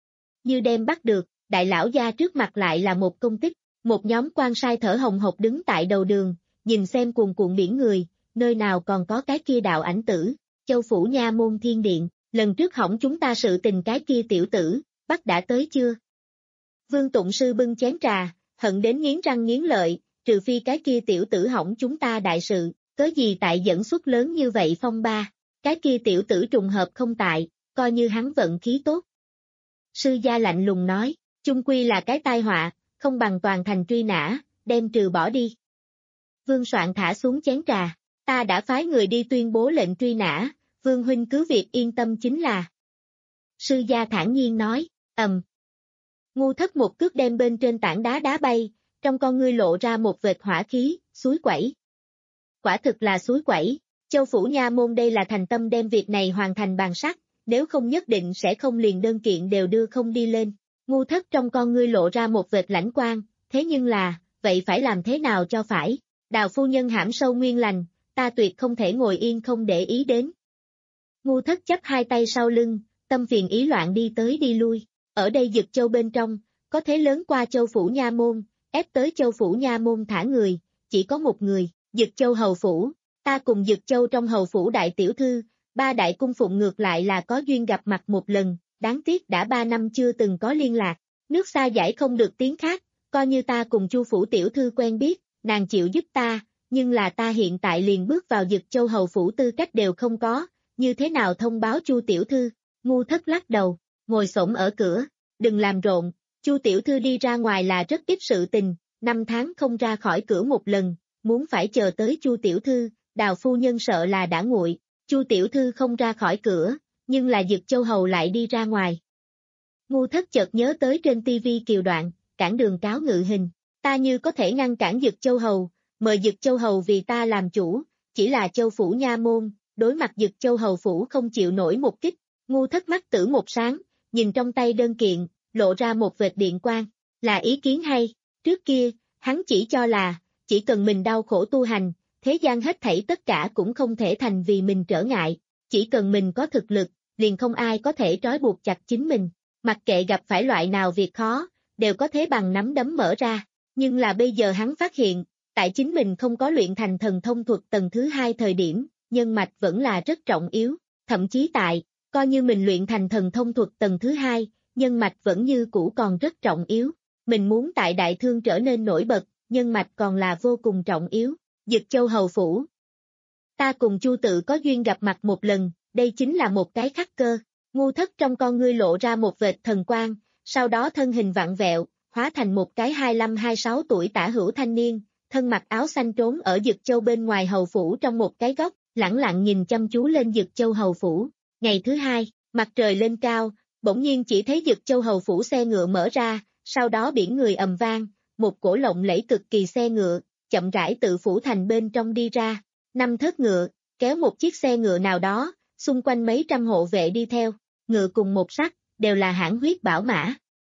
Như đem bắt được, đại lão gia trước mặt lại là một công tích, một nhóm quan sai thở hồng hộc đứng tại đầu đường, nhìn xem cuồn cuộn biển người, nơi nào còn có cái kia đạo ảnh tử, Châu Phủ Nha Môn Thiên Điện, lần trước hỏng chúng ta sự tình cái kia tiểu tử, bắt đã tới chưa? Vương Tụng Sư bưng chén trà, hận đến nghiến răng nghiến lợi, trừ phi cái kia tiểu tử hỏng chúng ta đại sự, cớ gì tại dẫn xuất lớn như vậy phong ba, cái kia tiểu tử trùng hợp không tại, coi như hắn vận khí tốt. Sư gia lạnh lùng nói, chung quy là cái tai họa, không bằng toàn thành truy nã, đem trừ bỏ đi. Vương Soạn thả xuống chén trà, ta đã phái người đi tuyên bố lệnh truy nã, Vương huynh cứ việc yên tâm chính là. Sư gia thản nhiên nói, ầm. Ngu Thất một cước đem bên trên tảng đá đá bay, trong con ngươi lộ ra một vệt hỏa khí, suối quẩy. Quả thực là suối quẩy, Châu Phủ Nha Môn đây là thành tâm đem việc này hoàn thành bàn sắc, nếu không nhất định sẽ không liền đơn kiện đều đưa không đi lên. Ngu Thất trong con ngươi lộ ra một vệt lãnh quang, thế nhưng là, vậy phải làm thế nào cho phải? Đào phu nhân hãm sâu nguyên lành, ta tuyệt không thể ngồi yên không để ý đến. Ngu Thất chắp hai tay sau lưng, tâm phiền ý loạn đi tới đi lui, ở đây Dực Châu bên trong, có thế lớn qua Châu Phủ Nha Môn, ép tới Châu Phủ Nha Môn thả người, chỉ có một người, Dực Châu Hầu Phủ, ta cùng Dực Châu trong Hầu Phủ đại tiểu thư, ba đại cung phụng ngược lại là có duyên gặp mặt một lần, đáng tiếc đã ba năm chưa từng có liên lạc, nước xa giải không được tiếng khác, coi như ta cùng Chu Phủ tiểu thư quen biết, nàng chịu giúp ta, nhưng là ta hiện tại liền bước vào Dực Châu Hầu Phủ tư cách đều không có, như thế nào thông báo Chu tiểu thư? Ngu Thất lắc đầu, ngồi xổm ở cửa, đừng làm rộn, Chu tiểu thư đi ra ngoài là rất ít sự tình, năm tháng không ra khỏi cửa một lần, muốn phải chờ tới Chu tiểu thư, Đào phu nhân sợ là đã nguội, Chu tiểu thư không ra khỏi cửa, nhưng là Dực Châu Hầu lại đi ra ngoài. Ngu Thất chợt nhớ tới trên tivi kiều đoạn, cản đường cáo ngự hình, ta như có thể ngăn cản Dực Châu Hầu, mời Dực Châu Hầu vì ta làm chủ, chỉ là Châu Phủ Nha Môn, đối mặt Dực Châu Hầu Phủ không chịu nổi một kích, Ngu Thất mắt tử một sáng, nhìn trong tay đơn kiện, lộ ra một vệt điện quang, là ý kiến hay, trước kia, hắn chỉ cho là, chỉ cần mình đau khổ tu hành, thế gian hết thảy tất cả cũng không thể thành vì mình trở ngại, chỉ cần mình có thực lực, liền không ai có thể trói buộc chặt chính mình, mặc kệ gặp phải loại nào việc khó, đều có thế bằng nắm đấm mở ra, nhưng là bây giờ hắn phát hiện, tại chính mình không có luyện thành thần thông thuật tầng thứ hai thời điểm, nhân mạch vẫn là rất trọng yếu, thậm chí tại, coi như mình luyện thành thần thông thuật tầng thứ hai, nhân mạch vẫn như cũ còn rất trọng yếu, mình muốn tại đại thương trở nên nổi bật, nhân mạch còn là vô cùng trọng yếu, Dực Châu Hầu Phủ. Ta cùng Chu tự có duyên gặp mặt một lần, đây chính là một cái khắc cơ, Ngu Thất trong con ngươi lộ ra một vệt thần quang, sau đó thân hình vặn vẹo, hóa thành một cái hai mươi lăm hai mươi sáu tuổi tả hữu thanh niên, thân mặc áo xanh trốn ở Dực Châu bên ngoài hầu phủ trong một cái góc, lẳng lặng nhìn chăm chú lên Dực Châu hầu phủ. Ngày thứ hai, mặt trời lên cao, bỗng nhiên chỉ thấy Dực Châu hầu phủ xe ngựa mở ra, sau đó biển người ầm vang, một cổ lộng lẫy cực kỳ xe ngựa, chậm rãi tự phủ thành bên trong đi ra. Năm thớt ngựa, kéo một chiếc xe ngựa nào đó, xung quanh mấy trăm hộ vệ đi theo, ngựa cùng một sắc, đều là hãn huyết bảo mã.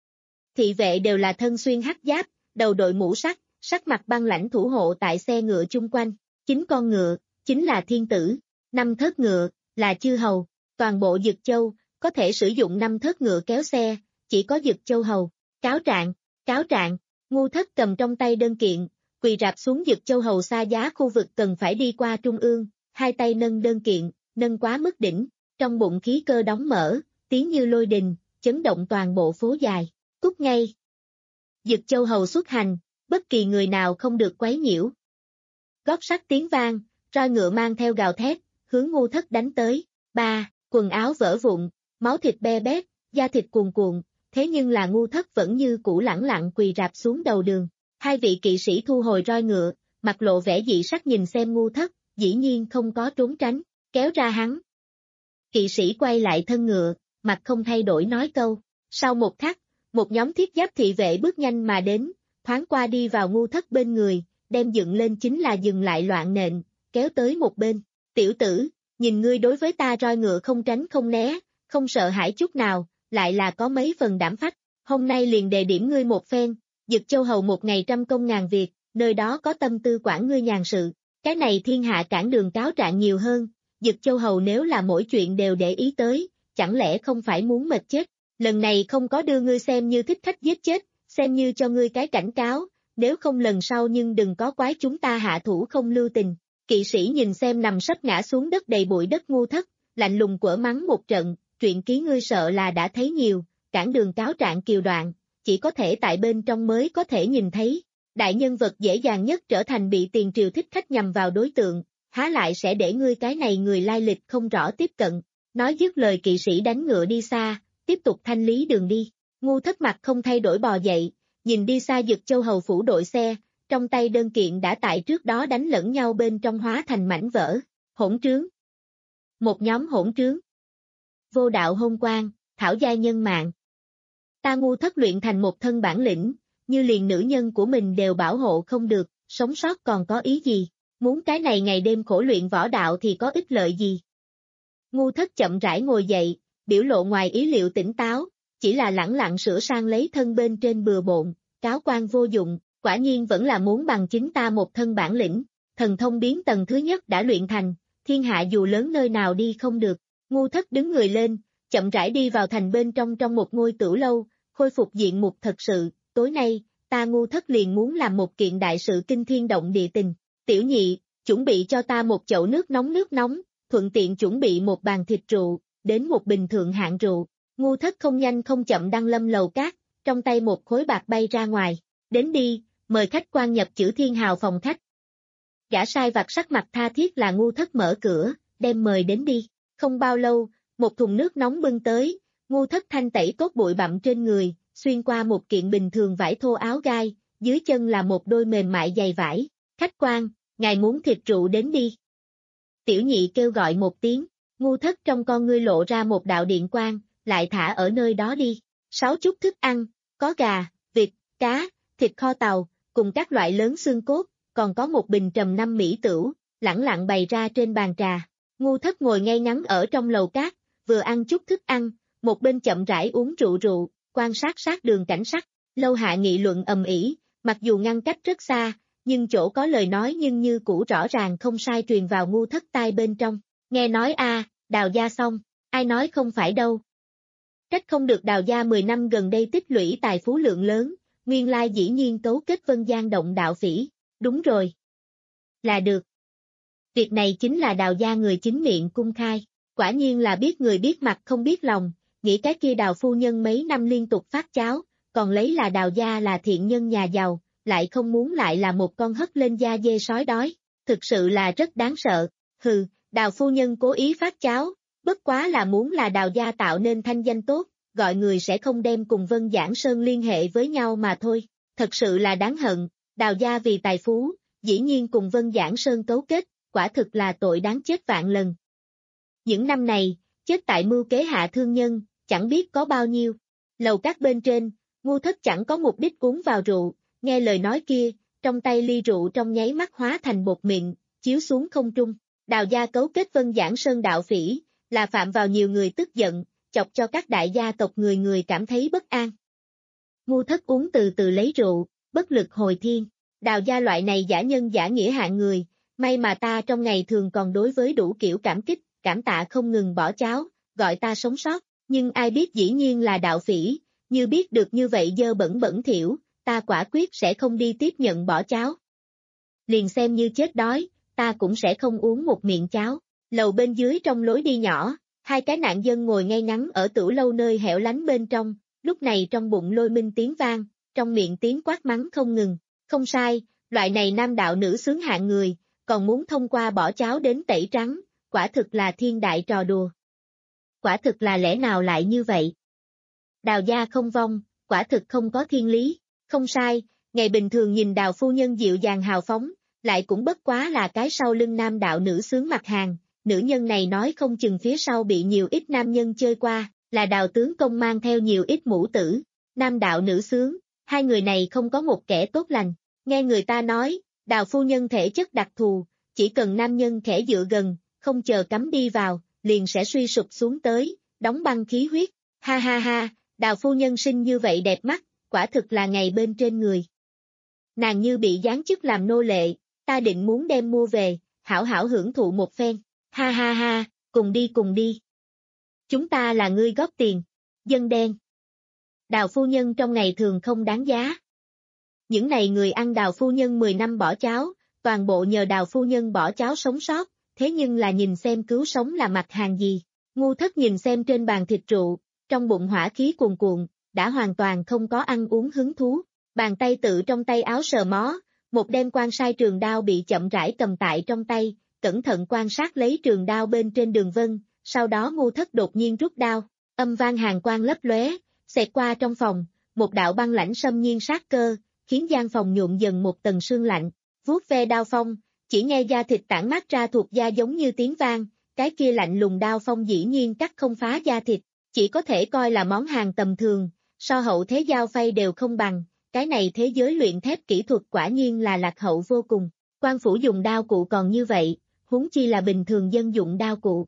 Thị vệ đều là thân xuyên hắc giáp, đầu đội mũ sắt, sắc mặt băng lãnh thủ hộ tại xe ngựa chung quanh. Chính con ngựa, chính là thiên tử. Năm thớt ngựa, là chư hầu. Toàn bộ Dực Châu, có thể sử dụng năm thớt ngựa kéo xe, chỉ có Dực Châu hầu. Cáo trạng, cáo trạng, Ngu Thất cầm trong tay đơn kiện, quỳ rạp xuống Dực Châu hầu xa giá khu vực cần phải đi qua trung ương, hai tay nâng đơn kiện, nâng quá mức đỉnh, trong bụng khí cơ đóng mở, tiếng như lôi đình, chấn động toàn bộ phố dài. Cút ngay. Dực Châu hầu xuất hành, bất kỳ người nào không được quấy nhiễu. Gót sắt tiếng vang, roi ngựa mang theo gào thét, hướng Ngu Thất đánh tới. Ba, quần áo vỡ vụn, máu thịt be bét, da thịt cuồn cuộn, thế nhưng là Ngu Thất vẫn như cũ lẳng lặng quỳ rạp xuống đầu đường. Hai vị kỵ sĩ thu hồi roi ngựa, mặt lộ vẻ dị sắc nhìn xem Ngu Thất, dĩ nhiên không có trốn tránh, kéo ra hắn. Kỵ sĩ quay lại thân ngựa, mặt không thay đổi nói câu. Sau một khắc, một nhóm thiết giáp thị vệ bước nhanh mà đến, thoáng qua đi vào Ngu Thất bên người, đem dựng lên chính là dừng lại loạn nện, kéo tới một bên. Tiểu tử, nhìn ngươi đối với ta roi ngựa không tránh không né, không sợ hãi chút nào, lại là có mấy phần đảm phách. Hôm nay liền đề điểm ngươi một phen, Dực Châu hầu một ngày trăm công ngàn việc, nơi đó có tâm tư quản ngươi nhàn sự. Cái này thiên hạ cản đường cáo trạng nhiều hơn, Dực Châu hầu nếu là mỗi chuyện đều để ý tới, chẳng lẽ không phải muốn mệt chết. Lần này không có đưa ngươi xem như thích khách giết chết, xem như cho ngươi cái cảnh cáo, nếu không lần sau nhưng đừng có quái chúng ta hạ thủ không lưu tình. Kỵ sĩ nhìn xem nằm sấp ngã xuống đất đầy bụi đất Ngu Thất, lạnh lùng quở mắng một trận, truyện ký ngươi sợ là đã thấy nhiều, cản đường cáo trạng kiều đoạn, chỉ có thể tại bên trong mới có thể nhìn thấy. Đại nhân vật dễ dàng nhất trở thành bị tiền triều thích khách nhằm vào đối tượng, há lại sẽ để ngươi cái này người lai lịch không rõ tiếp cận. Nói dứt lời kỵ sĩ đánh ngựa đi xa, tiếp tục thanh lý đường đi. Ngu Thất mặt không thay đổi bò dậy, nhìn đi xa Dực Châu hầu phủ đội xe, trong tay đơn kiện đã tại trước đó đánh lẫn nhau bên trong hóa thành mảnh vỡ. Hỗn trướng. Một nhóm hỗn trướng. Vô đạo hôn quan, thảo giai nhân mạng. Ta Ngu Thất luyện thành một thân bản lĩnh, như liền nữ nhân của mình đều bảo hộ không được, sống sót còn có ý gì, muốn cái này ngày đêm khổ luyện võ đạo thì có ích lợi gì. Ngu Thất chậm rãi ngồi dậy, biểu lộ ngoài ý liệu tỉnh táo, chỉ là lẳng lặng sửa sang lấy thân bên trên bừa bộn, cáo quan vô dụng, quả nhiên vẫn là muốn bằng chính ta một thân bản lĩnh, thần thông biến tầng thứ nhất đã luyện thành, thiên hạ dù lớn nơi nào đi không được. Ngu Thất đứng người lên, chậm rãi đi vào thành bên trong trong một ngôi tửu lâu, khôi phục diện mục thật sự, tối nay, ta Ngu Thất liền muốn làm một kiện đại sự kinh thiên động địa tình. Tiểu nhị, chuẩn bị cho ta một chậu nước nóng nước nóng, thuận tiện chuẩn bị một bàn thịt rượu, đến một bình thượng hạng rượu. Ngu Thất không nhanh không chậm đăng lâm lầu cát, trong tay một khối bạc bay ra ngoài. Đến đi, mời khách quan nhập chữ thiên hào phòng khách. Gã sai vặt sắc mặt tha thiết là Ngu Thất mở cửa, đem mời đến đi. Không bao lâu, một thùng nước nóng bưng tới, Ngu Thất thanh tẩy cốt bụi bặm trên người, xuyên qua một kiện bình thường vải thô áo gai, dưới chân là một đôi mềm mại giày vải. Khách quan, ngài muốn thịt rượu đến đi. Tiểu nhị kêu gọi một tiếng, Ngu Thất trong con ngươi lộ ra một đạo điện quang, lại thả ở nơi đó đi. Sáu chút thức ăn, có gà, vịt, cá, thịt kho tàu, cùng các loại lớn xương cốt, còn có một bình trầm năm mỹ tửu, lẳng lặng bày ra trên bàn trà. Ngu Thất ngồi ngay ngắn ở trong lầu cát, vừa ăn chút thức ăn, một bên chậm rãi uống rượu rượu, quan sát sát đường cảnh sắc. Lâu hạ nghị luận ầm ĩ, mặc dù ngăn cách rất xa, nhưng chỗ có lời nói nhưng như cũ rõ ràng không sai truyền vào Ngu Thất tai bên trong. Nghe nói a, Đào gia xong, ai nói không phải đâu. Trách không được Đào gia mười năm gần đây tích lũy tài phú lượng lớn, nguyên lai dĩ nhiên cấu kết Vân Giang động đạo phỉ. Đúng rồi. Là được. Việc này chính là Đào gia người chính miệng cung khai, quả nhiên là biết người biết mặt không biết lòng, nghĩ cái kia Đào phu nhân mấy năm liên tục phát cháo, còn lấy là Đào gia là thiện nhân nhà giàu, lại không muốn lại là một con hất lên da dê sói đói, thực sự là rất đáng sợ. Hừ, Đào phu nhân cố ý phát cháo, bất quá là muốn là Đào gia tạo nên thanh danh tốt, gọi người sẽ không đem cùng Vân Giảng Sơn liên hệ với nhau mà thôi. Thật sự là đáng hận, Đào gia vì tài phú, dĩ nhiên cùng Vân Giảng Sơn cấu kết, quả thực là tội đáng chết vạn lần. Những năm này, chết tại mưu kế hạ thương nhân, chẳng biết có bao nhiêu. Lầu các bên trên, Ngu Thất chẳng có mục đích uống vào rượu, nghe lời nói kia, trong tay ly rượu trong nháy mắt hóa thành bột mịn, chiếu xuống không trung. Đào gia cấu kết Vân Giảng Sơn đạo phỉ, là phạm vào nhiều người tức giận, chọc cho các đại gia tộc người người cảm thấy bất an. Ngu Thất uống từ từ lấy rượu, bất lực hồi thiên. Đào gia loại này giả nhân giả nghĩa hạng người, may mà ta trong ngày thường còn đối với đủ kiểu cảm kích, cảm tạ không ngừng bỏ cháo, gọi ta sống sót, nhưng ai biết dĩ nhiên là đạo phỉ, như biết được như vậy dơ bẩn bẩn thỉu, ta quả quyết sẽ không đi tiếp nhận bỏ cháo. Liền xem như chết đói, ta cũng sẽ không uống một miệng cháo. Lầu bên dưới trong lối đi nhỏ, hai cái nạn dân ngồi ngay ngắn ở tửu lâu nơi hẻo lánh bên trong, lúc này trong bụng lôi minh tiếng vang, trong miệng tiếng quát mắng không ngừng. Không sai, loại này nam đạo nữ sướng hạng người, còn muốn thông qua bỏ cháo đến tẩy trắng, quả thực là thiên đại trò đùa. Quả thực là lẽ nào lại như vậy? Đào gia không vong, quả thực không có thiên lý. Không sai, ngày bình thường nhìn Đào phu nhân dịu dàng hào phóng, lại cũng bất quá là cái sau lưng nam đạo nữ sướng mặt hàng. Nữ nhân này nói không chừng phía sau bị nhiều ít nam nhân chơi qua, là Đào tướng công mang theo nhiều ít mũ tử. Nam đạo nữ sướng, hai người này không có một kẻ tốt lành. Nghe người ta nói, Đào phu nhân thể chất đặc thù, chỉ cần nam nhân khẽ dựa gần, không chờ cắm đi vào, liền sẽ suy sụp xuống tới, đóng băng khí huyết. Ha ha ha, Đào phu nhân sinh như vậy đẹp mắt, quả thực là ngày bên trên người. Nàng như bị giáng chức làm nô lệ, ta định muốn đem mua về, hảo hảo hưởng thụ một phen. Ha ha ha, cùng đi cùng đi. Chúng ta là ngươi góp tiền, dân đen. Đào phu nhân trong ngày thường không đáng giá. Những này người ăn Đào phu nhân mười năm bỏ cháo, toàn bộ nhờ Đào phu nhân bỏ cháo sống sót, thế nhưng là nhìn xem cứu sống là mặt hàng gì. Ngu Thất nhìn xem trên bàn thịt rượu, trong bụng hỏa khí cuồn cuộn, đã hoàn toàn không có ăn uống hứng thú. Bàn tay tự trong tay áo sờ mó, một đem quan sai trường đao bị chậm rãi cầm tại trong tay, cẩn thận quan sát lấy trường đao bên trên đường vân, sau đó Ngu Thất đột nhiên rút đao, âm vang hàng quang lấp lóe, xẹt qua trong phòng, một đạo băng lãnh xâm nhiên sát cơ, khiến gian phòng nhuộm dần một tầng sương lạnh, vuốt ve đao phong, chỉ nghe da thịt tản mát ra thuộc da giống như tiếng vang, cái kia lạnh lùng đao phong dĩ nhiên cắt không phá da thịt, chỉ có thể coi là món hàng tầm thường, so hậu thế dao phay đều không bằng, cái này thế giới luyện thép kỹ thuật quả nhiên là lạc hậu vô cùng, quan phủ dùng đao cụ còn như vậy, huống chi là bình thường dân dụng đao cụ.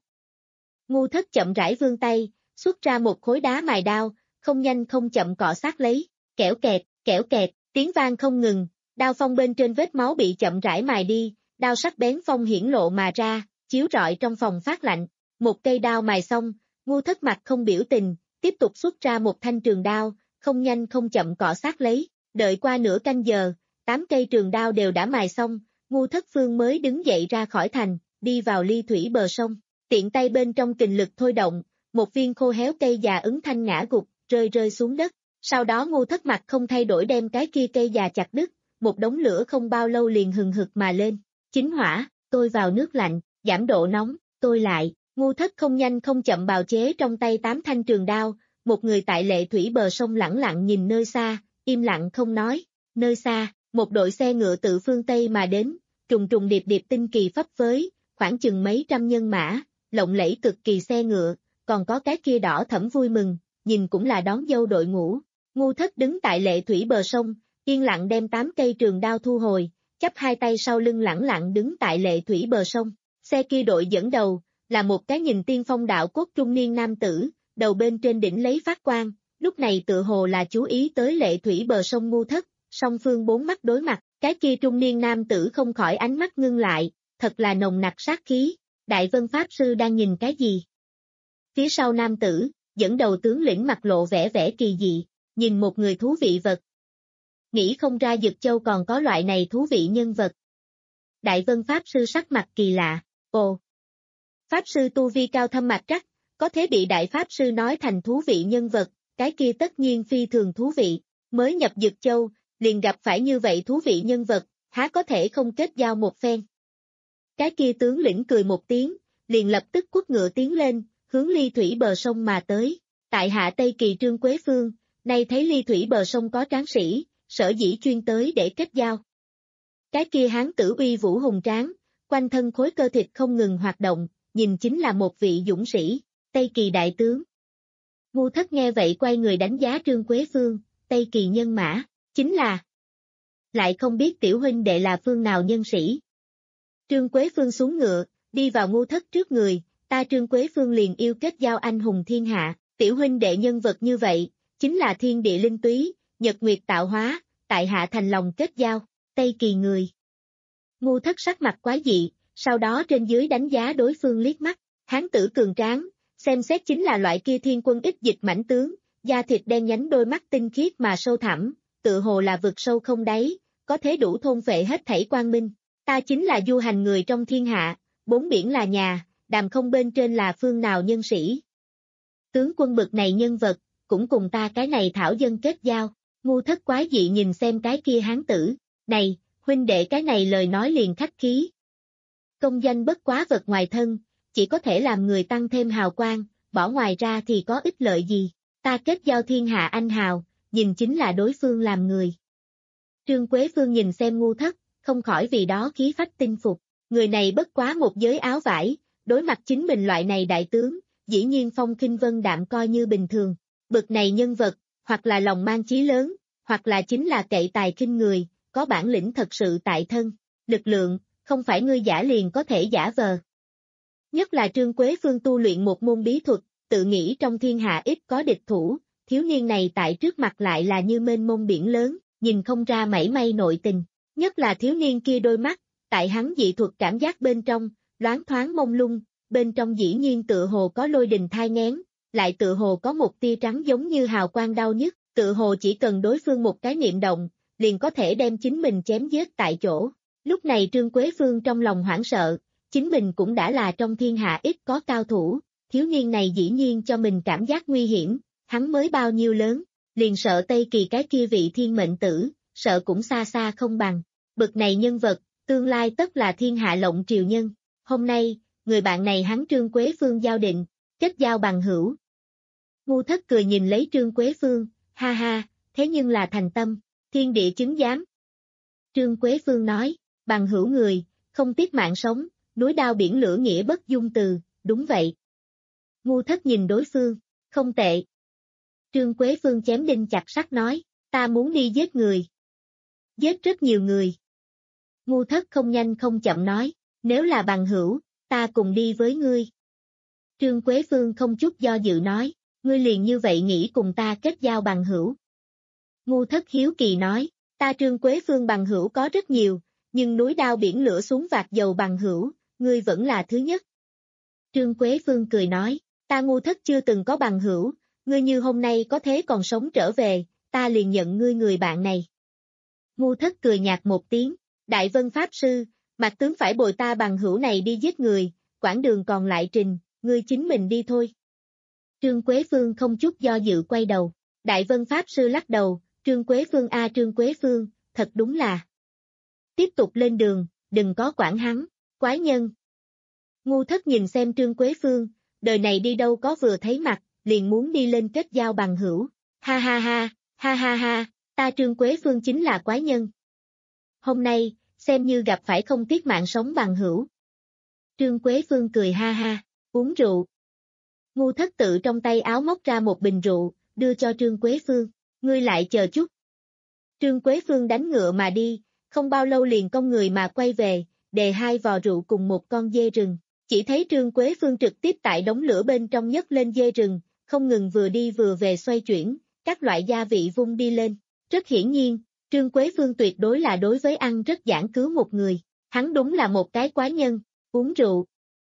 Ngu Thất chậm rãi vươn tay, xuất ra một khối đá mài đao, không nhanh không chậm cọ sát lấy, kẽo kẹt, kẽo kẹt, tiếng vang không ngừng, đao phong bên trên vết máu bị chậm rãi mài đi, đao sắc bén phong hiển lộ mà ra, chiếu rọi trong phòng phát lạnh, một cây đao mài xong, Ngu Thất mặt không biểu tình, tiếp tục xuất ra một thanh trường đao, không nhanh không chậm cọ sát lấy, đợi qua nửa canh giờ, tám cây trường đao đều đã mài xong, Ngu Thất Phương mới đứng dậy ra khỏi thành, đi vào ly thủy bờ sông, tiện tay bên trong kình lực thôi động, một viên khô héo cây già ứng thanh ngã gục, rơi rơi xuống đất, sau đó Ngu Thất mặt không thay đổi đem cái kia cây già chặt đứt, một đống lửa không bao lâu liền hừng hực mà lên, chính hỏa, tôi vào nước lạnh, giảm độ nóng, tôi lại, Ngu Thất không nhanh không chậm bào chế trong tay tám thanh trường đao, một người tại lệ thủy bờ sông lẳng lặng nhìn nơi xa, im lặng không nói, nơi xa, một đội xe ngựa tự phương Tây mà đến, trùng trùng điệp điệp tinh kỳ phấp phới, khoảng chừng mấy trăm nhân mã, lộng lẫy cực kỳ xe ngựa, còn có cái kia đỏ thẫm vui mừng, nhìn cũng là đón dâu đội ngũ. Ngu Thất đứng tại lệ thủy bờ sông, yên lặng đem tám cây trường đao thu hồi, chắp hai tay sau lưng lẳng lặng đứng tại lệ thủy bờ sông. Xe kia đội dẫn đầu, là một cái nhìn tiên phong đạo cốt trung niên nam tử, đầu bên trên đỉnh lấy phát quang, lúc này tựa hồ là chú ý tới lệ thủy bờ sông Ngu Thất, song phương bốn mắt đối mặt, cái kia trung niên nam tử không khỏi ánh mắt ngưng lại, thật là nồng nặc sát khí, Đại Vân Pháp Sư đang nhìn cái gì? Phía sau nam tử, dẫn đầu tướng lĩnh mặt lộ vẻ vẻ kỳ dị, nhìn một người thú vị vật. Nghĩ không ra Dực Châu còn có loại này thú vị nhân vật. Đại Vân Pháp Sư sắc mặt kỳ lạ, ồ. Pháp Sư tu vi cao thâm mạch trắc, có thể bị Đại Pháp Sư nói thành thú vị nhân vật, cái kia tất nhiên phi thường thú vị, mới nhập Dực Châu, liền gặp phải như vậy thú vị nhân vật, há có thể không kết giao một phen. Cái kia tướng lĩnh cười một tiếng, liền lập tức quất ngựa tiến lên, hướng ly thủy bờ sông mà tới, Tại hạ Tây Kỳ Trương Quế Phương, nay thấy ly thủy bờ sông có tráng sĩ, sở dĩ chuyên tới để kết giao. Cái kia hán tử uy vũ hùng tráng, quanh thân khối cơ thịt không ngừng hoạt động, nhìn chính là một vị dũng sĩ, Tây Kỳ đại tướng. Ngu Thất nghe vậy quay người đánh giá Trương Quế Phương, Tây Kỳ nhân mã, chính là. Lại không biết tiểu huynh đệ là phương nào nhân sĩ. Trương Quế Phương xuống ngựa, đi vào Ngu Thất trước người, ta Trương Quế Phương liền yêu kết giao anh hùng thiên hạ, tiểu huynh đệ nhân vật như vậy, chính là thiên địa linh túy, nhật nguyệt tạo hóa, tại hạ thành lòng kết giao, Tây Kỳ người. Ngu Thất sắc mặt quái dị, sau đó trên dưới đánh giá đối phương liếc mắt, hán tử cường tráng, xem xét chính là loại kia thiên quân ích dịch mãnh tướng, da thịt đen nhánh đôi mắt tinh khiết mà sâu thẳm, tự hồ là vực sâu không đáy, có thể đủ thôn phệ hết thảy quang minh. Ta chính là du hành người trong thiên hạ, bốn biển là nhà, đàm không bên trên là phương nào nhân sĩ. Tướng quân bực này nhân vật, cũng cùng ta cái này thảo dân kết giao, Ngu Thất quái dị nhìn xem cái kia hán tử, này, huynh đệ cái này lời nói liền khách khí. Công danh bất quá vật ngoài thân, chỉ có thể làm người tăng thêm hào quang, bỏ ngoài ra thì có ích lợi gì, ta kết giao thiên hạ anh hào, nhìn chính là đối phương làm người. Trương Quế Phương nhìn xem Ngu Thất, không khỏi vì đó khí phách tinh phục, người này bất quá một giới áo vải, đối mặt chính mình loại này đại tướng, dĩ nhiên phong khinh vân đạm coi như bình thường, bực này nhân vật, hoặc là lòng mang chí lớn, hoặc là chính là cậy tài khinh người, có bản lĩnh thật sự tại thân, lực lượng, không phải ngươi giả liền có thể giả vờ. Nhất là Trương Quế Phương tu luyện một môn bí thuật, tự nghĩ trong thiên hạ ít có địch thủ, thiếu niên này tại trước mặt lại là như mênh mông biển lớn, nhìn không ra mảy may nội tình, nhất là thiếu niên kia đôi mắt, tại hắn dị thuật cảm giác bên trong, loáng thoáng mông lung, bên trong dĩ nhiên tựa hồ có lôi đình thai nghén, lại tựa hồ có một tia trắng giống như hào quang đau nhức, tựa hồ chỉ cần đối phương một cái niệm động, liền có thể đem chính mình chém giết tại chỗ. Lúc này Trương Quế Phương trong lòng hoảng sợ, chính mình cũng đã là trong thiên hạ ít có cao thủ, thiếu niên này dĩ nhiên cho mình cảm giác nguy hiểm, hắn mới bao nhiêu lớn, liền sợ Tây Kỳ cái kia vị thiên mệnh tử, sợ cũng xa xa không bằng. Bực này nhân vật, tương lai tất là thiên hạ lộng triều nhân. Hôm nay, người bạn này hắn Trương Quế Phương giao định, kết giao bằng hữu. Ngu Thất cười nhìn lấy Trương Quế Phương, ha ha, thế nhưng là thành tâm, thiên địa chứng giám. Trương Quế Phương nói, bằng hữu người, không tiếc mạng sống, núi đao biển lửa nghĩa bất dung từ, đúng vậy. Ngu Thất nhìn đối phương, không tệ. Trương Quế Phương chém đinh chặt sắt nói, ta muốn đi giết người. Giết rất nhiều người. Ngu Thất không nhanh không chậm nói, nếu là bằng hữu, ta cùng đi với ngươi. Trương Quế Phương không chút do dự nói, ngươi liền như vậy nghĩ cùng ta kết giao bằng hữu. Ngu Thất hiếu kỳ nói, ta Trương Quế Phương bằng hữu có rất nhiều, nhưng núi đao biển lửa xuống vạc dầu bằng hữu, ngươi vẫn là thứ nhất. Trương Quế Phương cười nói, ta Ngu Thất chưa từng có bằng hữu, ngươi như hôm nay có thế còn sống trở về, ta liền nhận ngươi người bạn này. Ngu Thất cười nhạt một tiếng, Đại Vân Pháp Sư, mặt tướng phải bồi ta bằng hữu này đi giết người, quãng đường còn lại trình, ngươi chính mình đi thôi. Trương Quế Phương không chút do dự quay đầu, Đại Vân Pháp Sư lắc đầu, Trương Quế Phương a Trương Quế Phương, thật đúng là. Tiếp tục lên đường, đừng có quản hắn, quái nhân. Ngu Thất nhìn xem Trương Quế Phương, đời này đi đâu có vừa thấy mặt, liền muốn đi lên kết giao bằng hữu, ha ha ha, ha ha ha, ta Trương Quế Phương chính là quái nhân. Hôm nay, xem như gặp phải không tiếc mạng sống bằng hữu. Trương Quế Phương cười ha ha, uống rượu. Ngu Thất tự trong tay áo móc ra một bình rượu, đưa cho Trương Quế Phương, ngươi lại chờ chút. Trương Quế Phương đánh ngựa mà đi, không bao lâu liền cong người mà quay về, đề hai vò rượu cùng một con dê rừng. Chỉ thấy Trương Quế Phương trực tiếp tại đống lửa bên trong nhấc lên dê rừng, không ngừng vừa đi vừa về xoay chuyển, các loại gia vị vung đi lên. Rất hiển nhiên, Trương Quế Phương tuyệt đối là đối với ăn rất giảng cứu một người, hắn đúng là một cái quái nhân, uống rượu.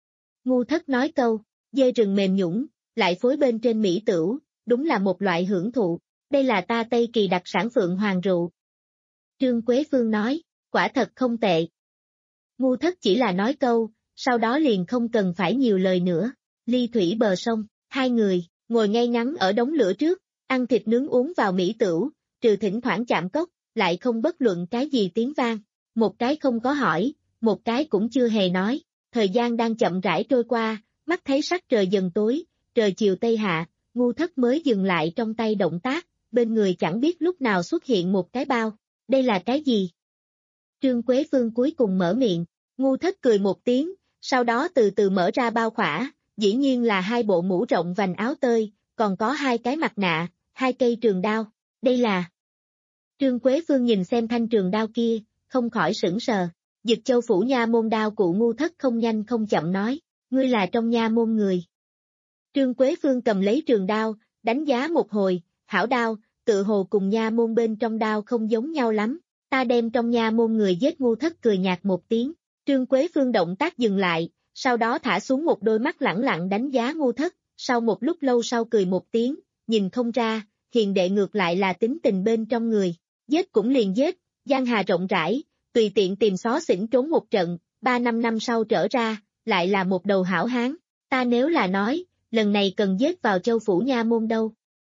Ngu Thất nói câu, dê rừng mềm nhũn, lại phối bên trên mỹ tửu, đúng là một loại hưởng thụ, đây là ta Tây Kỳ đặc sản Phượng Hoàng rượu. Trương Quế Phương nói, quả thật không tệ. Ngu Thất chỉ là nói câu, sau đó liền không cần phải nhiều lời nữa, ly thủy bờ sông, hai người, ngồi ngay ngắn ở đống lửa trước, ăn thịt nướng uống vào mỹ tửu, trừ thỉnh thoảng chạm cốc, lại không bất luận cái gì tiếng vang, một cái không có hỏi, một cái cũng chưa hề nói, thời gian đang chậm rãi trôi qua, mắt thấy sắc trời dần tối, trời chiều tây hạ, Ngu Thất mới dừng lại trong tay động tác, bên người chẳng biết lúc nào xuất hiện một cái bao. Đây là cái gì? Trương Quế Phương cuối cùng mở miệng, Ngu Thất cười một tiếng, sau đó từ từ mở ra bao khỏa, dĩ nhiên là hai bộ mũ rộng vành áo tơi, còn có hai cái mặt nạ, hai cây trường đao. Đây là... Trương Quế Phương nhìn xem thanh trường đao kia, không khỏi sửng sờ. Dực Châu phủ nha môn đao cụ Ngu Thất không nhanh không chậm nói, ngươi là trong nha môn người. Trương Quế Phương cầm lấy trường đao, đánh giá một hồi, hảo đao, tự hồ cùng nha môn bên trong đao không giống nhau lắm. Ta đem trong nha môn người giết. Ngu Thất cười nhạt một tiếng. Trương Quế Phương động tác dừng lại, sau đó thả xuống một đôi mắt lẳng lặng đánh giá Ngu Thất, sau một lúc lâu sau cười một tiếng, nhìn không ra, hiền đệ ngược lại là tính tình bên trong người, giết cũng liền giết, giang hà rộng rãi, tùy tiện tìm xó xỉnh trốn một trận, ba năm năm sau trở ra, lại là một đầu hảo hán, ta nếu là nói, lần này cần giết vào Châu phủ nha môn đâu.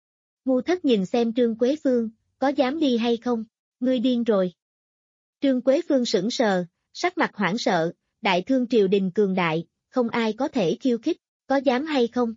Ngu Thất nhìn xem Trương Quế Phương, có dám đi hay không, ngươi điên rồi. Trương Quế Phương sững sờ, sắc mặt hoảng sợ, đại thương triều đình cường đại, không ai có thể khiêu khích, có dám hay không?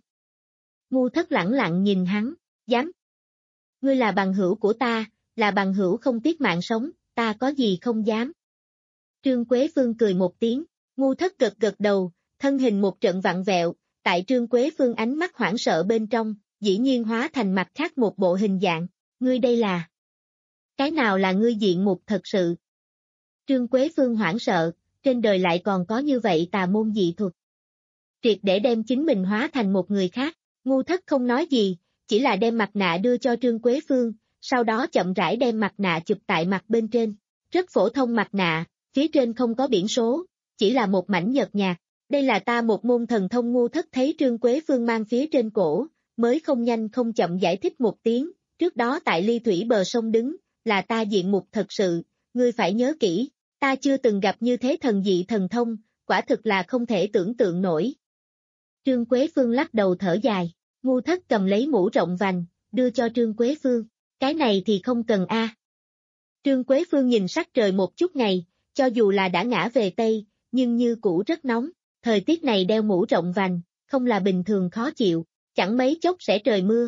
Ngu Thất lẳng lặng nhìn hắn, dám. Ngươi là bằng hữu của ta, là bằng hữu không tiếc mạng sống, ta có gì không dám. Trương Quế Phương cười một tiếng, Ngu Thất gật gật đầu, thân hình một trận vặn vẹo, tại Trương Quế Phương ánh mắt hoảng sợ bên trong, dĩ nhiên hóa thành mặt khác một bộ hình dạng, ngươi đây là... Cái nào là ngươi diện mục thật sự? Trương Quế Phương hoảng sợ, trên đời lại còn có như vậy tà môn dị thuật. Triệt để đem chính mình hóa thành một người khác, Ngu Thất không nói gì, chỉ là đem mặt nạ đưa cho Trương Quế Phương, sau đó chậm rãi đem mặt nạ chụp tại mặt bên trên. Rất phổ thông mặt nạ, phía trên không có biển số, chỉ là một mảnh nhợt nhạt. Đây là ta một môn thần thông. Ngu Thất thấy Trương Quế Phương mang phía trên cổ, mới không nhanh không chậm giải thích một tiếng, trước đó tại ly thủy bờ sông đứng, là ta diện mục thật sự, ngươi phải nhớ kỹ, ta chưa từng gặp như thế thần dị thần thông, quả thực là không thể tưởng tượng nổi. Trương Quế Phương lắc đầu thở dài, Ngu Thất cầm lấy mũ rộng vành, đưa cho Trương Quế Phương, cái này thì không cần a. À. Trương Quế Phương nhìn sắc trời một chút ngày, cho dù là đã ngã về Tây, nhưng như cũ rất nóng, thời tiết này đeo mũ rộng vành, không là bình thường khó chịu, chẳng mấy chốc sẽ trời mưa.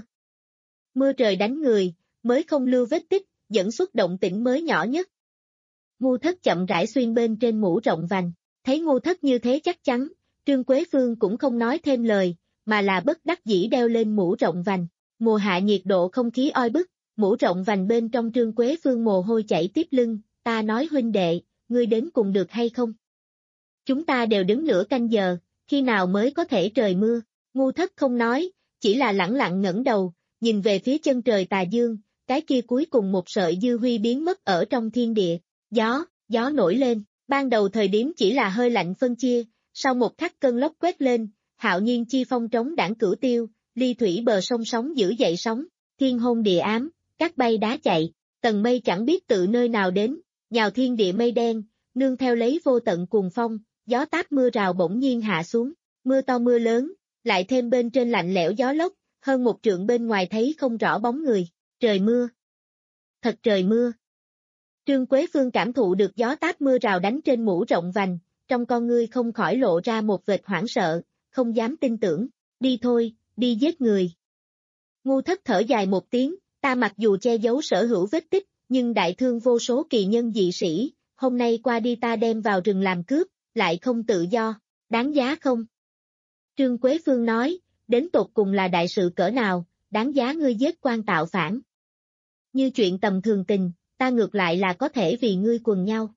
Mưa trời đánh người, mới không lưu vết tích, dẫn xuất động tĩnh mới nhỏ nhất. Ngu Thất chậm rãi xuyên bên trên mũ rộng vành, thấy Ngu Thất như thế chắc chắn, Trương Quế Phương cũng không nói thêm lời, mà là bất đắc dĩ đeo lên mũ rộng vành. Mùa hạ nhiệt độ không khí oi bức, mũ rộng vành bên trong Trương Quế Phương mồ hôi chảy tiếp lưng, ta nói huynh đệ, ngươi đến cùng được hay không? Chúng ta đều đứng nửa canh giờ, khi nào mới có thể trời mưa? Ngu Thất không nói, chỉ là lẳng lặng ngẩng đầu, nhìn về phía chân trời tà dương, cái kia cuối cùng một sợi dư huy biến mất ở trong thiên địa. Gió, gió nổi lên, ban đầu thời điểm chỉ là hơi lạnh phân chia, sau một khắc cơn lốc quét lên, hạo nhiên chi phong trống đảng cửu tiêu, ly thủy bờ sông sóng giữ dậy sóng, thiên hôn địa ám, cát bay đá chạy, tầng mây chẳng biết tự nơi nào đến, nhào thiên địa mây đen, nương theo lấy vô tận cuồng phong, gió táp mưa rào bỗng nhiên hạ xuống, mưa to mưa lớn, lại thêm bên trên lạnh lẽo gió lốc, hơn một trượng bên ngoài thấy không rõ bóng người, trời mưa. Thật trời mưa. Trương Quế Phương cảm thụ được gió táp mưa rào đánh trên mũ rộng vành, trong con ngươi không khỏi lộ ra một vệt hoảng sợ, không dám tin tưởng, đi thôi, đi giết người. Ngu Thất thở dài một tiếng, ta mặc dù che giấu sở hữu vết tích, nhưng đại thương vô số kỳ nhân dị sĩ, hôm nay qua đi ta đem vào rừng làm cướp, lại không tự do, đáng giá không? Trương Quế Phương nói, đến tột cùng là đại sự cỡ nào, đáng giá ngươi giết quan tạo phản. Như chuyện tầm thường tình, ta ngược lại là có thể vì ngươi quần nhau.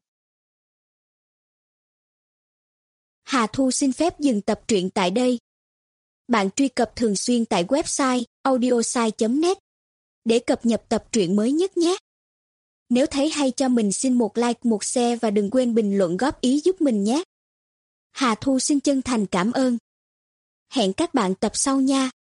Hà Thu xin phép dừng tập truyện tại đây. Bạn truy cập thường xuyên tại website audiosai chấm net để cập nhật tập truyện mới nhất nhé. Nếu thấy hay cho mình xin một like, một share và đừng quên bình luận góp ý giúp mình nhé. Hà Thu xin chân thành cảm ơn. Hẹn các bạn tập sau nha.